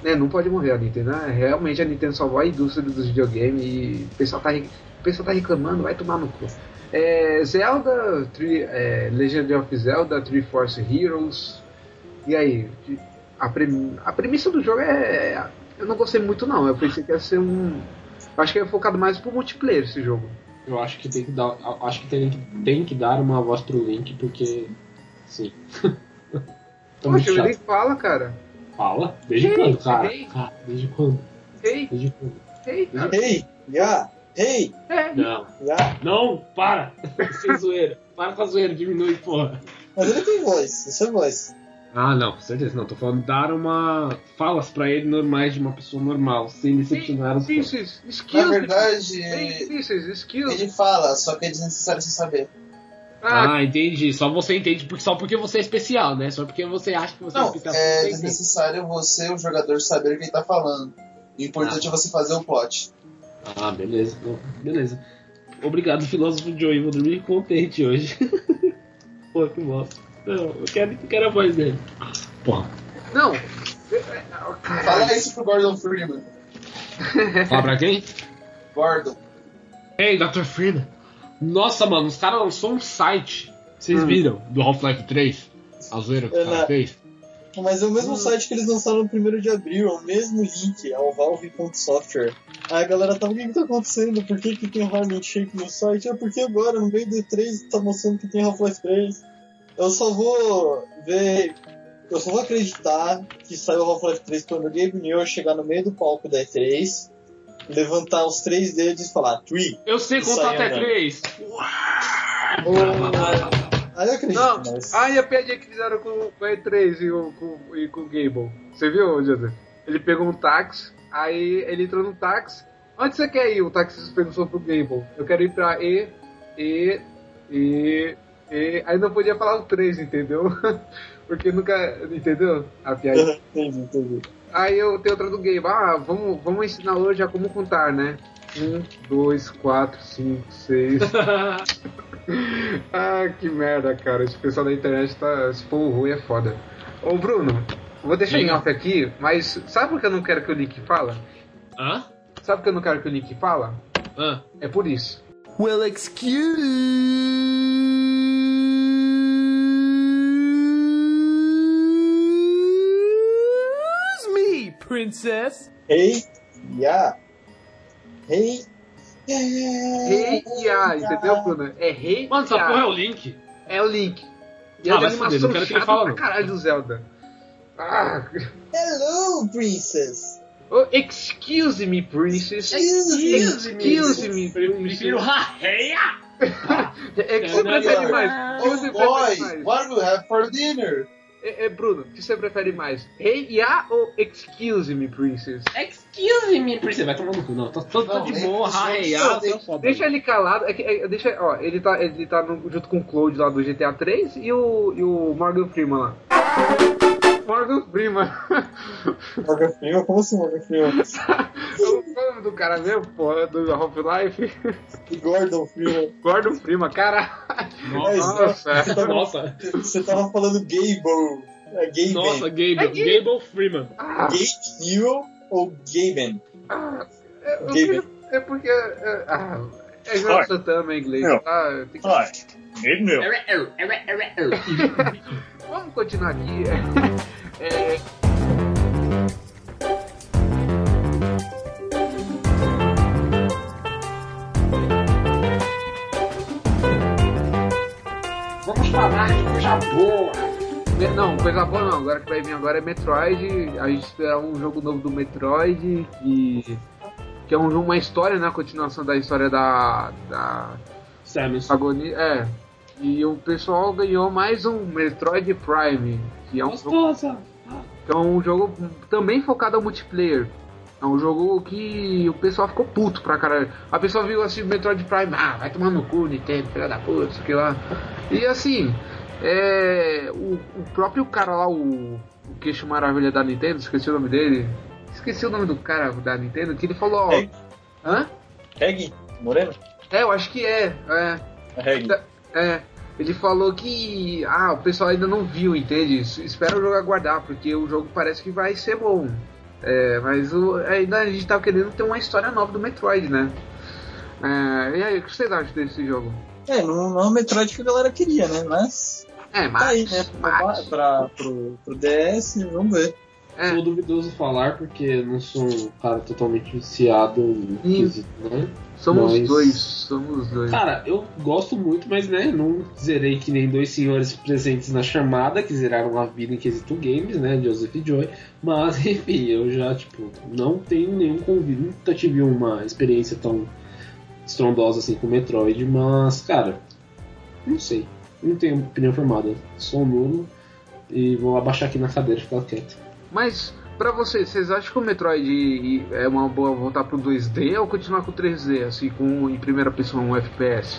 Não pode morrer a Nintendo, né? Realmente a Nintendo salvou a indústria dos videogames e o pessoal tá reclamando, vai tomar no cu. Zelda, Legend of Zelda, Three Force Heroes. E aí? A premissa do jogo eu não gostei muito não. Eu pensei que ia ser acho que é focado mais pro multiplayer esse jogo. Eu acho que tem que dar uma voz pro Link, porque. Sim. Poxa, ele fala, cara. Fala? Desde quando, cara? Desde quando? Hey, Não. Não, para! Sem zoeira. Para com a zoeira, diminui, porra. Mas ele tem voz, isso é voz. Ah, não, com certeza não. Tô falando dar falas pra ele normais de uma pessoa normal, sem decepcionar os fãs. Na verdade, ele fala, só que é desnecessário você saber. Entendi. Só você entende só porque você é especial, né? Só porque você acha que você é especial. É desnecessário você, o jogador, saber o que ele tá falando. O importante é você fazer o plot. Beleza. Beleza. Obrigado, filósofo Joey. Vou dormir contente hoje. Pô, que bosta. Não, eu quero a voz dele. Porra. Não. Fala isso pro Gordon Freeman. Fala pra quem? Gordon. Hey, Dr. Freeman. Nossa, mano, os caras lançou um site. Vocês viram? Do Half-Life 3? A zoeira que o cara fez? Mas é o mesmo site que eles lançaram no 1º de abril, é o mesmo link, é o Valve.software. Aí a galera tá, o que tá acontecendo? Por que tem Harmon Shake no site? Porque agora, no meio do E3, tá mostrando que tem Half-Life 3. Eu só vou acreditar que saiu o Half-Life 3 quando o Gabe Newell chegar no meio do palco da E3, levantar os 3 dedos e falar 3. Eu sei contar até 3. Aí eu acredito. Não, aí a piadinha que fizeram com o E3 e com o Gable. Você viu, José? Ele pegou um táxi, aí ele entrou no táxi. Onde você quer ir? O taxista perguntou pro Gable. Eu quero ir pra aí não podia falar o 3, entendeu? Porque nunca. Entendeu? A piada. Entendi. Aí eu tenho outra do Gable. Vamos ensinar hoje a como contar, né? 1, 2, 4, 5, 6. Que merda, cara. Esse pessoal da internet tá. Se for ruim, é foda. Ô, Bruno, vou deixar em off aqui, mas sabe por que eu não quero que o Nick fala? Sabe por que eu não quero que o Nick fala? É por isso. Well, excuse me, princess. Hey, entendeu, Bruno? É Hey, mano, essa porra é o Link. É o Link. E a animação não quero que ele fale, pra caralho do Zelda. Hello, princess. Oh, excuse me, princess. Excuse me, Prefiro Raheia. É que você prefere mais? What do you have for dinner? Bruno, o que você prefere mais? Hey, ou excuse me, princess? Excuse me, princess. Vai tomar no cu, não. Tô de boa, Raheia. Deixa ele calado. Ele tá junto com o Cloud lá do GTA 3 e o Morgan Freeman lá. Morgan Freeman? Como assim Morgan Freeman? Qual é o nome do cara mesmo, porra, do Half-Life? Gordon Freeman. Gordon Freeman, caralho. Nossa. Você tava falando Gable. Gaben. Nossa, Gable Freeman. Gabe Newell ou Gaben? É porque... É João Santana em inglês, tá? Gabe Newell. Vamos continuar aqui. Vamos falar de coisa boa. Não, coisa boa não. Agora que vai vir agora é Metroid. A gente espera um jogo novo do Metroid que é uma história, né? A continuação da história da Samus. Agonia. E o pessoal ganhou mais um Metroid Prime, que é um jogo também focado ao multiplayer. É um jogo que o pessoal ficou puto pra caralho. A pessoa viu assim, Metroid Prime, vai tomar no cu, Nintendo, filha da puta, isso que lá. E assim, o próprio cara lá, o queixo maravilha da Nintendo, esqueci o nome dele. Esqueci o nome do cara da Nintendo, que ele falou, Reg? Moreno? Eu acho que é. Reg. Ele falou que o pessoal ainda não viu, entende? Espera o jogo aguardar, porque o jogo parece que vai ser bom. Mas ainda a gente tava querendo ter uma história nova do Metroid, né? E aí, o que vocês acham desse jogo? Não é o Metroid que a galera queria, né? Mas tá aí, né? Pro DS, vamos ver. Sou duvidoso falar porque eu não sou um cara totalmente viciado no quesito, né? Somos dois. Cara, eu gosto muito, mas né, não zerei que nem dois senhores presentes na chamada, que zeraram a vida em quesito games, né? Joseph e Joy. Mas, enfim, eu já, não tenho nenhum convite. Nunca tive uma experiência tão estrondosa assim com Metroid, mas, cara, não sei. Não tenho opinião formada. Sou nulo e vou abaixar aqui na cadeira e ficar quieto. Mas, pra vocês acham que o Metroid é uma boa voltar pro 2D ou continuar com 3D, assim, em primeira pessoa, um FPS?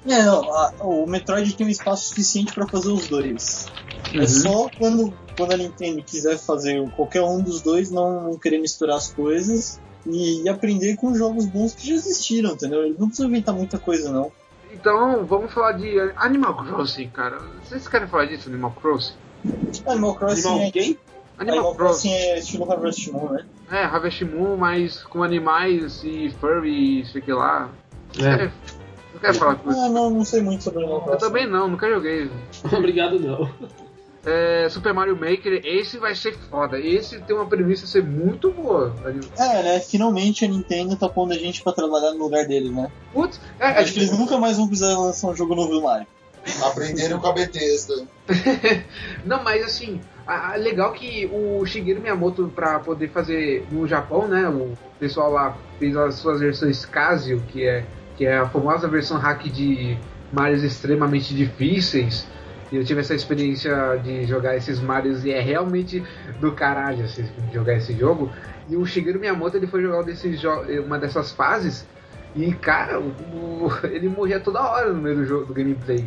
O Metroid tem um espaço suficiente pra fazer os dois. Uhum. É só quando a Nintendo quiser fazer qualquer um dos dois, não querer misturar as coisas e aprender com jogos bons que já existiram, entendeu? Eles não precisam inventar muita coisa, não. Então, vamos falar de Animal Crossing, cara. Vocês querem falar disso, Animal Crossing? Animal Crossing Animal Crossing é estilo Harvest Moon, né? Harvest Moon, mas com animais e furry e sei que lá. Não quero falar com isso. Não sei muito sobre Animal Crossing. Eu também nunca joguei. Obrigado, não. Super Mario Maker, esse vai ser foda. Esse tem uma premissa ser muito boa. Né? Finalmente a Nintendo tá pondo a gente pra trabalhar no lugar deles, né? Putz, acho que eles nunca mais vão precisar lançar um jogo novo do Mario. Aprenderam com a Bethesda. Não, mas assim, legal que o Shigeru Miyamoto, pra poder fazer no Japão, né? O pessoal lá fez as suas versões Casio, que é a famosa versão hack de Marios extremamente difíceis. E eu tive essa experiência de jogar esses Marios e é realmente do caralho assim, jogar esse jogo. E o Shigeru Miyamoto, ele foi jogar uma dessas fases e, cara, ele morria toda hora no meio do jogo, do gameplay.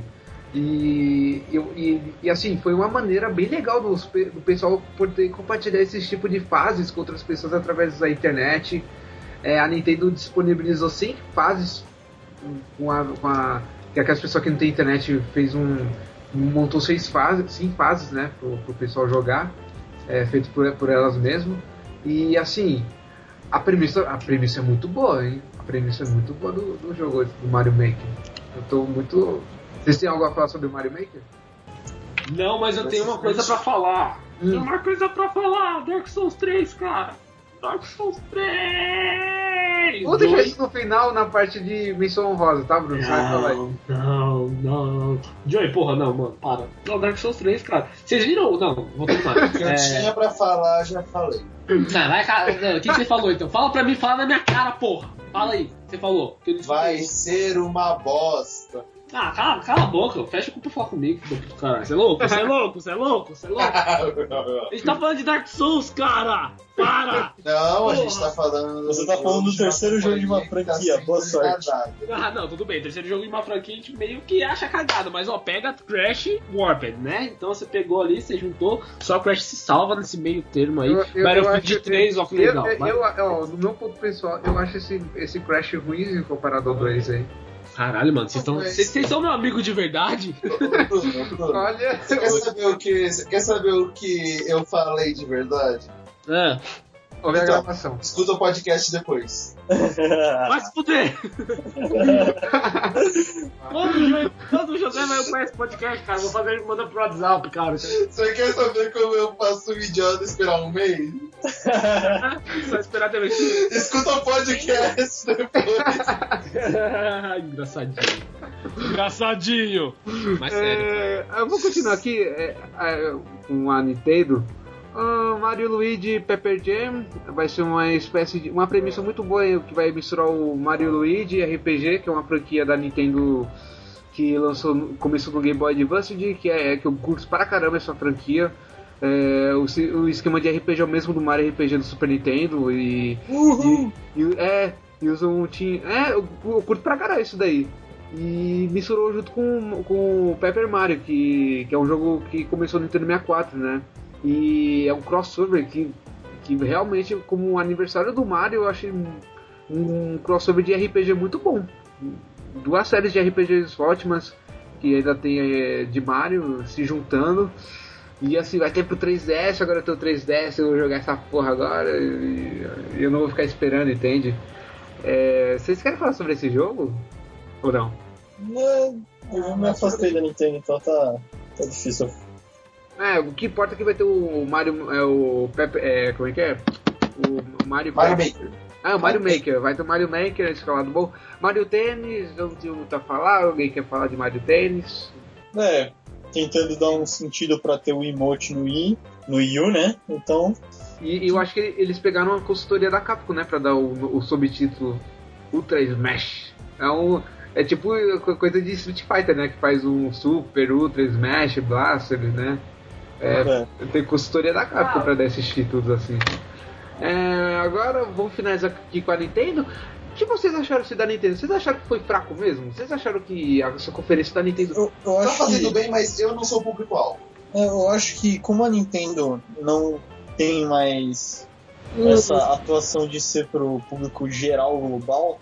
E assim, foi uma maneira bem legal do pessoal poder compartilhar esse tipo de fases com outras pessoas através da internet. A Nintendo disponibilizou 100 fases que aquelas pessoas que não tem internet montou 6 fases, né, pro pessoal jogar, feito por elas mesmas. E assim, a premissa é muito boa, hein? A premissa é muito boa do jogo do Mario Maker. Eu tô muito... Vocês têm algo a falar sobre o Mario Maker? Não, mas eu tenho uma coisa pra falar. Tem uma coisa pra falar. Dark Souls 3, cara. Dark Souls 3! Vou deixar isso no final, na parte de menção honrosa, tá, Bruno? Não. Joey, porra, não, mano, para. Não, Dark Souls 3, cara. Vocês viram? Não, vou tomar. O que eu tinha pra falar, já falei. O que você falou, então? Fala pra mim, fala na minha cara, porra. Fala aí, você falou. Vai ser uma bosta. Cala a boca, fecha o cu pra falar comigo, cara. Você é louco? A gente tá falando de Dark Souls, cara! Para! Não, a gente tá falando... Você tá falando do terceiro jogo de uma franquia, boa sorte. Não, tudo bem, terceiro jogo de uma franquia a gente meio que acha cagada, mas pega Crash Warped, né? Então você pegou ali, você juntou, só Crash se salva nesse meio termo aí. Battlefield 3, que legal. No meu ponto pessoal, eu acho esse Crash ruim comparado ao 2 aí. Caralho, mano, vocês são meu amigo de verdade? Bruno, olha... Você quer saber o que eu falei de verdade? Ouve a gravação. Escuta o podcast depois. Vai se fuder! Todo jogando aí eu conheço podcast, cara. Vou fazer ele mandar pro WhatsApp, cara. Você quer saber como eu faço um idiota esperar um mês? Só esperar também. Escuta o podcast depois. Engraçadinho. Mas sério. Eu vou continuar aqui com a Nintendo. Mario Luigi Pepper Jam vai ser uma espécie de uma premissa muito boa que vai misturar o Mario Luigi RPG, que é uma franquia da Nintendo que começou no Game Boy Advance, que eu curto pra caramba essa franquia. O esquema de RPG é o mesmo do Mario RPG do Super Nintendo e usam um team. Eu curto pra caralho isso daí. E misturou junto com o Paper Mario, que é um jogo que começou no Nintendo 64, né? E é um crossover que realmente, como um aniversário do Mario, eu achei um crossover de RPG muito bom. 2 séries de RPGs ótimas que ainda tem de Mario se juntando. E assim, vai ter pro 3DS, agora eu tenho o 3DS, eu vou jogar essa porra agora e eu não vou ficar esperando, entende? Vocês querem falar sobre esse jogo? Ou não? Eu me afastei da Nintendo, então tá difícil. O que importa é que vai ter o Mario. Como é que é? O Mario Maker. O Mario Maker. Vai ter o Mario Maker, escalado bom. Mario Tênis, não tenho muito a falar. Alguém quer falar de Mario Tênis? Tentando dar um sentido pra ter o emote no Wii U, né? Então. E eu acho que eles pegaram uma consultoria da Capcom, né? Pra dar o subtítulo Ultra Smash. É tipo coisa de Street Fighter, né? Que faz um Super, Ultra, Smash, Blaster, né? Tem consultoria da Capcom pra dar esses títulos assim. Agora vamos finalizar aqui com a Nintendo. O que vocês acharam da Nintendo? Vocês acharam que foi fraco mesmo? Vocês acharam que essa conferência da Nintendo tá fazendo bem, mas eu não sou o público-alvo. Eu acho que como a Nintendo não tem mais essa atuação de ser pro público geral global,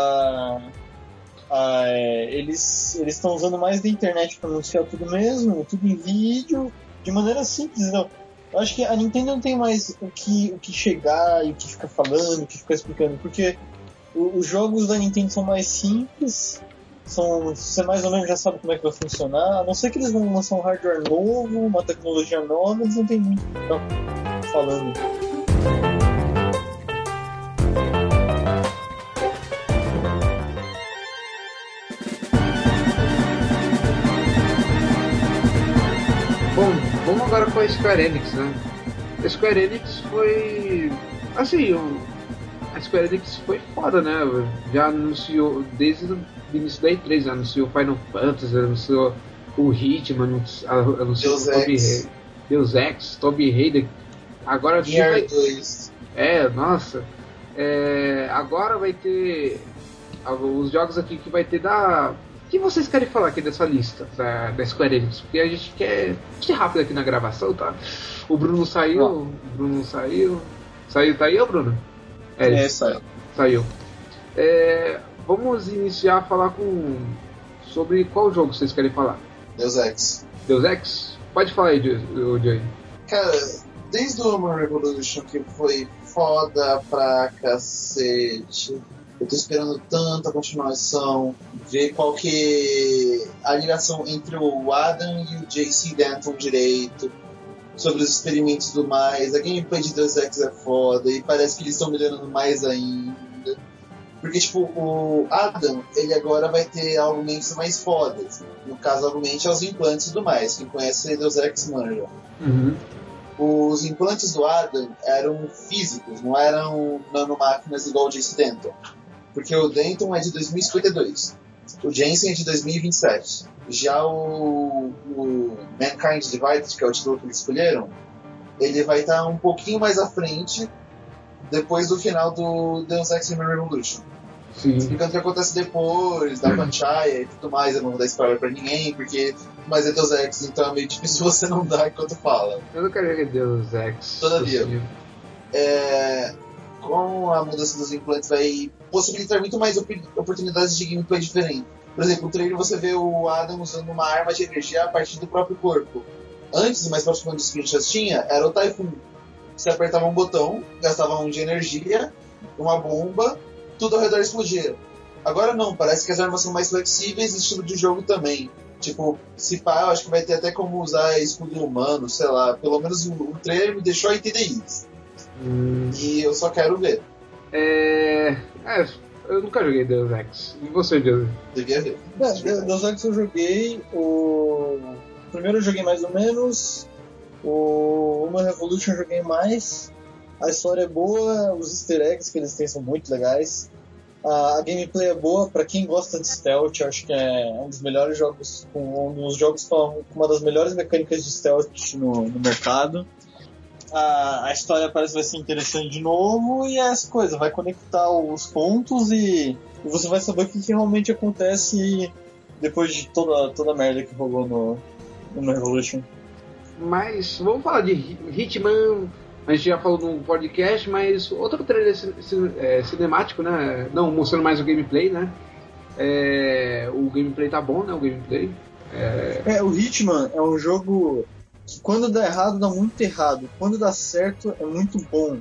eles estão usando mais da internet para anunciar tudo mesmo, tudo em vídeo, de maneira simples. Não. Eu acho que a Nintendo não tem mais o que chegar e o que ficar falando, o que ficar explicando, porque os jogos da Nintendo são mais simples, você mais ou menos já sabe como é que vai funcionar, a não ser que eles vão lançar um hardware novo, uma tecnologia nova, eles não tem muito o que ficar falando. Bom, vamos agora com a Square Enix, né? A Square Enix foi... Assim, a Square Enix foi foda, né? Já anunciou, desde o início da E3, anunciou Final Fantasy, anunciou o Hitman, anunciou Deus Ex, Tomb Raider. Agora Gear 2. Nossa. Agora vai ter os jogos aqui que vai ter da... O que vocês querem falar aqui dessa lista da Square Enix? Porque a gente quer ser rápido aqui na gravação, tá? O Bruno saiu. Saiu, tá aí, ô Bruno? Saiu. Vamos iniciar a falar sobre qual jogo vocês querem falar? Deus Ex. Deus Ex? Pode falar aí, Joey. Cara, desde o Human Revolution, que foi foda pra cacete, eu tô esperando tanto a continuação, ver qual que é a ligação entre o Adam e o JC Denton direito, sobre os experimentos do mais. A gameplay de Deus Ex é foda e parece que eles estão melhorando mais ainda. Porque, tipo, o Adam, ele agora vai ter argumentos mais fodas. No caso, argumentos aos implantes e do mais. Quem conhece Deus Ex manja. Uhum. Os implantes do Adam eram físicos, não eram nanomáquinas igual o JC Denton. Porque o Denton é de 2052. O Jensen é de 2027. Já o Mankind Divided, que é o título que eles escolheram, ele vai estar um pouquinho mais à frente, depois do final do Deus Ex Human Revolution. Sim. Explicando o que acontece depois, da Panchaya e tudo mais. Eu não vou dar spoiler pra ninguém, porque mas é Deus Ex, então é meio difícil você não dar enquanto fala. Eu não quero ver Deus Ex. Todavia, com a mudança dos implantes vai possibilitar muito mais oportunidades de gameplay diferente. Por exemplo, no trailer você vê o Adam usando uma arma de energia a partir do próprio corpo. Antes, mais próximo dos screenshots tinha, era o Typhoon. Você apertava um botão, gastava um de energia, uma bomba, tudo ao redor explodia. Agora não, parece que as armas são mais flexíveis e estilo de jogo também. Tipo, se pá, eu acho que vai ter até como usar escudo humano, sei lá. Pelo menos o trailer me deixou a entender isso. E eu só quero ver. Eu nunca joguei Deus Ex. E você, Deus? Devia ver. Deus Ex eu joguei. O primeiro eu joguei mais ou menos. O Human Revolution eu joguei mais. A história é boa, os easter eggs que eles têm são muito legais. A gameplay é boa, pra quem gosta de stealth, eu acho que é um dos melhores jogos, um dos jogos com uma das melhores mecânicas de stealth no mercado. A história parece que vai ser interessante de novo e é essa coisa, vai conectar os pontos e você vai saber o que realmente acontece depois de toda a merda que rolou no Revolution. Mas vamos falar de Hitman. A gente já falou no podcast, mas outro trailer cinemático, né? Não mostrando mais o gameplay, né? O gameplay tá bom, né? O gameplay. O Hitman é um jogo que quando dá errado, dá muito errado. Quando dá certo, é muito bom.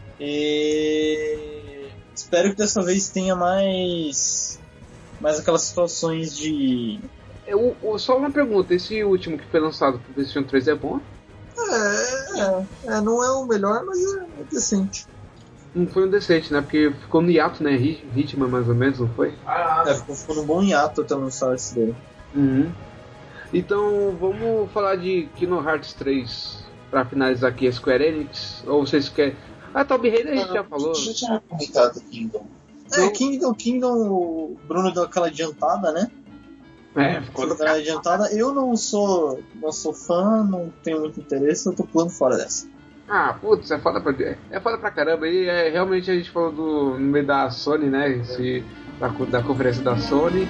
E espero que dessa vez tenha mais aquelas situações de... Só uma pergunta, esse último que foi lançado pro PlayStation 3 é bom? Não é o melhor, mas é decente. Não foi um decente, né? Porque ficou no hiato, né? Ritmo mais ou menos, não foi? Ficou num bom hiato até lançar esse daí. Uhum. Então, vamos falar de Kingdom Hearts 3 pra finalizar aqui a Square Enix. Ou vocês querem... Tomb Raider a gente já falou. Já tinha comentado Kingdom. Kingdom, o Bruno deu aquela adiantada, né? Ficou no adiantada. Eu não sou fã, não tenho muito interesse, eu tô pulando fora dessa. Putz, é foda pra caramba. E realmente a gente falou no meio da Sony, né? Da conferência da Sony.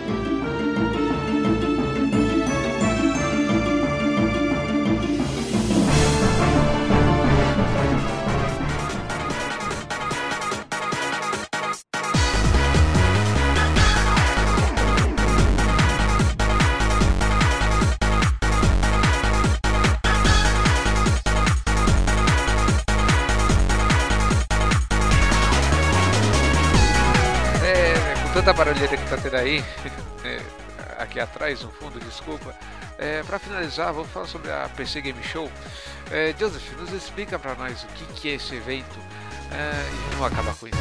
Tanta barulheira que tá tendo aí, aqui atrás, no fundo, desculpa. Para finalizar, vamos falar sobre a PC Game Show. Joseph, nos explica para nós o que é esse evento e vamos acabar com isso.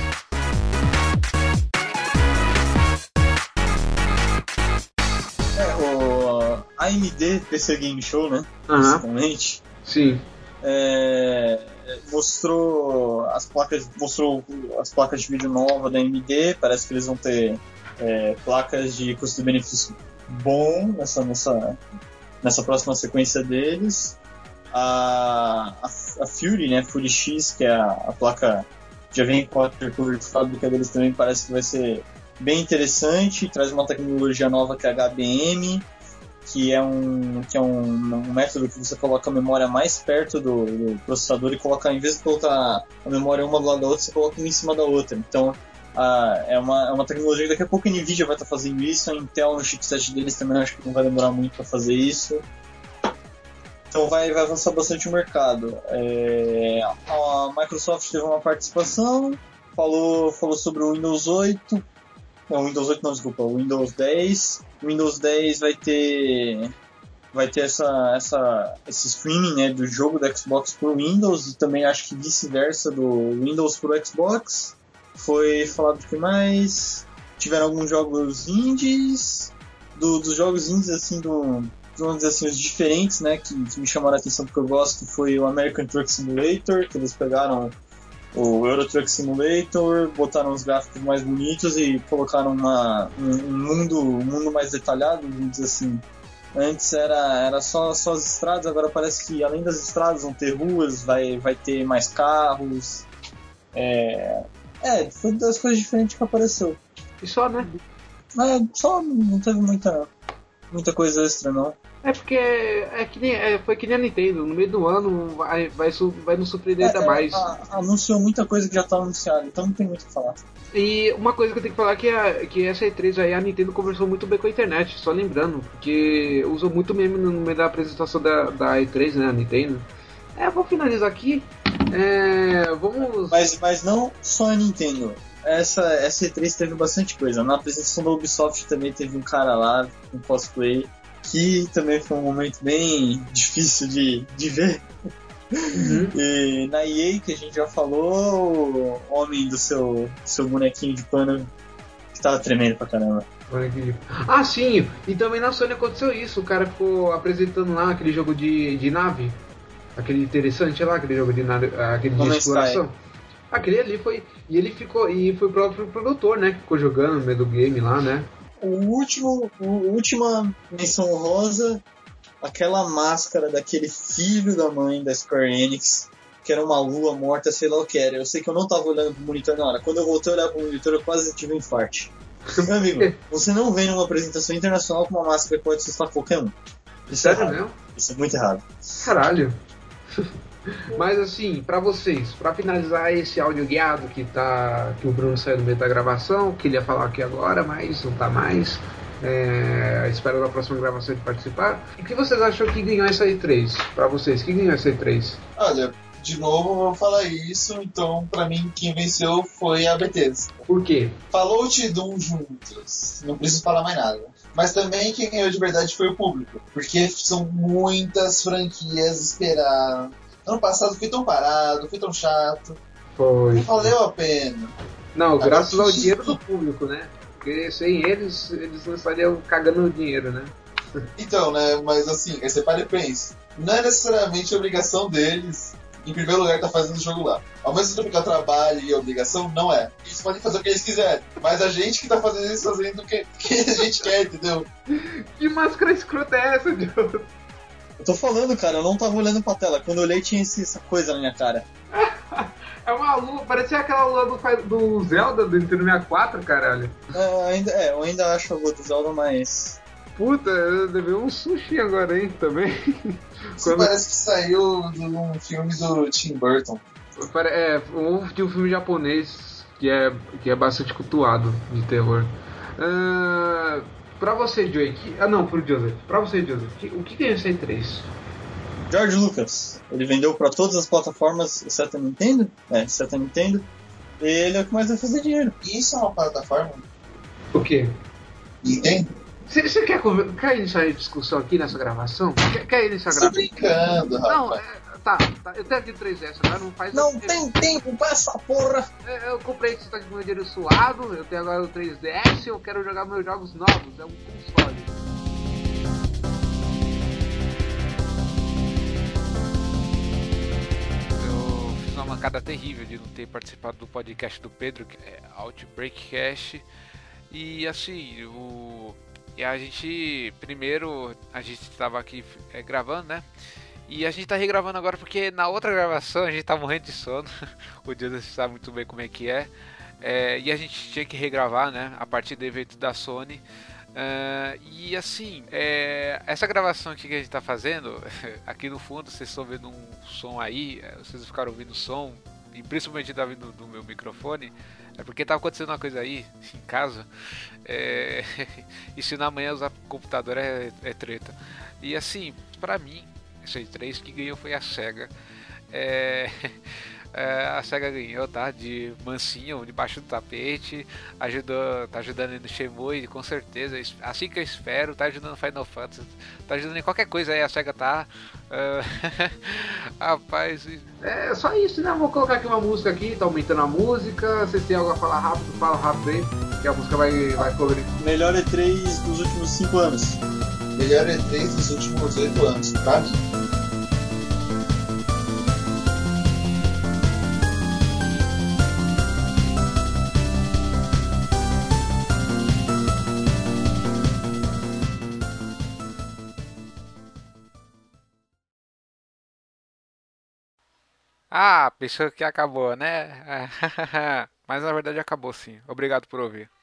A AMD PC Game Show, né? Principalmente. Sim. Mostrou as placas de vídeo nova da AMD. Parece que eles vão ter placas de custo-benefício bom nessa próxima sequência deles. A Fury, né, Fury X, que é a placa que já vem com a arquitetura de fábrica deles, também parece que vai ser bem interessante. Traz uma tecnologia nova que é a HBM, que é um método que você coloca a memória mais perto do processador e coloca, em vez de colocar a memória uma do lado da outra, você coloca uma em cima da outra. Então é uma tecnologia que daqui a pouco a Nvidia vai estar fazendo isso, a Intel no chipset deles também acho que não vai demorar muito para fazer isso. Então vai avançar bastante o mercado. A Microsoft teve uma participação, falou sobre o Windows 8. Não, o Windows 10. O Windows 10 vai ter esse streaming, né, do jogo do Xbox pro Windows e também acho que vice-versa do Windows pro Xbox. Foi falado que mais tiveram alguns jogos indies, dos jogos indies assim vamos dizer assim, os diferentes, né, que me chamaram a atenção porque eu gosto, foi o American Truck Simulator, que eles pegaram o Euro Truck Simulator, botaram os gráficos mais bonitos e colocaram um mundo mais detalhado, vamos dizer assim. Antes era só as estradas, agora parece que além das estradas vão ter ruas, vai ter mais carros. Foi das coisas diferentes que apareceu. E só, né? Só não teve muita coisa extra, não. Porque foi que nem a Nintendo, no meio do ano vai nos surpreender ainda mais. Anunciou muita coisa que já tá anunciada, então não tem muito o que falar. E uma coisa que eu tenho que falar é que essa E3 aí a Nintendo conversou muito bem com a internet, só lembrando, porque usou muito meme no meio da apresentação da E3, né, a Nintendo. Vou finalizar aqui. Vamos... Mas não só a Nintendo. Essa E3 teve bastante coisa. Na apresentação da Ubisoft também teve um cara lá com cosplay, que também foi um momento bem difícil de ver. Uhum. E na EA, que a gente já falou, o homem do seu bonequinho de pano que tava tremendo pra caramba. Sim, e também na Sony aconteceu isso. O cara ficou apresentando lá aquele jogo de nave, aquele interessante lá, aquele jogo de nave, aquele de exploração. Aquele ali foi. E ele ficou. E foi o próprio produtor, né? Que ficou jogando no meio do game lá, né? Última menção honrosa, aquela máscara daquele filho da mãe da Square Enix, que era uma lua morta, sei lá o que era. Eu sei que eu não tava olhando pro monitor na hora. Quando eu voltei a olhar pro monitor, eu quase tive um infarte. Meu amigo, você não vem numa apresentação internacional com uma máscara que pode assustar qualquer um. Isso é errado. Mesmo? Isso é muito errado. Caralho. Mas assim, pra vocês, pra finalizar esse áudio guiado que o Bruno saiu do meio da gravação, que ele ia falar aqui agora, mas não tá mais. à espera da próxima gravação de participar. E o que vocês acham que ganhou essa E3? Pra vocês, que ganhou essa E3? Olha, de novo eu vou falar isso, então pra mim quem venceu foi a Bethesda. Por quê? Fallout e Doom juntos, não preciso falar mais nada. Mas também quem ganhou de verdade foi o público, porque são muitas franquias esperaram. Ano passado foi tão parado, foi tão chato, não valeu a pena. Não, Agora, graças ao dinheiro do público, né? Porque sem eles não estariam cagando dinheiro, né? Então, né, mas assim, aí você para e pensa, não é necessariamente obrigação deles, em primeiro lugar, tá fazendo o jogo lá. Ao mesmo tempo que é trabalho e obrigação, não é. Eles podem fazer o que eles quiserem, mas a gente que tá fazendo isso, fazendo o que a gente quer, entendeu? Que máscara escrota é essa, Diogo? Eu tô falando, cara, eu não tava olhando pra tela. Quando eu olhei tinha essa coisa na minha cara. É uma lua, parecia aquela lua do Zelda do Nintendo 64, caralho. Eu ainda acho a lua do Zelda, mas... Puta, eu devia um sushi agora, hein, também. Isso parece que saiu de um filme do Tim Burton. De um filme japonês que é bastante cultuado de terror. Pra você, Joey, pro Joseph. Pra você, Joseph, o que é esse E3? George Lucas, ele vendeu pra todas as plataformas, exceto a Nintendo. Exceto a Nintendo. Ele é o que mais vai fazer dinheiro. Isso é uma plataforma? O quê? Nintendo? Você quer iniciar a discussão aqui nessa gravação? Quer iniciar a gravação? Tô brincando, rapaz. Não, tá. Eu tenho aqui 3DS agora, não faz... Não tem tempo pra essa porra! Eu comprei esse tá com meu dinheiro suado, eu tenho agora o 3DS, eu quero jogar meus jogos novos, é um console. Eu fiz uma mancada terrível de não ter participado do podcast do Pedro, que é Outbreak Cast. E assim, e a gente estava aqui gravando, né? E a gente tá regravando agora porque na outra gravação a gente tá morrendo de sono. O Joseph sabe muito bem como é que é. E a gente tinha que regravar, né? A partir do evento da Sony. E assim, essa gravação aqui que a gente tá fazendo, aqui no fundo vocês estão vendo um som aí, vocês ficaram ouvindo o som, e principalmente tá vindo do meu microfone, é porque tá acontecendo uma coisa aí em casa, e se na manhã usar computador é treta. E assim, pra mim, essa E3 que ganhou foi a SEGA. A SEGA ganhou, tá? De mansinho, debaixo do tapete. Tá ajudando no Shenmue, com certeza. Assim que eu espero, tá ajudando no Final Fantasy. Tá ajudando em qualquer coisa aí, a SEGA tá. Rapaz. É só isso, né? Vou colocar aqui uma música aqui, tá aumentando a música. Vocês têm algo a falar rápido, fala rápido aí. Que a música vai colorir. Melhor E3 dos últimos 5 anos. Melhor E3 dos últimos 8 anos, pra mim. Ah, pensou que acabou, né? Mas na verdade acabou sim. Obrigado por ouvir.